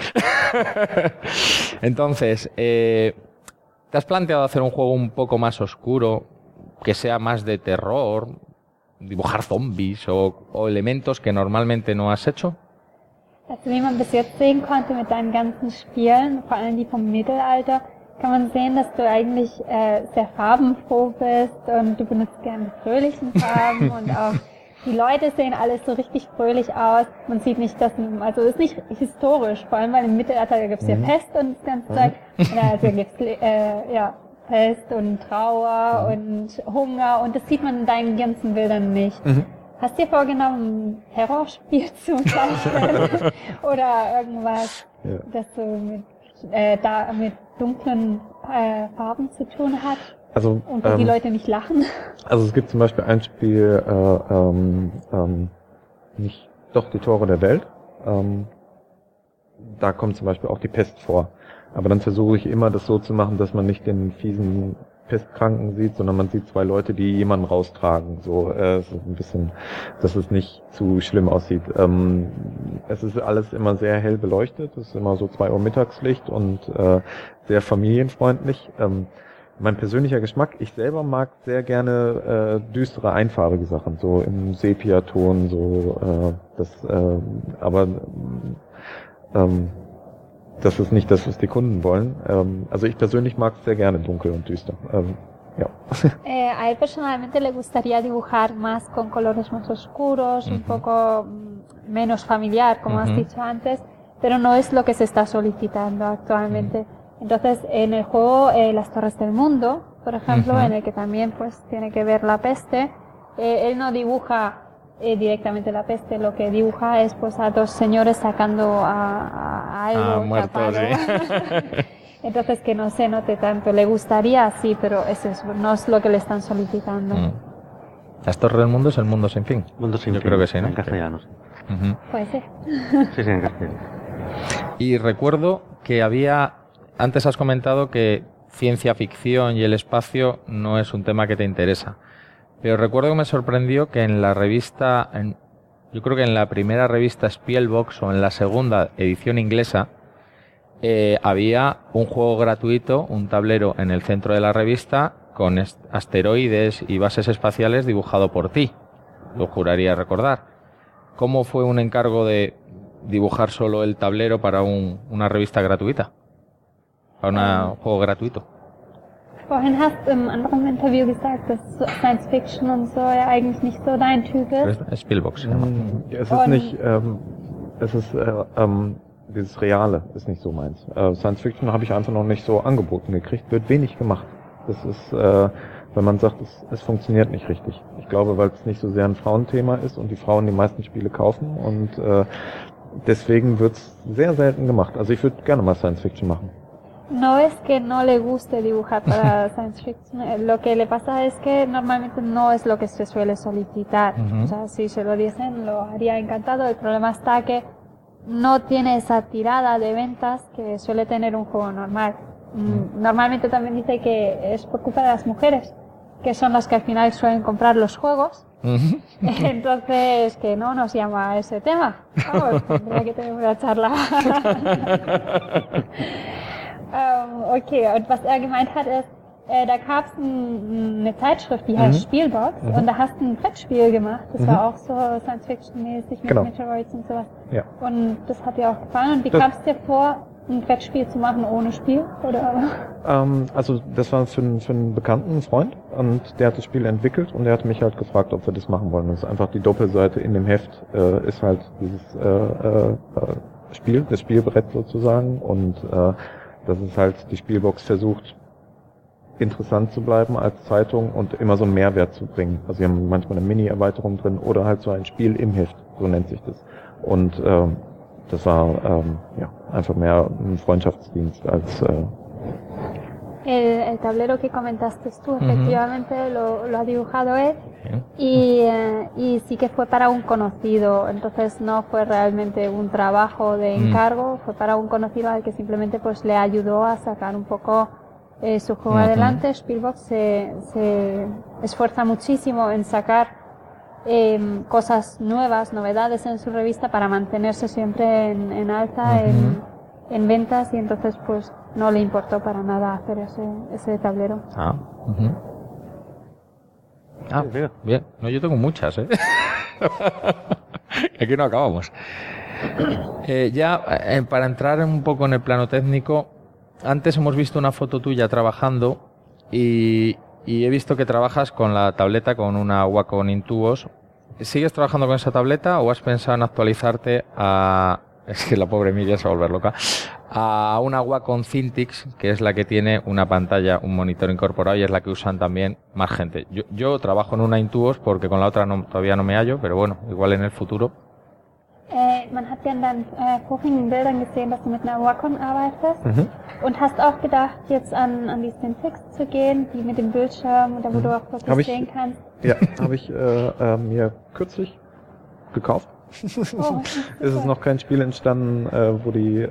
Entonces, ¿te has planteado hacer un juego un poco más oscuro, que sea más de terror, dibujar zombies o elementos que normalmente no has hecho? Also wie man bis jetzt sehen konnte mit deinen ganzen Spielen, vor allem die vom Mittelalter, kann man sehen, dass du eigentlich sehr farbenfroh bist und du benutzt gerne die fröhlichen Farben und auch die Leute sehen alles so richtig fröhlich aus. Man sieht nicht, dass, also ist nicht historisch, vor allem weil im Mittelalter gibt es ja Pest und das ganze Zeug. Also gibt es Pest und Trauer und Hunger und das sieht man in deinen ganzen Bildern nicht. Hast du dir vorgenommen, ein Terrorspiel zu zeichnen oder irgendwas, das so mit dunklen Farben zu tun hat? Also, und wo die Leute nicht lachen? Also es gibt zum Beispiel ein Spiel, die Tore der Welt. Da kommt zum Beispiel auch die Pest vor. Aber dann versuche ich immer, das so zu machen, dass man nicht den fiesen Pestkranken sieht, sondern man sieht zwei Leute, die jemanden raustragen. So, es ist ein bisschen, dass es nicht zu schlimm aussieht. Es ist alles immer sehr hell beleuchtet. Es ist immer so 2 Uhr Mittagslicht und sehr familienfreundlich. Mein persönlicher Geschmack, ich selber mag sehr gerne düstere, einfarbige Sachen, so im Sepia-Ton, so das ist nicht das, was die Kunden wollen. Also ich persönlich mag es sehr gerne dunkel und düster. Ja. A él personalmente le gustaría dibujar más con colores más oscuros, un poco menos familiar, como has dicho antes, pero no es lo que se está solicitando actualmente. Entonces, en el juego Las Torres del Mundo, por ejemplo, en el que también pues tiene que ver la peste, él no dibuja directamente la peste, lo que dibuja es pues a 2 señores sacando a algo muertos, ¿sí? Entonces que no se note tanto. Le gustaría, sí, pero no es lo que le están solicitando. Las Torres del Mundo es el mundo sin fin. Mundo sin Yo fin, creo que sí, ¿no? En castellano, sí. Puede ser. Sí, en castellano. Y recuerdo que antes has comentado que ciencia ficción y el espacio no es un tema que te interesa. Pero recuerdo que me sorprendió que en la revista, yo creo que en la primera revista Spielbox o en la segunda edición inglesa, había un juego gratuito, un tablero en el centro de la revista con asteroides y bases espaciales dibujado por ti. Lo juraría recordar. ¿Cómo fue un encargo de dibujar solo el tablero para una revista gratuita? Para un juego gratuito. Vorhin hast du im anderen Interview gesagt, dass Science Fiction und so ja eigentlich nicht so dein Typ ist. Spielbox. Es ist nicht, dieses Reale ist nicht so meins. Science Fiction habe ich einfach noch nicht so angeboten gekriegt, wird wenig gemacht. Das ist, wenn man sagt, es funktioniert nicht richtig. Ich glaube, weil es nicht so sehr ein Frauenthema ist und die Frauen die meisten Spiele kaufen und deswegen wird es sehr selten gemacht. Also ich würde gerne mal Science Fiction machen. No es que no le guste dibujar para science fiction, lo que le pasa es que normalmente no es lo que se suele solicitar. O sea, si se lo dicen, lo haría encantado. El problema está que no tiene esa tirada de ventas que suele tener un juego normal. Normalmente también dice que es por culpa de las mujeres, que son las que al final suelen comprar los juegos Entonces, que no nos llama a ese tema. Vamos, tendría que tener una charla. Okay, und was gemeint hat, ist, da gab es eine Zeitschrift, die heißt Spielbox, und da hast du ein Brettspiel gemacht. Das war auch so Science-Fiction-mäßig mit Meteoroids und sowas. Ja. Und das hat dir auch gefallen. Und wie kam es dir vor, ein Brettspiel zu machen ohne Spiel? Oder? Also das war für einen Bekannten, einen Freund, und der hat das Spiel entwickelt und der hat mich halt gefragt, ob wir das machen wollen. Das ist einfach die Doppelseite in dem Heft, ist halt dieses Spiel, das Spielbrett sozusagen, und das ist halt die Spielbox versucht, interessant zu bleiben als Zeitung und immer so einen Mehrwert zu bringen. Also sie haben manchmal eine Mini-Erweiterung drin oder halt so ein Spiel im Heft, so nennt sich das. Und das war einfach mehr ein Freundschaftsdienst als... El tablero que comentaste tú, efectivamente lo ha dibujado él y sí que fue para un conocido, entonces no fue realmente un trabajo de encargo, fue para un conocido al que simplemente pues le ayudó a sacar un poco su juego adelante. Spielbox se esfuerza muchísimo en sacar cosas nuevas, novedades en su revista para mantenerse siempre en alta en ventas, y entonces pues no le importó para nada hacer ese tablero. Bien. No, yo tengo muchas, Aquí no acabamos. Para entrar un poco en el plano técnico, antes hemos visto una foto tuya trabajando y he visto que trabajas con la tableta, con una Wacom Intuos. ¿Sigues trabajando con esa tableta o has pensado en actualizarte a... Es que la pobre Miriam se va a volver loca. A una Wacom Cintiq, que es la que tiene una pantalla, un monitor incorporado, y es la que usan también más gente. Yo trabajo en una Intuos porque con la otra todavía no me hallo, pero bueno, igual en el futuro. Man hat ja in deinen vorigen Bildern gesehen, dass du mit einer Wacom arbeitest und hast auch gedacht, jetzt an die Cintiq zu gehen, die mit dem Bildschirm, da wo du auch wirklich sehen kannst. Ja, habe ich mir kürzlich gekauft. Es ist noch kein Spiel entstanden, wo die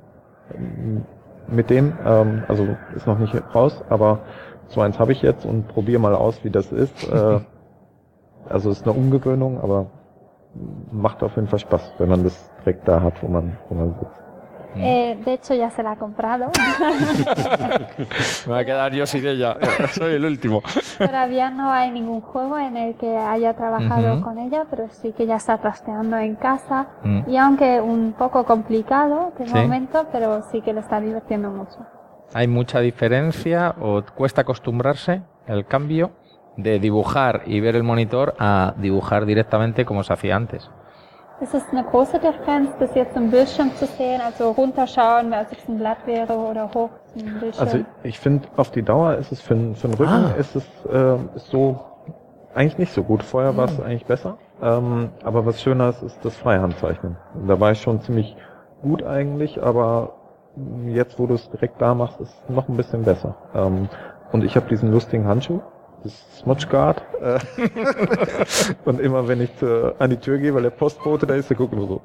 mit dem, also ist noch nicht raus, aber so eins habe ich jetzt und probiere mal aus, wie das ist. Also ist eine Umgewöhnung, aber macht auf jeden Fall Spaß, wenn man das direkt da hat, wo man sitzt. De hecho ya se la ha comprado. Me va a quedar yo sin ella, soy el último. Todavía no hay ningún juego en el que haya trabajado con ella, pero sí que ya está trasteando en casa, y aunque un poco complicado de momento, pero sí que le está divirtiendo mucho. ¿Hay mucha diferencia o cuesta acostumbrarse el cambio de dibujar y ver el monitor a dibujar directamente como se hacía antes? Ist es eine große Differenz, das jetzt im Bildschirm zu sehen, also runterschauen, als ob es ein Blatt wäre, oder hoch zum Bildschirm? Also ich finde, auf die Dauer ist es für den Rücken ist es ist so eigentlich nicht so gut. Vorher war es eigentlich besser, aber was schöner ist das Freihandzeichnen. Da war ich schon ziemlich gut eigentlich, aber jetzt, wo du es direkt da machst, ist es noch ein bisschen besser. Und ich habe diesen lustigen Handschuh, das Smudge Guard. Und immer wenn ich an die Tür gehe, weil der Postbote da ist, der guckt nur so.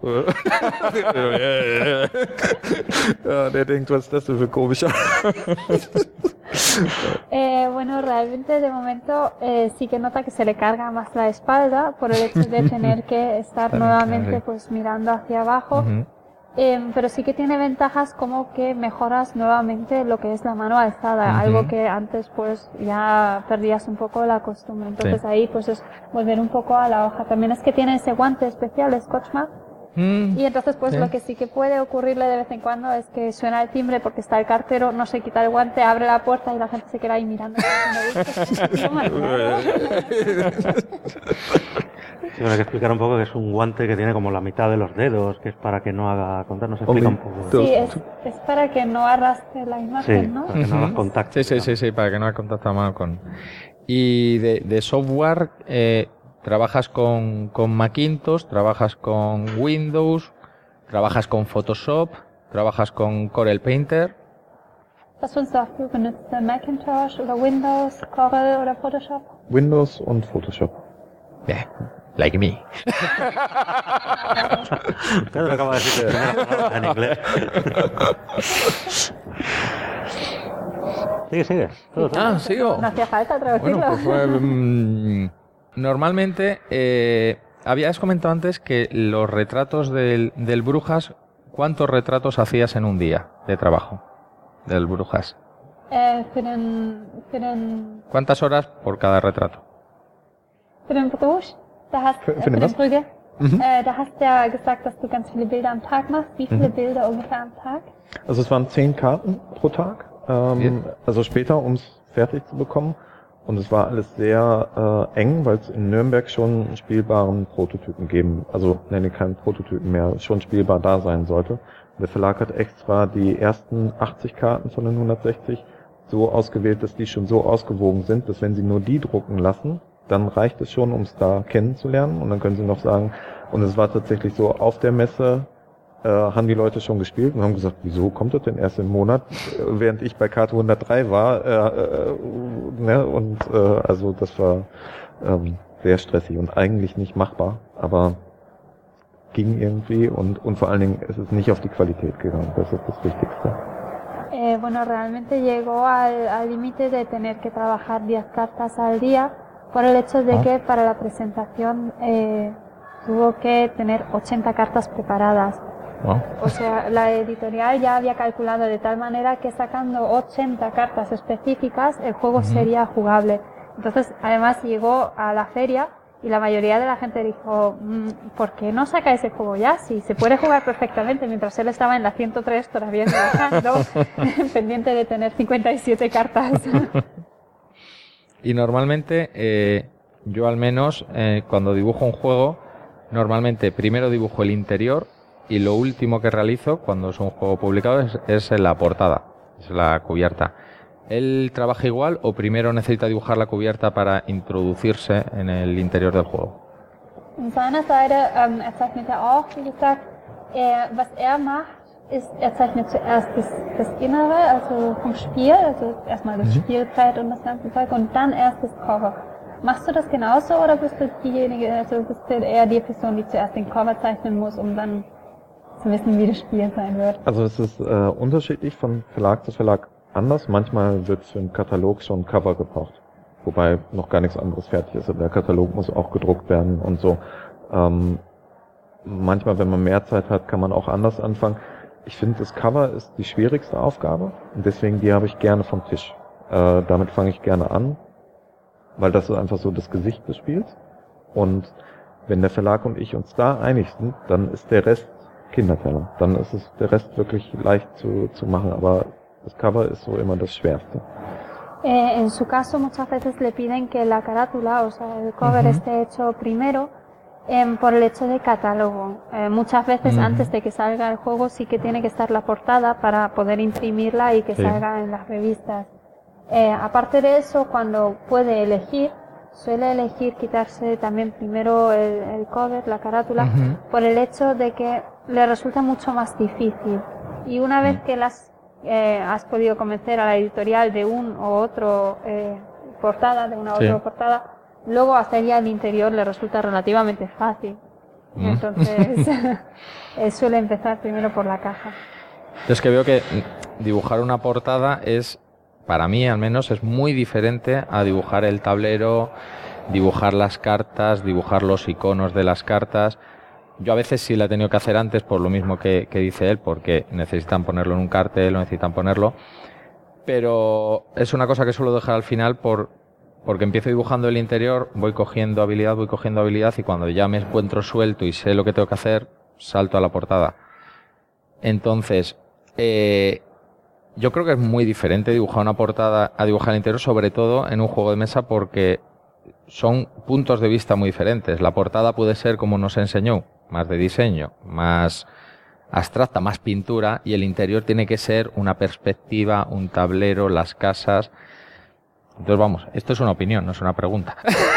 Ja, der denkt, was ist das denn für komischer? Bueno, realmente de momento sí que nota que se le carga más la espalda por el hecho de tener que estar nuevamente pues mirando hacia abajo. Pero sí que tiene ventajas como que mejoras nuevamente lo que es la mano alzada, algo que antes pues ya perdías un poco la costumbre. Entonces ahí pues es volver un poco a la hoja. También es que tiene ese guante especial de Scotchmark. Y entonces pues lo que sí que puede ocurrirle de vez en cuando es que suena el timbre porque está el cartero, no se quita el guante, abre la puerta y la gente se queda ahí mirando. Sí, hay que explicar un poco que es un guante que tiene como la mitad de los dedos, que es para que no haga contacto, no se explica un poco. Sí, es para que no arrastre la imagen, ¿no? Para que no hagas contacto. Sí, para que no hagas contacto a mano con... Y de software, ¿trabajas con Macintosh, trabajas con Windows, trabajas con Photoshop, trabajas con Corel Painter? Was für ein Software benutzt du? Macintosh oder Windows, Corel oder Photoshop? Windows und Photoshop. Yeah, like me. Pedro acaba de decir en inglés. Sigue. Sigo. No hacía falta traducirlo. Bueno, pues Normalmente, habías comentado antes que los retratos del Brujas, ¿cuántos retratos hacías en un día de trabajo del Brujas? ¿Cuántas horas por cada retrato? Für den Bruch, für den Brügge, da hast du ja gesagt, dass du ganz viele Bilder am Tag machst. Wie viele Bilder ungefähr am Tag? Also es waren 10 Karten pro Tag, also später, um es fertig zu bekommen. Und es war alles sehr eng, weil es in Nürnberg schon einen spielbaren Prototypen geben, also nenne keinen Prototypen mehr, schon spielbar da sein sollte. Der Verlag hat extra die ersten 80 Karten von den 160 so ausgewählt, dass die schon so ausgewogen sind, dass wenn sie nur die drucken lassen, dann reicht es schon, um es da kennenzulernen. Und dann können sie noch sagen, und es war tatsächlich so, auf der Messe haben die Leute schon gespielt und haben gesagt, wieso kommt das denn erst im Monat, während ich bei Karte 103 war. Ne? Und also das war sehr stressig und eigentlich nicht machbar, aber ging irgendwie und vor allen Dingen ist es nicht auf die Qualität gegangen, das ist das Wichtigste. Bueno, realmente llegó al límite de tener que trabajar 10 cartas al día por el hecho de que para la presentación tuvo que tener 80 cartas preparadas. Wow. O sea, la editorial ya había calculado de tal manera que sacando 80 cartas específicas el juego sería jugable. Entonces, además llegó a la feria y la mayoría de la gente dijo, ¿por qué no saca ese juego ya? Si se puede jugar perfectamente, mientras él estaba en la 103 todavía trabajando, pendiente de tener 57 cartas. Y normalmente, yo al menos, cuando dibujo un juego, normalmente primero dibujo el interior y lo último que realizo, cuando es un juego publicado, es la portada, es la cubierta. ¿Él trabaja igual o primero necesita dibujar la cubierta para introducirse en el interior del juego? Von seiner Seite, zeichnet auch, wie gesagt, was macht, ist, zeichnet zuerst das Innere, also vom Spiel, also erstmal das Spielbrett und das ganze Zeug und dann erst das Cover. Machst du das genauso oder bist du diejenige, also bist du eher die Person, die zuerst den Cover zeichnen muss, um dann zu wissen, wie das Spiel sein wird? Also es ist unterschiedlich von Verlag zu Verlag anders. Manchmal wird für einen Katalog schon ein Cover gebraucht, wobei noch gar nichts anderes fertig ist. Der Katalog muss auch gedruckt werden und so. Manchmal, wenn man mehr Zeit hat, kann man auch anders anfangen. Ich finde, das Cover ist die schwierigste Aufgabe und deswegen die habe ich gerne vom Tisch. Damit fange ich gerne an, weil das ist einfach so das Gesicht des Spiels. Und wenn der Verlag und ich uns da einig sind, dann ist der Rest Kinderteller. Dann ist es der Rest wirklich leicht zu machen, aber das Cover es so immer das Schwerste. En su caso, muchas veces le piden que la carátula, o sea, el cover esté hecho primero por el hecho de catálogo. Muchas veces antes de que salga el juego sí que tiene que estar la portada para poder imprimirla y que salga en las revistas. Aparte de eso, cuando puede elegir, suele elegir quitarse también primero el cover, la carátula, por el hecho de que le resulta mucho más difícil. Y una vez que has podido convencer a la editorial de un o otro portada, de una u otra portada, luego hacer ya el interior le resulta relativamente fácil. Entonces suele empezar primero por la caja. Es que veo que dibujar una portada es, para mí al menos, es muy diferente a dibujar el tablero, dibujar las cartas, dibujar los iconos de las cartas. Yo a veces sí la he tenido que hacer antes por lo mismo que dice él, porque necesitan ponerlo en un cartel o necesitan ponerlo, pero es una cosa que suelo dejar al final porque empiezo dibujando el interior, voy cogiendo habilidad y cuando ya me encuentro suelto y sé lo que tengo que hacer, salto a la portada. Entonces, yo creo que es muy diferente dibujar una portada a dibujar el interior, sobre todo en un juego de mesa, porque son puntos de vista muy diferentes. La portada puede ser, como nos enseñó, más de diseño, más abstracta, más pintura, y el interior tiene que ser una perspectiva, un tablero, las casas. Entonces vamos, esto es una opinión, no es una pregunta.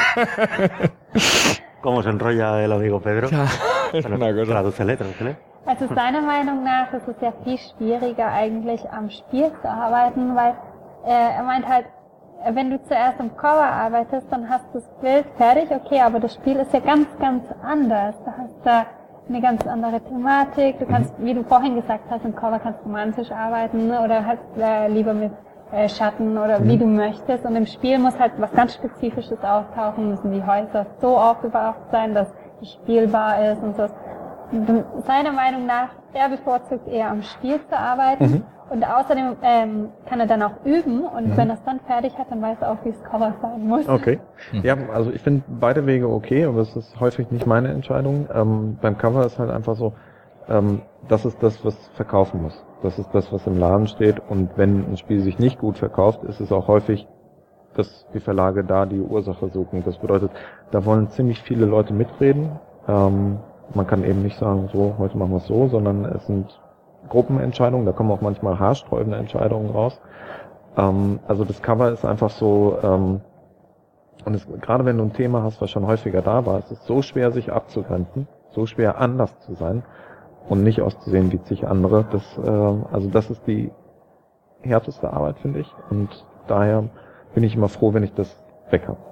¿Cómo se enrolla el amigo Pedro? Es una cosa. Tradúcele. Also seiner Meinung nach ist es ja viel schwieriger eigentlich am Spiel zu arbeiten, weil meint halt, wenn du zuerst am Cover arbeitest, dann hast du das Bild fertig, okay, aber das Spiel ist ja ganz, ganz anders. Da hast du eine ganz andere Thematik. Du kannst, wie du vorhin gesagt hast, im Cover kannst du romantisch arbeiten, ne? Oder halt lieber mit Schatten oder wie du möchtest. Und im Spiel muss halt was ganz Spezifisches auftauchen, müssen die Häuser so aufgebaut sein, dass es spielbar ist und so. Seiner Meinung nach, er bevorzugt eher am Spiel zu arbeiten. Und außerdem kann er dann auch üben und wenn er es dann fertig hat, dann weiß er auch, wie es Cover sein muss. Okay. Ja, also ich finde beide Wege okay, aber es ist häufig nicht meine Entscheidung. Beim Cover ist halt einfach so, das ist das, was verkaufen muss. Das ist das, was im Laden steht. Und wenn ein Spiel sich nicht gut verkauft, ist es auch häufig, dass die Verlage da die Ursache suchen. Das bedeutet, da wollen ziemlich viele Leute mitreden. Man kann eben nicht sagen, so, heute machen wir es so, sondern es sind Gruppenentscheidungen, da kommen auch manchmal haarsträubende Entscheidungen raus. Also das Cover ist einfach so, und gerade wenn du ein Thema hast, was schon häufiger da war, es ist so schwer, sich abzugrenzen, so schwer anders zu sein und nicht auszusehen wie zig andere. Also das ist die härteste Arbeit, finde ich. Und daher bin ich immer froh, wenn ich das weg habe.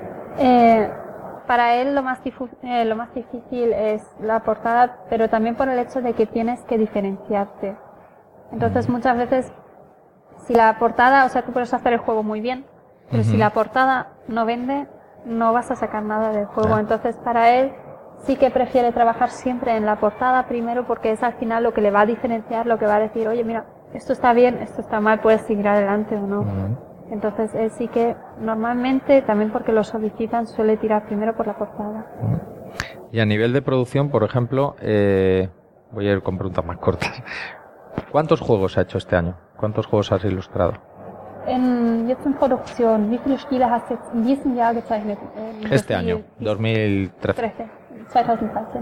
Para él lo más difícil es la portada, pero también por el hecho de que tienes que diferenciarte. Entonces muchas veces, si la portada, o sea, tú puedes hacer el juego muy bien, pero si la portada no vende, no vas a sacar nada del juego. Entonces para él sí que prefiere trabajar siempre en la portada primero porque es al final lo que le va a diferenciar, lo que va a decir, oye, mira, esto está bien, esto está mal, puedes seguir adelante o no. Entonces él sí que normalmente, también porque lo solicitan, suele tirar primero por la portada. Y a nivel de producción, por ejemplo, voy a ir con preguntas más cortas. ¿Cuántos juegos ha hecho este año? ¿Cuántos juegos has ilustrado? Jetzt in Produktion, wie viele Spiele hast du jetzt in diesem Jahr gezeichnet? Este año, 2013. 2013.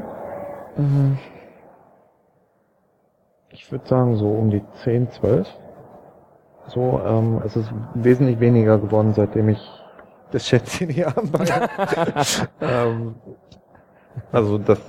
Ich würde sagen, so um die 10, 12. So, es ist wesentlich weniger geworden, seitdem ich das Schätzchen hier habe. Also das,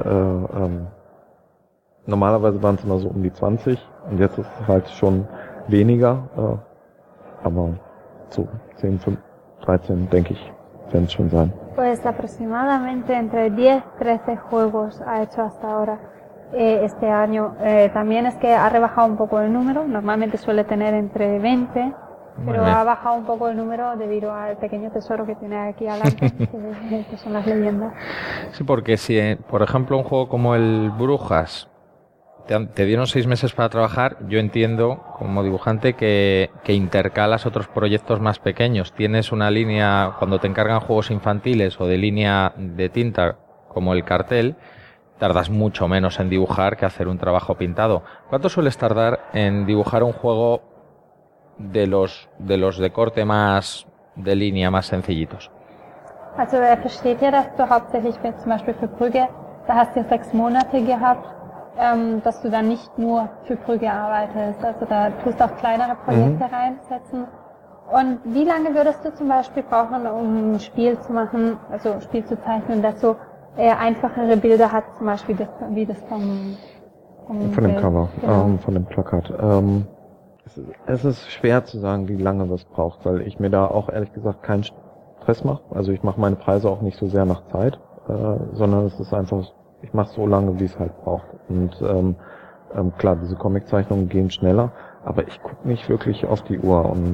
normalerweise waren es immer so um die 20 und jetzt ist es halt schon weniger, aber so 10, 5, 13 denke ich, werden es schon sein. Pues aproximadamente entre 10, 13 juegos ha hecho hasta ahora. Este año también es que ha rebajado un poco el número, normalmente suele tener entre 20, pero ha bajado un poco el número debido al pequeño tesoro que tiene aquí adelante, que son las leyendas. Sí, porque si, por ejemplo, un juego como el Brujas te dieron 6 meses para trabajar, yo entiendo, como dibujante, que intercalas otros proyectos más pequeños. Tienes una línea, cuando te encargan juegos infantiles o de línea de tinta, como el cartel, tardas mucho menos en dibujar que hacer un trabajo pintado. ¿Cuánto sueles tardar en dibujar un juego de los de corte más de línea, más sencillitos? Also versteht ja, dass du hauptsächlich zum Beispiel für Brügge, da hast du 6 Monate gehabt, dass du dann nicht nur für Brügge arbeitest. Also da tust du auch kleinere Projekte reinsetzen. Und wie lange würdest du zum Beispiel brauchen, um ein Spiel zu machen, also ein Spiel zu zeichnen, das so einfachere Bilder hat, zum Beispiel wie das vom von dem Cover, genau. Von dem Plakat. Es ist schwer zu sagen, wie lange das braucht, weil ich mir da auch ehrlich gesagt keinen Stress mache. Also ich mache meine Preise auch nicht so sehr nach Zeit, sondern es ist einfach, ich mache so lange, wie es halt braucht. Und klar, diese Comiczeichnungen gehen schneller, aber ich gucke nicht wirklich auf die Uhr und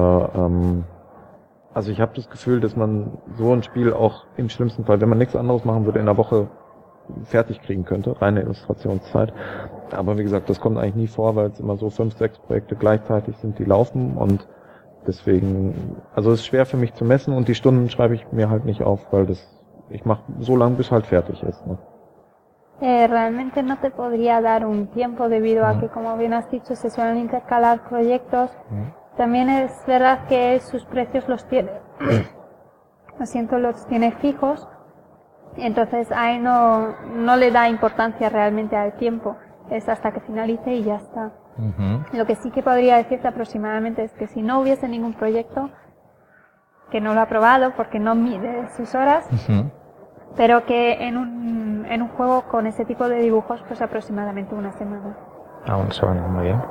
also ich habe das Gefühl, dass man so ein Spiel auch im schlimmsten Fall, wenn man nichts anderes machen würde, in einer Woche fertig kriegen könnte, reine Illustrationszeit. Aber wie gesagt, das kommt eigentlich nie vor, weil es immer so 5, 6 Projekte gleichzeitig sind, die laufen und deswegen, also es ist schwer für mich zu messen und die Stunden schreibe ich mir halt nicht auf, weil ich mache so lange, bis halt fertig ist. Ne? Realmente no te podría dar un tiempo debido a que, como bien has dicho, se suelen intercalar proyectos. También es verdad que sus precios los tiene, los tiene fijos, entonces ahí no le da importancia realmente al tiempo, es hasta que finalice y ya está. Lo que sí que podría decirte aproximadamente es que si no hubiese ningún proyecto, que no lo ha probado porque no mide sus horas, pero que en un juego con ese tipo de dibujos, pues aproximadamente una semana. Una semana, muy bien.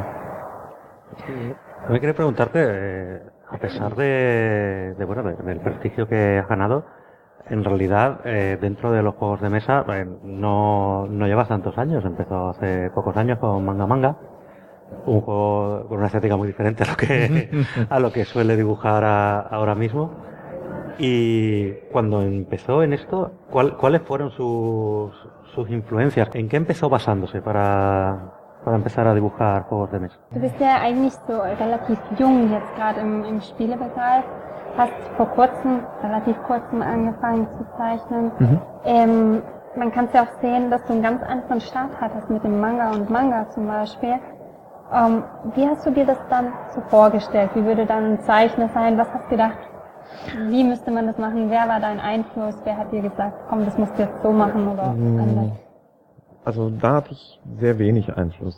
Me quería preguntarte, a pesar del prestigio que has ganado, en realidad dentro de los juegos de mesa no llevas tantos años, empezó hace pocos años con Manga Manga. un juego con una estética muy diferente a lo que suele dibujar ahora mismo. Y cuando empezó en esto, ¿cuáles fueron sus influencias? ¿En qué empezó basándose para empezar a dibujar juegos de mesa? Du bist ja eigentlich so relativ jung jetzt gerade im Spielebereich, hast vor kurzem, relativ kurzem angefangen zu zeichnen. Man kann es ja auch sehen, dass du einen ganz anderen Start hattest mit dem Manga und Manga zum Beispiel. Wie hast du dir das dann so vorgestellt? Wie würde dann ein Zeichner sein? Was hast du gedacht? Wie müsste man das machen? Wer war dein Einfluss? Wer hat dir gesagt, komm, das musst du jetzt so machen oder anders? Also da hatte ich sehr wenig Einfluss.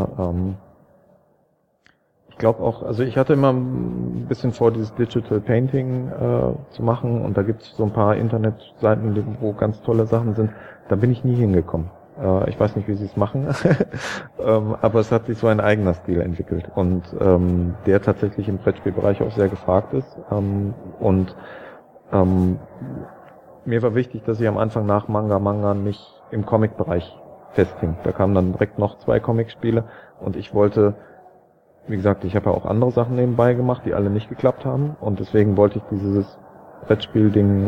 Ich glaube auch, also ich hatte immer ein bisschen vor, dieses Digital Painting zu machen, und da gibt es so ein paar Internetseiten, wo ganz tolle Sachen sind. Da bin ich nie hingekommen. Ich weiß nicht, wie sie es machen, aber es hat sich so ein eigener Stil entwickelt, und der tatsächlich im Brettspielbereich auch sehr gefragt ist. Und mir war wichtig, dass ich am Anfang nach Manga nicht im Comic-Bereich festhing. Da kamen dann direkt noch 2 Comic-Spiele, und ich wollte, wie gesagt, ich habe ja auch andere Sachen nebenbei gemacht, die alle nicht geklappt haben, und deswegen wollte ich dieses Brettspiel-Ding,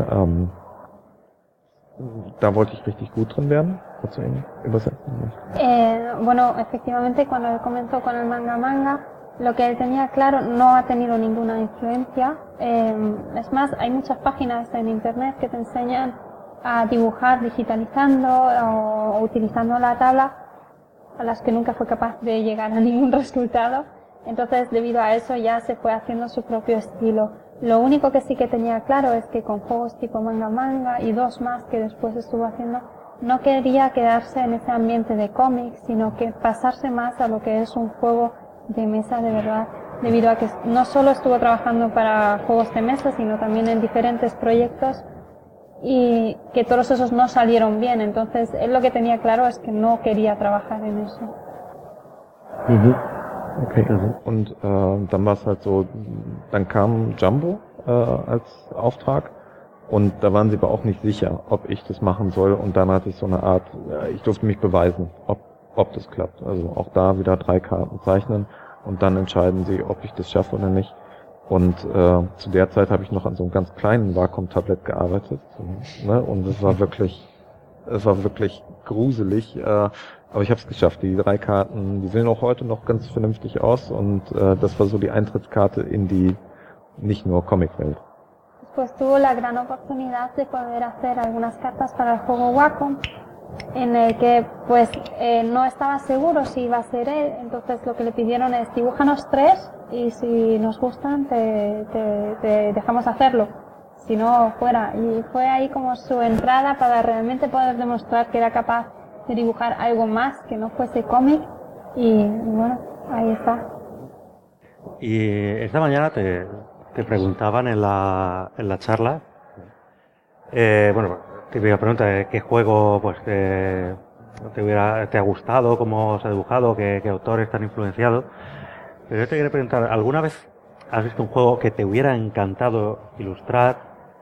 da wollte ich richtig gut drin werden. ¿Puedo übersetzen? Bueno, efectivamente, cuando él comenzó con el manga, lo que él tenía claro no ha tenido ninguna influencia. Es más, hay muchas páginas en internet que te enseñan a dibujar digitalizando o utilizando la tabla, a las que nunca fue capaz de llegar a ningún resultado. Entonces, debido a eso, ya se fue haciendo su propio estilo. Lo único que sí que tenía claro es que con juegos tipo manga y 2 más que después estuvo haciendo, no quería quedarse en ese ambiente de cómics, sino que pasarse más a lo que es un juego de mesa de verdad, debido a que no solo estuvo trabajando para juegos de mesa, sino también en diferentes proyectos, y que todos esos no salieron bien. Entonces, él lo que tenía claro es que no quería trabajar en eso. Okay. Und dann war es halt so, dann kam Jumbo als Auftrag, und da waren sie aber auch nicht sicher, ob ich das machen soll, und dann hatte ich so eine Art, ich durfte mich beweisen, ob das klappt. Also auch da wieder 3 Karten zeichnen, und dann entscheiden sie, ob ich das schaffe oder nicht. Und zu der Zeit habe ich noch an so einem ganz kleinen Wacom-Tablett gearbeitet, ne? Und es war wirklich gruselig, aber ich habe es geschafft. Die 3 Karten, die sehen auch heute noch ganz vernünftig aus, und das war so die Eintrittskarte in die nicht nur Comic-Welt. Pues tuvo la gran oportunidad de poder hacer algunas cartas para el juego Wacom, en el que pues no estaba seguro si iba a ser él. Entonces lo que le pidieron es dibújanos 3 y si nos gustan te dejamos hacerlo, si no fuera. Y fue ahí como su entrada para realmente poder demostrar que era capaz de dibujar algo más que no fuese cómic, y bueno, ahí está. Y esta mañana te preguntaban en la charla, bueno, típica pregunta de qué juego pues te ha gustado, cómo se ha dibujado, qué autores te han influenciado. Pero yo te quería preguntar, ¿alguna vez has visto un juego que te hubiera encantado ilustrar,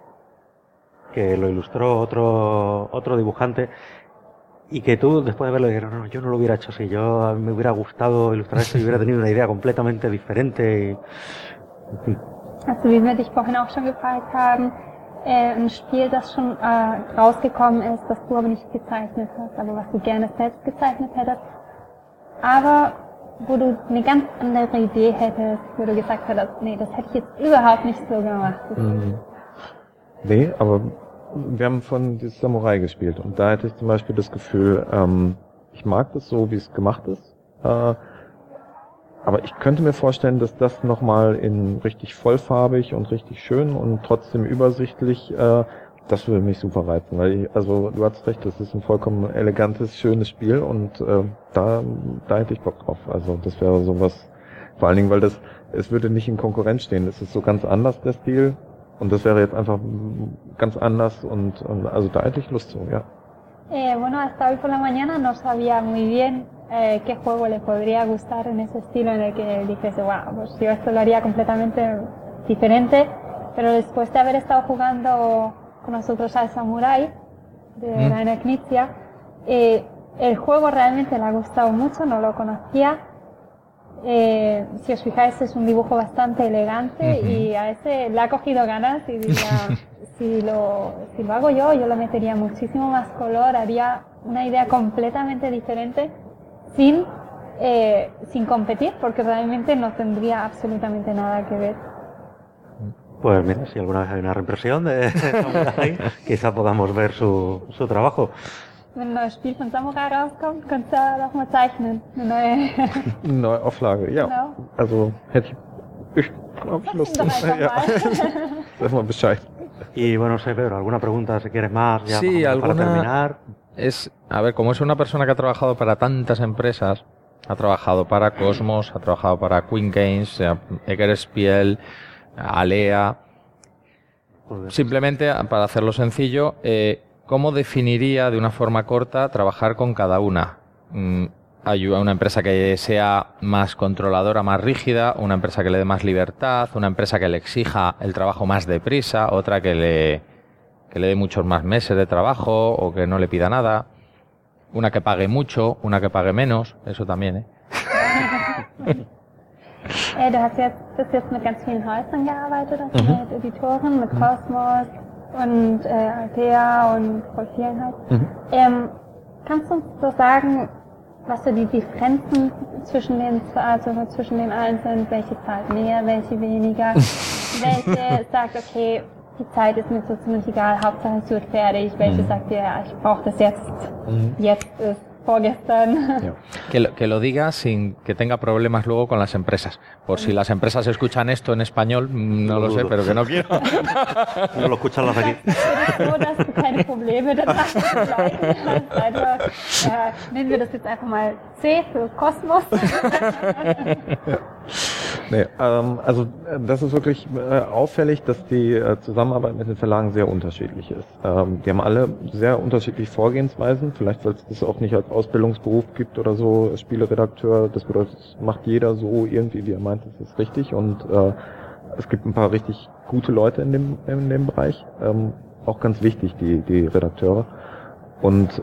que lo ilustró otro dibujante, y que tú después de verlo dijeras, no, yo no lo hubiera hecho así, a mí me hubiera gustado ilustrar esto y hubiera tenido una idea completamente diferente? Also wie wir dich vorhin auch schon gefragt haben, ein Spiel, das schon rausgekommen ist, das du aber nicht gezeichnet hast, aber was du gerne selbst gezeichnet hättest, aber wo du eine ganz andere Idee hättest, wo du gesagt hättest, nee, das hätte ich jetzt überhaupt nicht so gemacht. Nee, aber wir haben von dieses Samurai gespielt, und da hätte ich zum Beispiel das Gefühl, ich mag das so, wie es gemacht ist, aber ich könnte mir vorstellen, dass das nochmal in richtig vollfarbig und richtig schön und trotzdem übersichtlich, das würde mich super reizen, weil also du hast recht, das ist ein vollkommen elegantes, schönes Spiel, und da hätte ich Bock drauf. Also das wäre sowas, vor allen Dingen, weil es würde nicht in Konkurrenz stehen, es ist so ganz anders, der Stil, und das wäre jetzt einfach ganz anders, und also da hätte ich Lust zu, ja. Bueno, hasta hoy por la mañana no sabía muy bien qué juego le podría gustar en ese estilo en el que dijese, wow, pues yo esto lo haría completamente diferente, pero después de haber estado jugando con nosotros al Samurai de Rainer Knizia, el juego realmente le ha gustado mucho, no lo conocía, Si os fijáis, es un dibujo bastante elegante y a ese le ha cogido ganas y diría, si lo hago yo le metería muchísimo más color, haría una idea completamente diferente sin competir, porque realmente no tendría absolutamente nada que ver. Pues mira, si alguna vez hay una reimpresión de Samurai, quizá podamos ver su trabajo. Wenn ein neues Spiel von Samurai rauskommt, könnt ihr doch mal zeichnen. Eine neue Auflage, ja. Genau. Also hätte ich glaube ich Lust. Ja. Sag mal Bescheid. Y bueno, no sé, Pedro, ¿alguna pregunta si quieres más? Ya Sí, para terminar. A ver, como es una persona que ha trabajado para tantas empresas, ha trabajado para Cosmos, ha trabajado para Queen Games, Eggerspiel, Alea. Simplemente, para hacerlo sencillo, ¿cómo definiría de una forma corta trabajar con cada una? Hay una empresa que sea más controladora, más rígida, una empresa que le dé más libertad, una empresa que le exija el trabajo más deprisa, otra que le dé muchos más meses de trabajo o que no le pida nada, una que pague mucho, una que pague menos, eso también, ¿eh? Du hast jetzt mit ganz vielen Häusern gearbeitet, also mit Editoren, mit Cosmos und Altea und voll vielen halt. Kannst du uns so sagen, was so die Differenzen zwischen den allen sind? Welche zahlt mehr, welche weniger? Welche sagt, okay, die Zeit ist mir so ziemlich egal, Hauptsache es wird fertig. Welche sagt, ja, ich brauche das jetzt. Jetzt ist vorgestern. Que lo diga sin que tenga problemas luego con las empresas. Por si las empresas escuchan esto en español, no lo sé, pero que no quiero. No lo escuchan las de aquí. So, dass du keine Probleme danach hast. Also, nennen wir das jetzt einfach mal C für Kosmos. Nee, also das ist wirklich auffällig, dass die Zusammenarbeit mit den Verlagen sehr unterschiedlich ist. Die haben alle sehr unterschiedliche Vorgehensweisen, vielleicht weil es das auch nicht als Ausbildungsberuf gibt oder so, Spieleredakteur, das bedeutet, das macht jeder so irgendwie, wie er meint, das ist richtig, und es gibt ein paar richtig gute Leute in dem Bereich, auch ganz wichtig, die Redakteure, und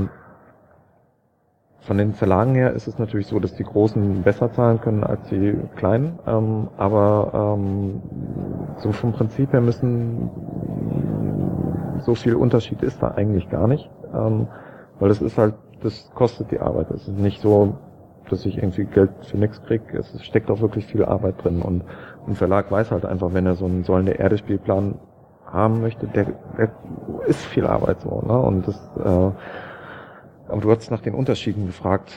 von den Verlagen her ist es natürlich so, dass die Großen besser zahlen können als die Kleinen, aber so vom Prinzip her so viel Unterschied ist da eigentlich gar nicht, weil es ist halt, das kostet die Arbeit. Es ist nicht so, dass ich irgendwie Geld für nichts kriege. Es steckt auch wirklich viel Arbeit drin, und ein Verlag weiß halt einfach, wenn er so einen Säulen der Erde Spielplan haben möchte, der ist viel Arbeit so, ne? Und das aber du hast nach den Unterschieden gefragt.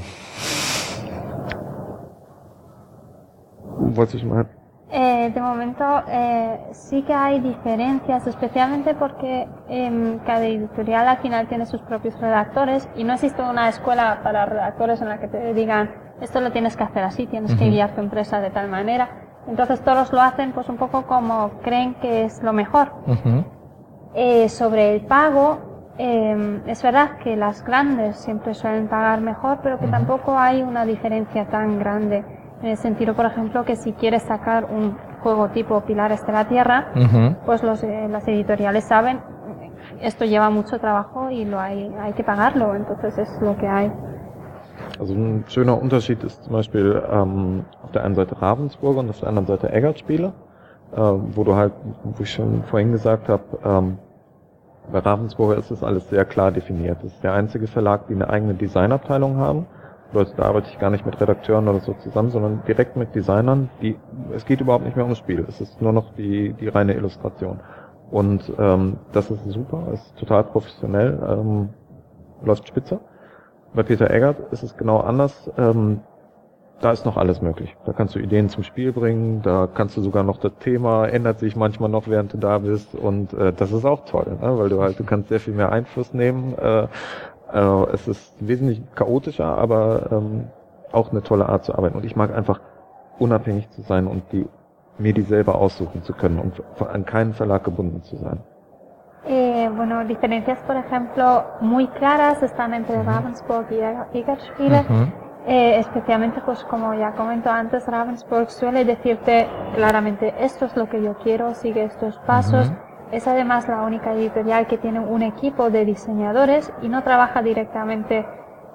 ¿Wolltest du mal? De momento sí que hay diferencias, especialmente porque cada editorial al final tiene sus propios redactores y no existe una escuela para redactores en la que te digan esto lo tienes que hacer así, tienes que guiar tu empresa de tal manera. Entonces todos lo hacen pues un poco como creen que es lo mejor. Sobre el pago, es verdad que las grandes siempre suelen pagar mejor, pero que tampoco hay una diferencia tan grande. En el sentido, por ejemplo, que si quieres sacar un juego tipo Pilares de la Tierra, pues las editoriales saben, esto lleva mucho trabajo y hay que pagarlo, entonces es lo que hay. Also ein schöner Unterschied ist zum Beispiel auf der einen Seite Ravensburg und auf der anderen Seite Eggert-Spiele, wo ich schon vorhin gesagt habe, bei Ravensburger ist das alles sehr klar definiert. Das ist der einzige Verlag, die eine eigene Designabteilung haben. Da arbeite ich gar nicht mit Redakteuren oder so zusammen, sondern direkt mit Designern. Es geht überhaupt nicht mehr ums Spiel. Es ist nur noch die reine Illustration. Und das ist super, ist total professionell, läuft spitze. Bei Peter Eggert ist es genau anders. Da ist noch alles möglich. Da kannst du Ideen zum Spiel bringen, da kannst du sogar noch das Thema, ändert sich manchmal noch, während du da bist, und das ist auch toll, ne? Weil du kannst sehr viel mehr Einfluss nehmen. Es ist wesentlich chaotischer, aber auch eine tolle Art zu arbeiten. Und ich mag einfach unabhängig zu sein und mir die selber aussuchen zu können und an keinen Verlag gebunden zu sein. Bueno, diferencias, por ejemplo, muy claras están entre Ravensburg y Eggerspiele. Especialmente, pues como ya comentó antes, Ravensburg suele decirte claramente esto es lo que yo quiero, sigue estos pasos. Es además la única editorial que tiene un equipo de diseñadores y no trabaja directamente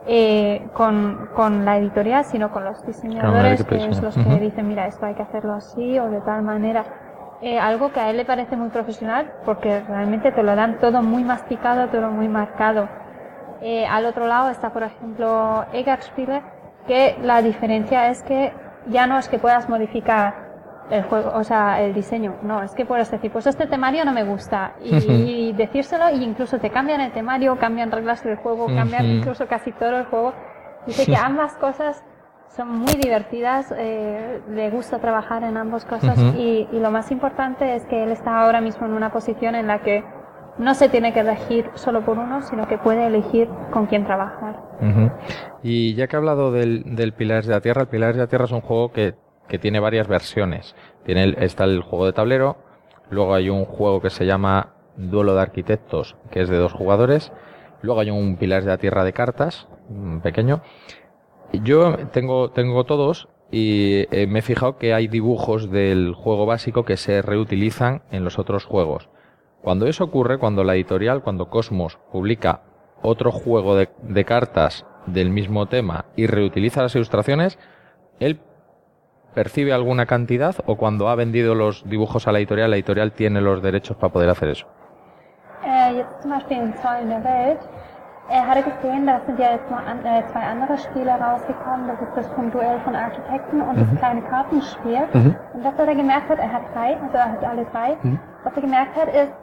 con la editorial, sino con los diseñadores, que es los que dicen, mira, esto hay que hacerlo así o de tal manera. Algo que a él le parece muy profesional, porque realmente te lo dan todo muy masticado, todo muy marcado. Al otro lado está, por ejemplo, Eggerspiele, que la diferencia es que ya no es que puedas modificar el juego, o sea, el diseño, no, es que puedes decir, pues este temario no me gusta, y decírselo, y incluso te cambian el temario, cambian reglas del juego, cambian incluso casi todo el juego. Dice que ambas cosas son muy divertidas, le gusta trabajar en ambas cosas, y lo más importante es que él está ahora mismo en una posición en la que no se tiene que elegir solo por uno, sino que puede elegir con quién trabajar. Y ya que he hablado del Pilares de la Tierra, el Pilares de la Tierra es un juego que tiene varias versiones. Está el juego de tablero, luego hay un juego que se llama Duelo de Arquitectos, que es de 2 jugadores, luego hay un Pilares de la Tierra de cartas, pequeño. Yo tengo todos y me he fijado que hay dibujos del juego básico que se reutilizan en los otros juegos. Cuando eso ocurre, cuando la editorial, cuando Cosmos publica otro juego de cartas del mismo tema y reutiliza las ilustraciones, él percibe alguna cantidad, o cuando ha vendido los dibujos a la editorial tiene los derechos para poder hacer eso. Jetzt zum Beispiel in Zollen der Welt, hatte gesehen, da sind ja jetzt noch 2 andere Spiele rausgekommen, das ist das vom Duell von Architekten und das kleine Kartenspiel. Und was er gemerkt hat, er hat 3, also er hat alle 3, was er gemerkt hat ist,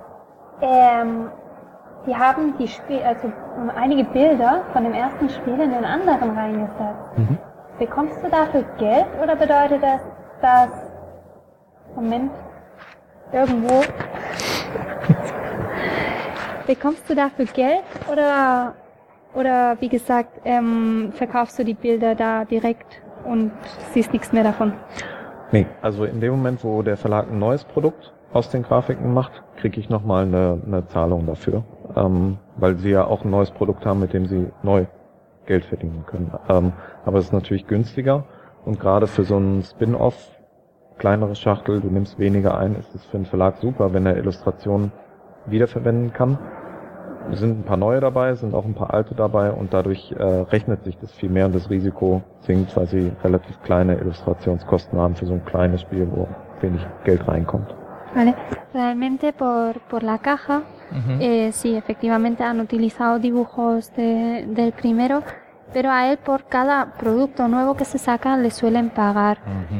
die haben also einige Bilder von dem ersten Spiel in den anderen reingesetzt. Bekommst du dafür Geld oder bedeutet das, dass Moment, irgendwo bekommst du dafür Geld oder wie gesagt, verkaufst du die Bilder da direkt und siehst nichts mehr davon? Nee, also in dem Moment, wo der Verlag ein neues Produkt aus den Grafiken macht, kriege ich nochmal eine Zahlung dafür, weil sie ja auch ein neues Produkt haben, mit dem sie neu Geld verdienen können. Aber es ist natürlich günstiger, und gerade für so einen Spin-off, kleinere Schachtel, du nimmst weniger ein, ist es für den Verlag super, wenn er Illustrationen wiederverwenden kann. Es sind ein paar neue dabei, sind auch ein paar alte dabei, und dadurch rechnet sich das viel mehr, und das Risiko sinkt, weil sie relativ kleine Illustrationskosten haben für so ein kleines Spiel, wo wenig Geld reinkommt. Vale, realmente por la caja, sí, efectivamente han utilizado dibujos del primero, pero a él por cada producto nuevo que se saca le suelen pagar.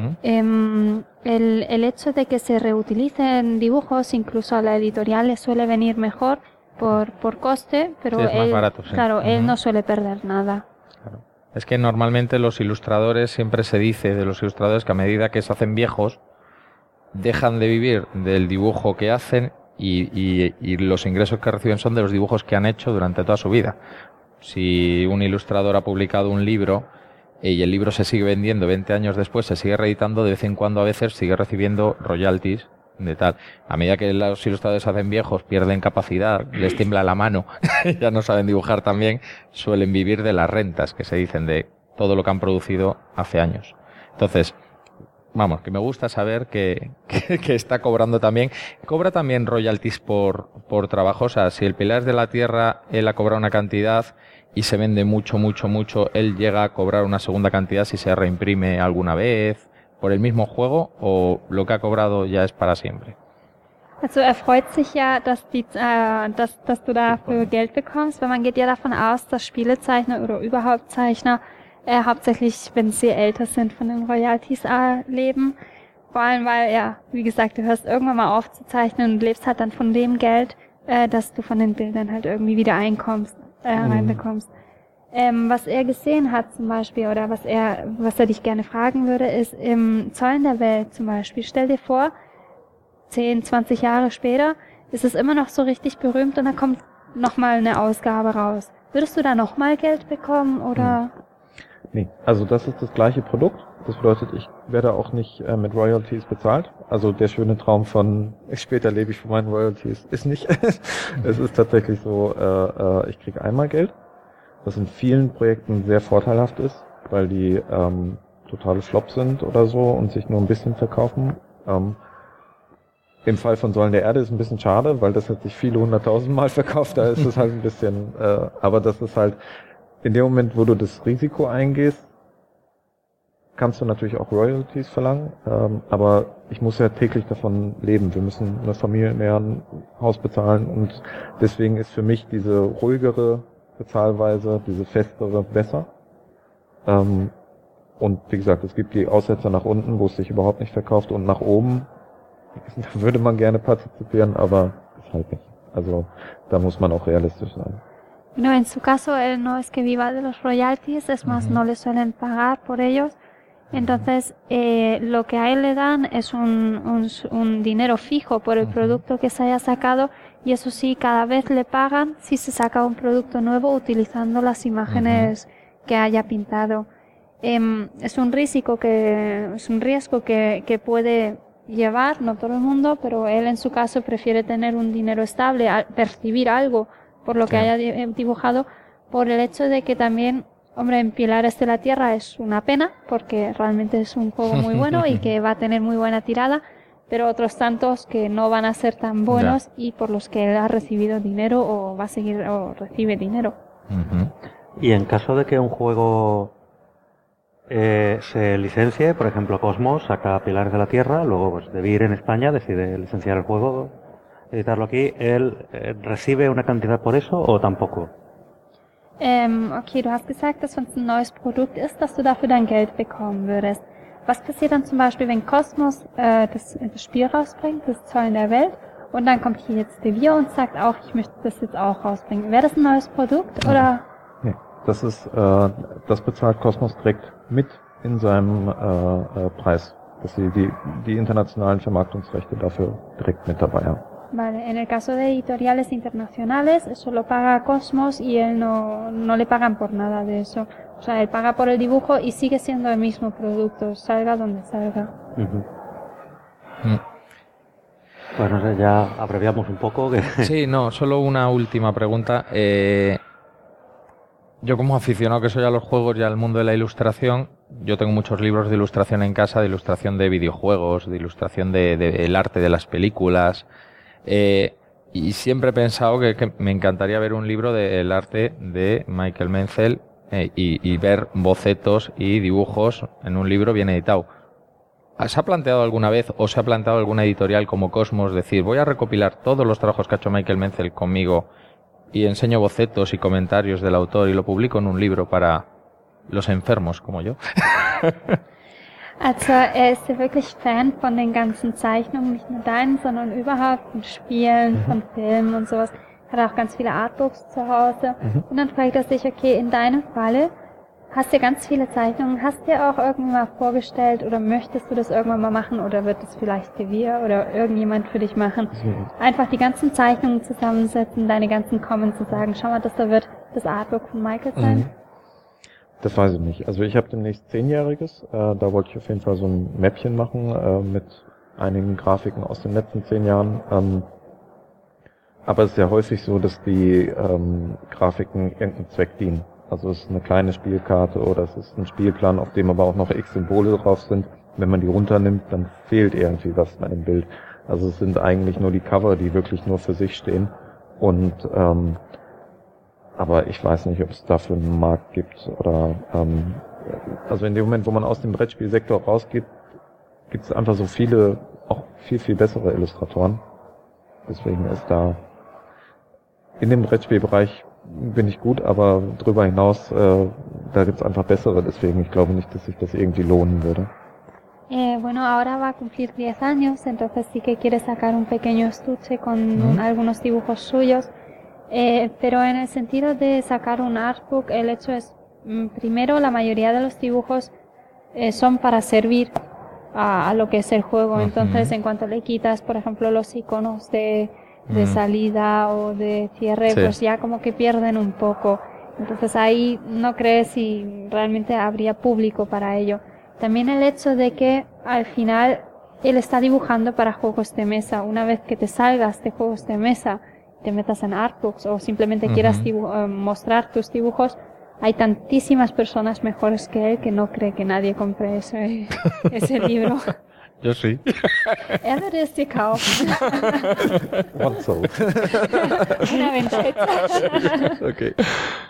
El hecho de que se reutilicen dibujos, incluso a la editorial le suele venir mejor por coste, pero sí, es más barato, sí. Claro, él no suele perder nada. Claro. Es que normalmente los ilustradores, siempre se dice de los ilustradores que a medida que se hacen viejos, dejan de vivir del dibujo que hacen y los ingresos que reciben son de los dibujos que han hecho durante toda su vida. Si un ilustrador ha publicado un libro y el libro se sigue vendiendo 20 años después, se sigue reeditando, de vez en cuando a veces sigue recibiendo royalties de tal. A medida que los ilustradores se hacen viejos, pierden capacidad, les tiembla la mano, ya no saben dibujar tan bien, suelen vivir de las rentas que se dicen de todo lo que han producido hace años. Entonces, vamos, que me gusta saber que está cobrando también. Cobra también royalties por trabajo. O sea, si el Pilares de la Tierra, él ha cobrado una cantidad y se vende mucho, él llega a cobrar una segunda cantidad si se reimprime alguna vez por el mismo juego, o lo que ha cobrado ya es para siempre. Also er freut sich ja, dass du dafür Geld bekommst, weil man geht ja davon aus, dass Spielezeichner oder überhaupt Zeichner hauptsächlich, wenn sie älter sind, von den Royalties leben. Vor allem, weil, ja, wie gesagt, du hörst irgendwann mal auf zu zeichnen und lebst halt dann von dem Geld, dass du von den Bildern halt irgendwie wieder reinbekommst. Was er gesehen hat zum Beispiel, oder was er dich gerne fragen würde, ist im Zollen der Welt zum Beispiel. Stell dir vor, 10, 20 Jahre später ist es immer noch so richtig berühmt und da kommt nochmal eine Ausgabe raus. Würdest du da nochmal Geld bekommen, oder? Nee, also das ist das gleiche Produkt. Das bedeutet, ich werde auch nicht mit Royalties bezahlt. Also der schöne Traum von später lebe ich von meinen Royalties ist nicht. Es ist tatsächlich so, ich kriege einmal Geld, was in vielen Projekten sehr vorteilhaft ist, weil die totale Flops sind oder so und sich nur ein bisschen verkaufen. Im Fall von Säulen der Erde ist ein bisschen schade, weil das hat sich viele 100.000 Mal verkauft. Da ist es halt ein bisschen, aber das ist halt in dem Moment, wo du das Risiko eingehst, kannst du natürlich auch Royalties verlangen, aber ich muss ja täglich davon leben. Wir müssen eine Familie ernähren, Haus bezahlen und deswegen ist für mich diese ruhigere Bezahlweise, diese festere besser. Und wie gesagt, es gibt die Aussetzer nach unten, wo es sich überhaupt nicht verkauft und nach oben, da würde man gerne partizipieren, aber ist halt nicht. Also da muss man auch realistisch sein. No, en su caso él no es que viva de los royalties, es más, no le suelen pagar por ellos. Entonces, lo que a él le dan es un dinero fijo por el producto que se haya sacado y eso sí, cada vez le pagan si se saca un producto nuevo utilizando las imágenes que haya pintado. Es un riesgo que puede llevar, no todo el mundo, pero él en su caso prefiere tener un dinero estable, percibir algo por lo que haya dibujado, por el hecho de que también, hombre, en Pilares de la Tierra es una pena, porque realmente es un juego muy bueno y que va a tener muy buena tirada, pero otros tantos que no van a ser tan buenos y por los que él ha recibido dinero o va a seguir o recibe dinero. Y en caso de que un juego se licencie, por ejemplo Cosmos saca Pilares de la Tierra, luego pues De Beer en España decide licenciar el juego, editarlo aquí, ¿él recibe una cantidad por eso o tampoco? Okay, du hast gesagt, dass wenn es ein neues Produkt ist, dass du dafür dann Geld bekommen würdest. Was passiert dann zum Beispiel, wenn Cosmos das Spiel rausbringt, das Zollen der Welt, und dann kommt hier jetzt De Beer und sagt auch, ich möchte das jetzt auch rausbringen. Wäre das ein neues Produkt oder? Nee, das ist, das bezahlt Cosmos direkt mit in seinem Preis, dass sie die internationalen Vermarktungsrechte dafür direkt mit dabei haben. Vale, en el caso de editoriales internacionales, eso lo paga Cosmos y él no le pagan por nada de eso. O sea, él paga por el dibujo y sigue siendo el mismo producto, salga donde salga. Bueno, ya abreviamos un poco. Sí, no, solo una última pregunta. Yo como aficionado que soy a los juegos y al mundo de la ilustración, yo tengo muchos libros de ilustración en casa, de ilustración de videojuegos, de ilustración del arte de las películas. Y siempre he pensado que me encantaría ver un libro del arte de Michael Menzel y ver bocetos y dibujos en un libro bien editado. ¿Se ha planteado alguna vez o se ha planteado alguna editorial como Cosmos decir, voy a recopilar todos los trabajos que ha hecho Michael Menzel conmigo y enseño bocetos y comentarios del autor y lo publico en un libro para los enfermos como yo? Also er ist ja wirklich Fan von den ganzen Zeichnungen, nicht nur deinen, sondern überhaupt von Spielen, von Filmen und sowas. Hat auch ganz viele Artbooks zu Hause. Und dann fragt er sich, okay, in deinem Falle hast du ganz viele Zeichnungen, hast du dir auch irgendwann mal vorgestellt oder möchtest du das irgendwann mal machen oder wird es vielleicht De Beer oder irgendjemand für dich machen? Einfach die ganzen Zeichnungen zusammensetzen, deine ganzen Comments und sagen, schau mal, das da wird das Artbook von Michael sein. Das weiß ich nicht. Also ich habe demnächst 10-Jähriges. Da wollte ich auf jeden Fall so ein Mäppchen machen mit einigen Grafiken aus den letzten 10 Jahren. Aber es ist ja häufig so, dass die Grafiken irgendeinem Zweck dienen. Also es ist eine kleine Spielkarte oder es ist ein Spielplan, auf dem aber auch noch X Symbole drauf sind. Wenn man die runternimmt, dann fehlt irgendwie was bei dem Bild. Also es sind eigentlich nur die Cover, die wirklich nur für sich stehen. Und aber ich weiß nicht, ob es dafür einen Markt gibt oder also in dem Moment, wo man aus dem Brettspielsektor rausgeht, gibt es einfach so viele, auch viel bessere Illustratoren. Deswegen ist da in dem Brettspielbereich bin ich gut, aber darüber hinaus, da gibt es einfach bessere, deswegen ich glaube nicht, dass sich das irgendwie lohnen würde. Bueno, ahora va a cumplir 10 años, entonces sí que quiere sacar un pequeño estuche con algunos dibujos suyos. Pero en el sentido de sacar un artbook, el hecho es, primero, la mayoría de los dibujos son para servir a lo que es el juego. Entonces, en cuanto le quitas, por ejemplo, los iconos de salida o de cierre, pues ya como que pierden un poco. Entonces ahí no crees si realmente habría público para ello. También el hecho de que al final él está dibujando para juegos de mesa. Una vez que te salgas de juegos de mesa, te metas en artbooks o simplemente quieras mostrar tus dibujos, hay tantísimas personas mejores que él que no cree que nadie compre ese libro. Yo sí. Er würde es dir kaufen. One sold. Una venta hecha. Okay.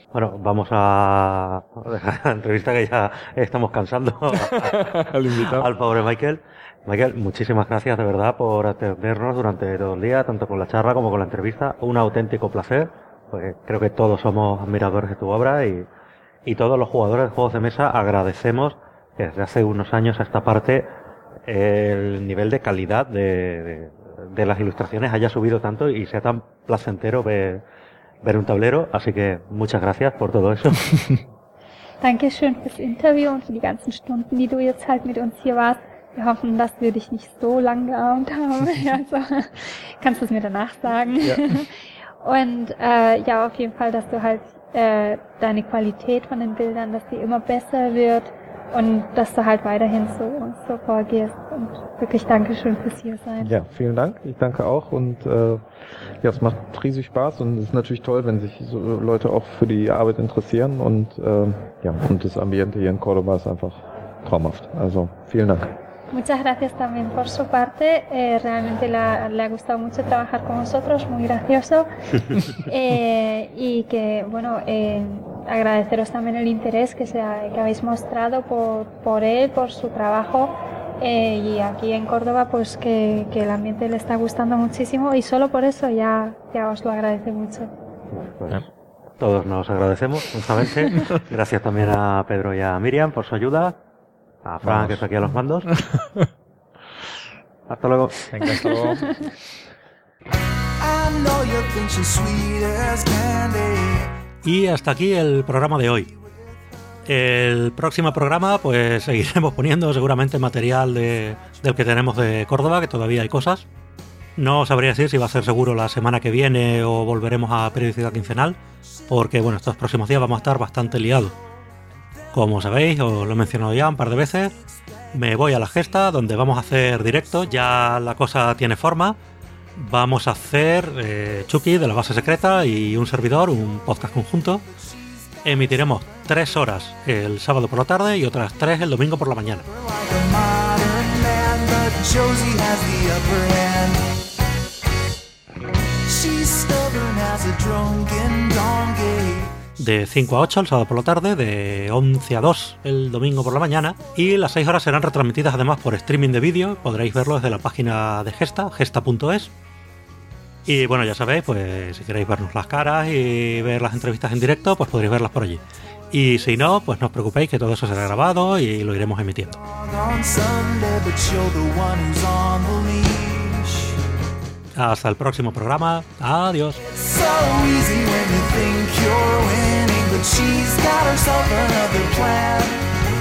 Bueno, vamos a dejar la entrevista que ya estamos cansando al pobre Michael. Michael, muchísimas gracias de verdad por atendernos durante todo el día, tanto con la charla como con la entrevista. Un auténtico placer, pues creo que todos somos admiradores de tu obra y todos los jugadores de juegos de mesa agradecemos que desde hace unos años a esta parte el nivel de calidad de las ilustraciones haya subido tanto y sea tan placentero ver un tablero, así que muchas gracias por todo eso. Dankeschön fürs Interview und für die ganzen Stunden, die du jetzt halt mit uns hier warst. Wir hoffen, dass wir dich nicht so lang geahmt haben. Also kannst du es mir danach sagen. Ja. Und ja, auf jeden Fall, dass du halt deine Qualität von den Bildern, dass die immer besser wird und dass du halt weiterhin so vorgehst. Und wirklich Dankeschön fürs Hiersein. Ja, vielen Dank. Ich danke auch und ja, es macht riesig Spaß und es ist natürlich toll, wenn sich so Leute auch für die Arbeit interessieren und ja, und das Ambiente hier in Córdoba ist einfach traumhaft. Also vielen Dank. Muchas gracias también por su parte. Realmente le ha gustado mucho trabajar con vosotros, muy gracioso. Y que, bueno, agradeceros también el interés que habéis mostrado por él, por su trabajo. Y aquí en Córdoba, pues que el ambiente le está gustando muchísimo y solo por eso ya os lo agradece mucho. Pues, todos nos agradecemos, justamente. Gracias también a Pedro y a Miriam por su ayuda. A Fran, que está aquí a los mandos. Hasta luego. Venga, hasta luego. Y hasta aquí el programa de hoy. El próximo programa, pues seguiremos poniendo seguramente material del que tenemos de Córdoba, que todavía hay cosas. No sabría decir si va a ser seguro la semana que viene o volveremos a periodicidad quincenal, porque bueno, estos próximos días vamos a estar bastante liados. Como sabéis, os lo he mencionado ya un par de veces, me voy a la Gesta, donde vamos a hacer directos, ya la cosa tiene forma. Vamos a hacer Chucky de la base secreta y un servidor, un podcast conjunto. Emitiremos 3 horas el sábado por la tarde y otras 3 el domingo por la mañana. De 5 a 8 el sábado por la tarde, de 11 a 2 el domingo por la mañana, y las 6 horas serán retransmitidas además por streaming de vídeo. Podréis verlo desde la página de Gesta, gesta.es. Y bueno, ya sabéis, pues si queréis vernos las caras y ver las entrevistas en directo, pues podréis verlas por allí. Y si no, pues no os preocupéis, que todo eso será grabado y lo iremos emitiendo. Hasta el próximo programa. Adiós.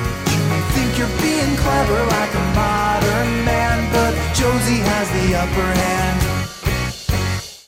Josie has the upper hand.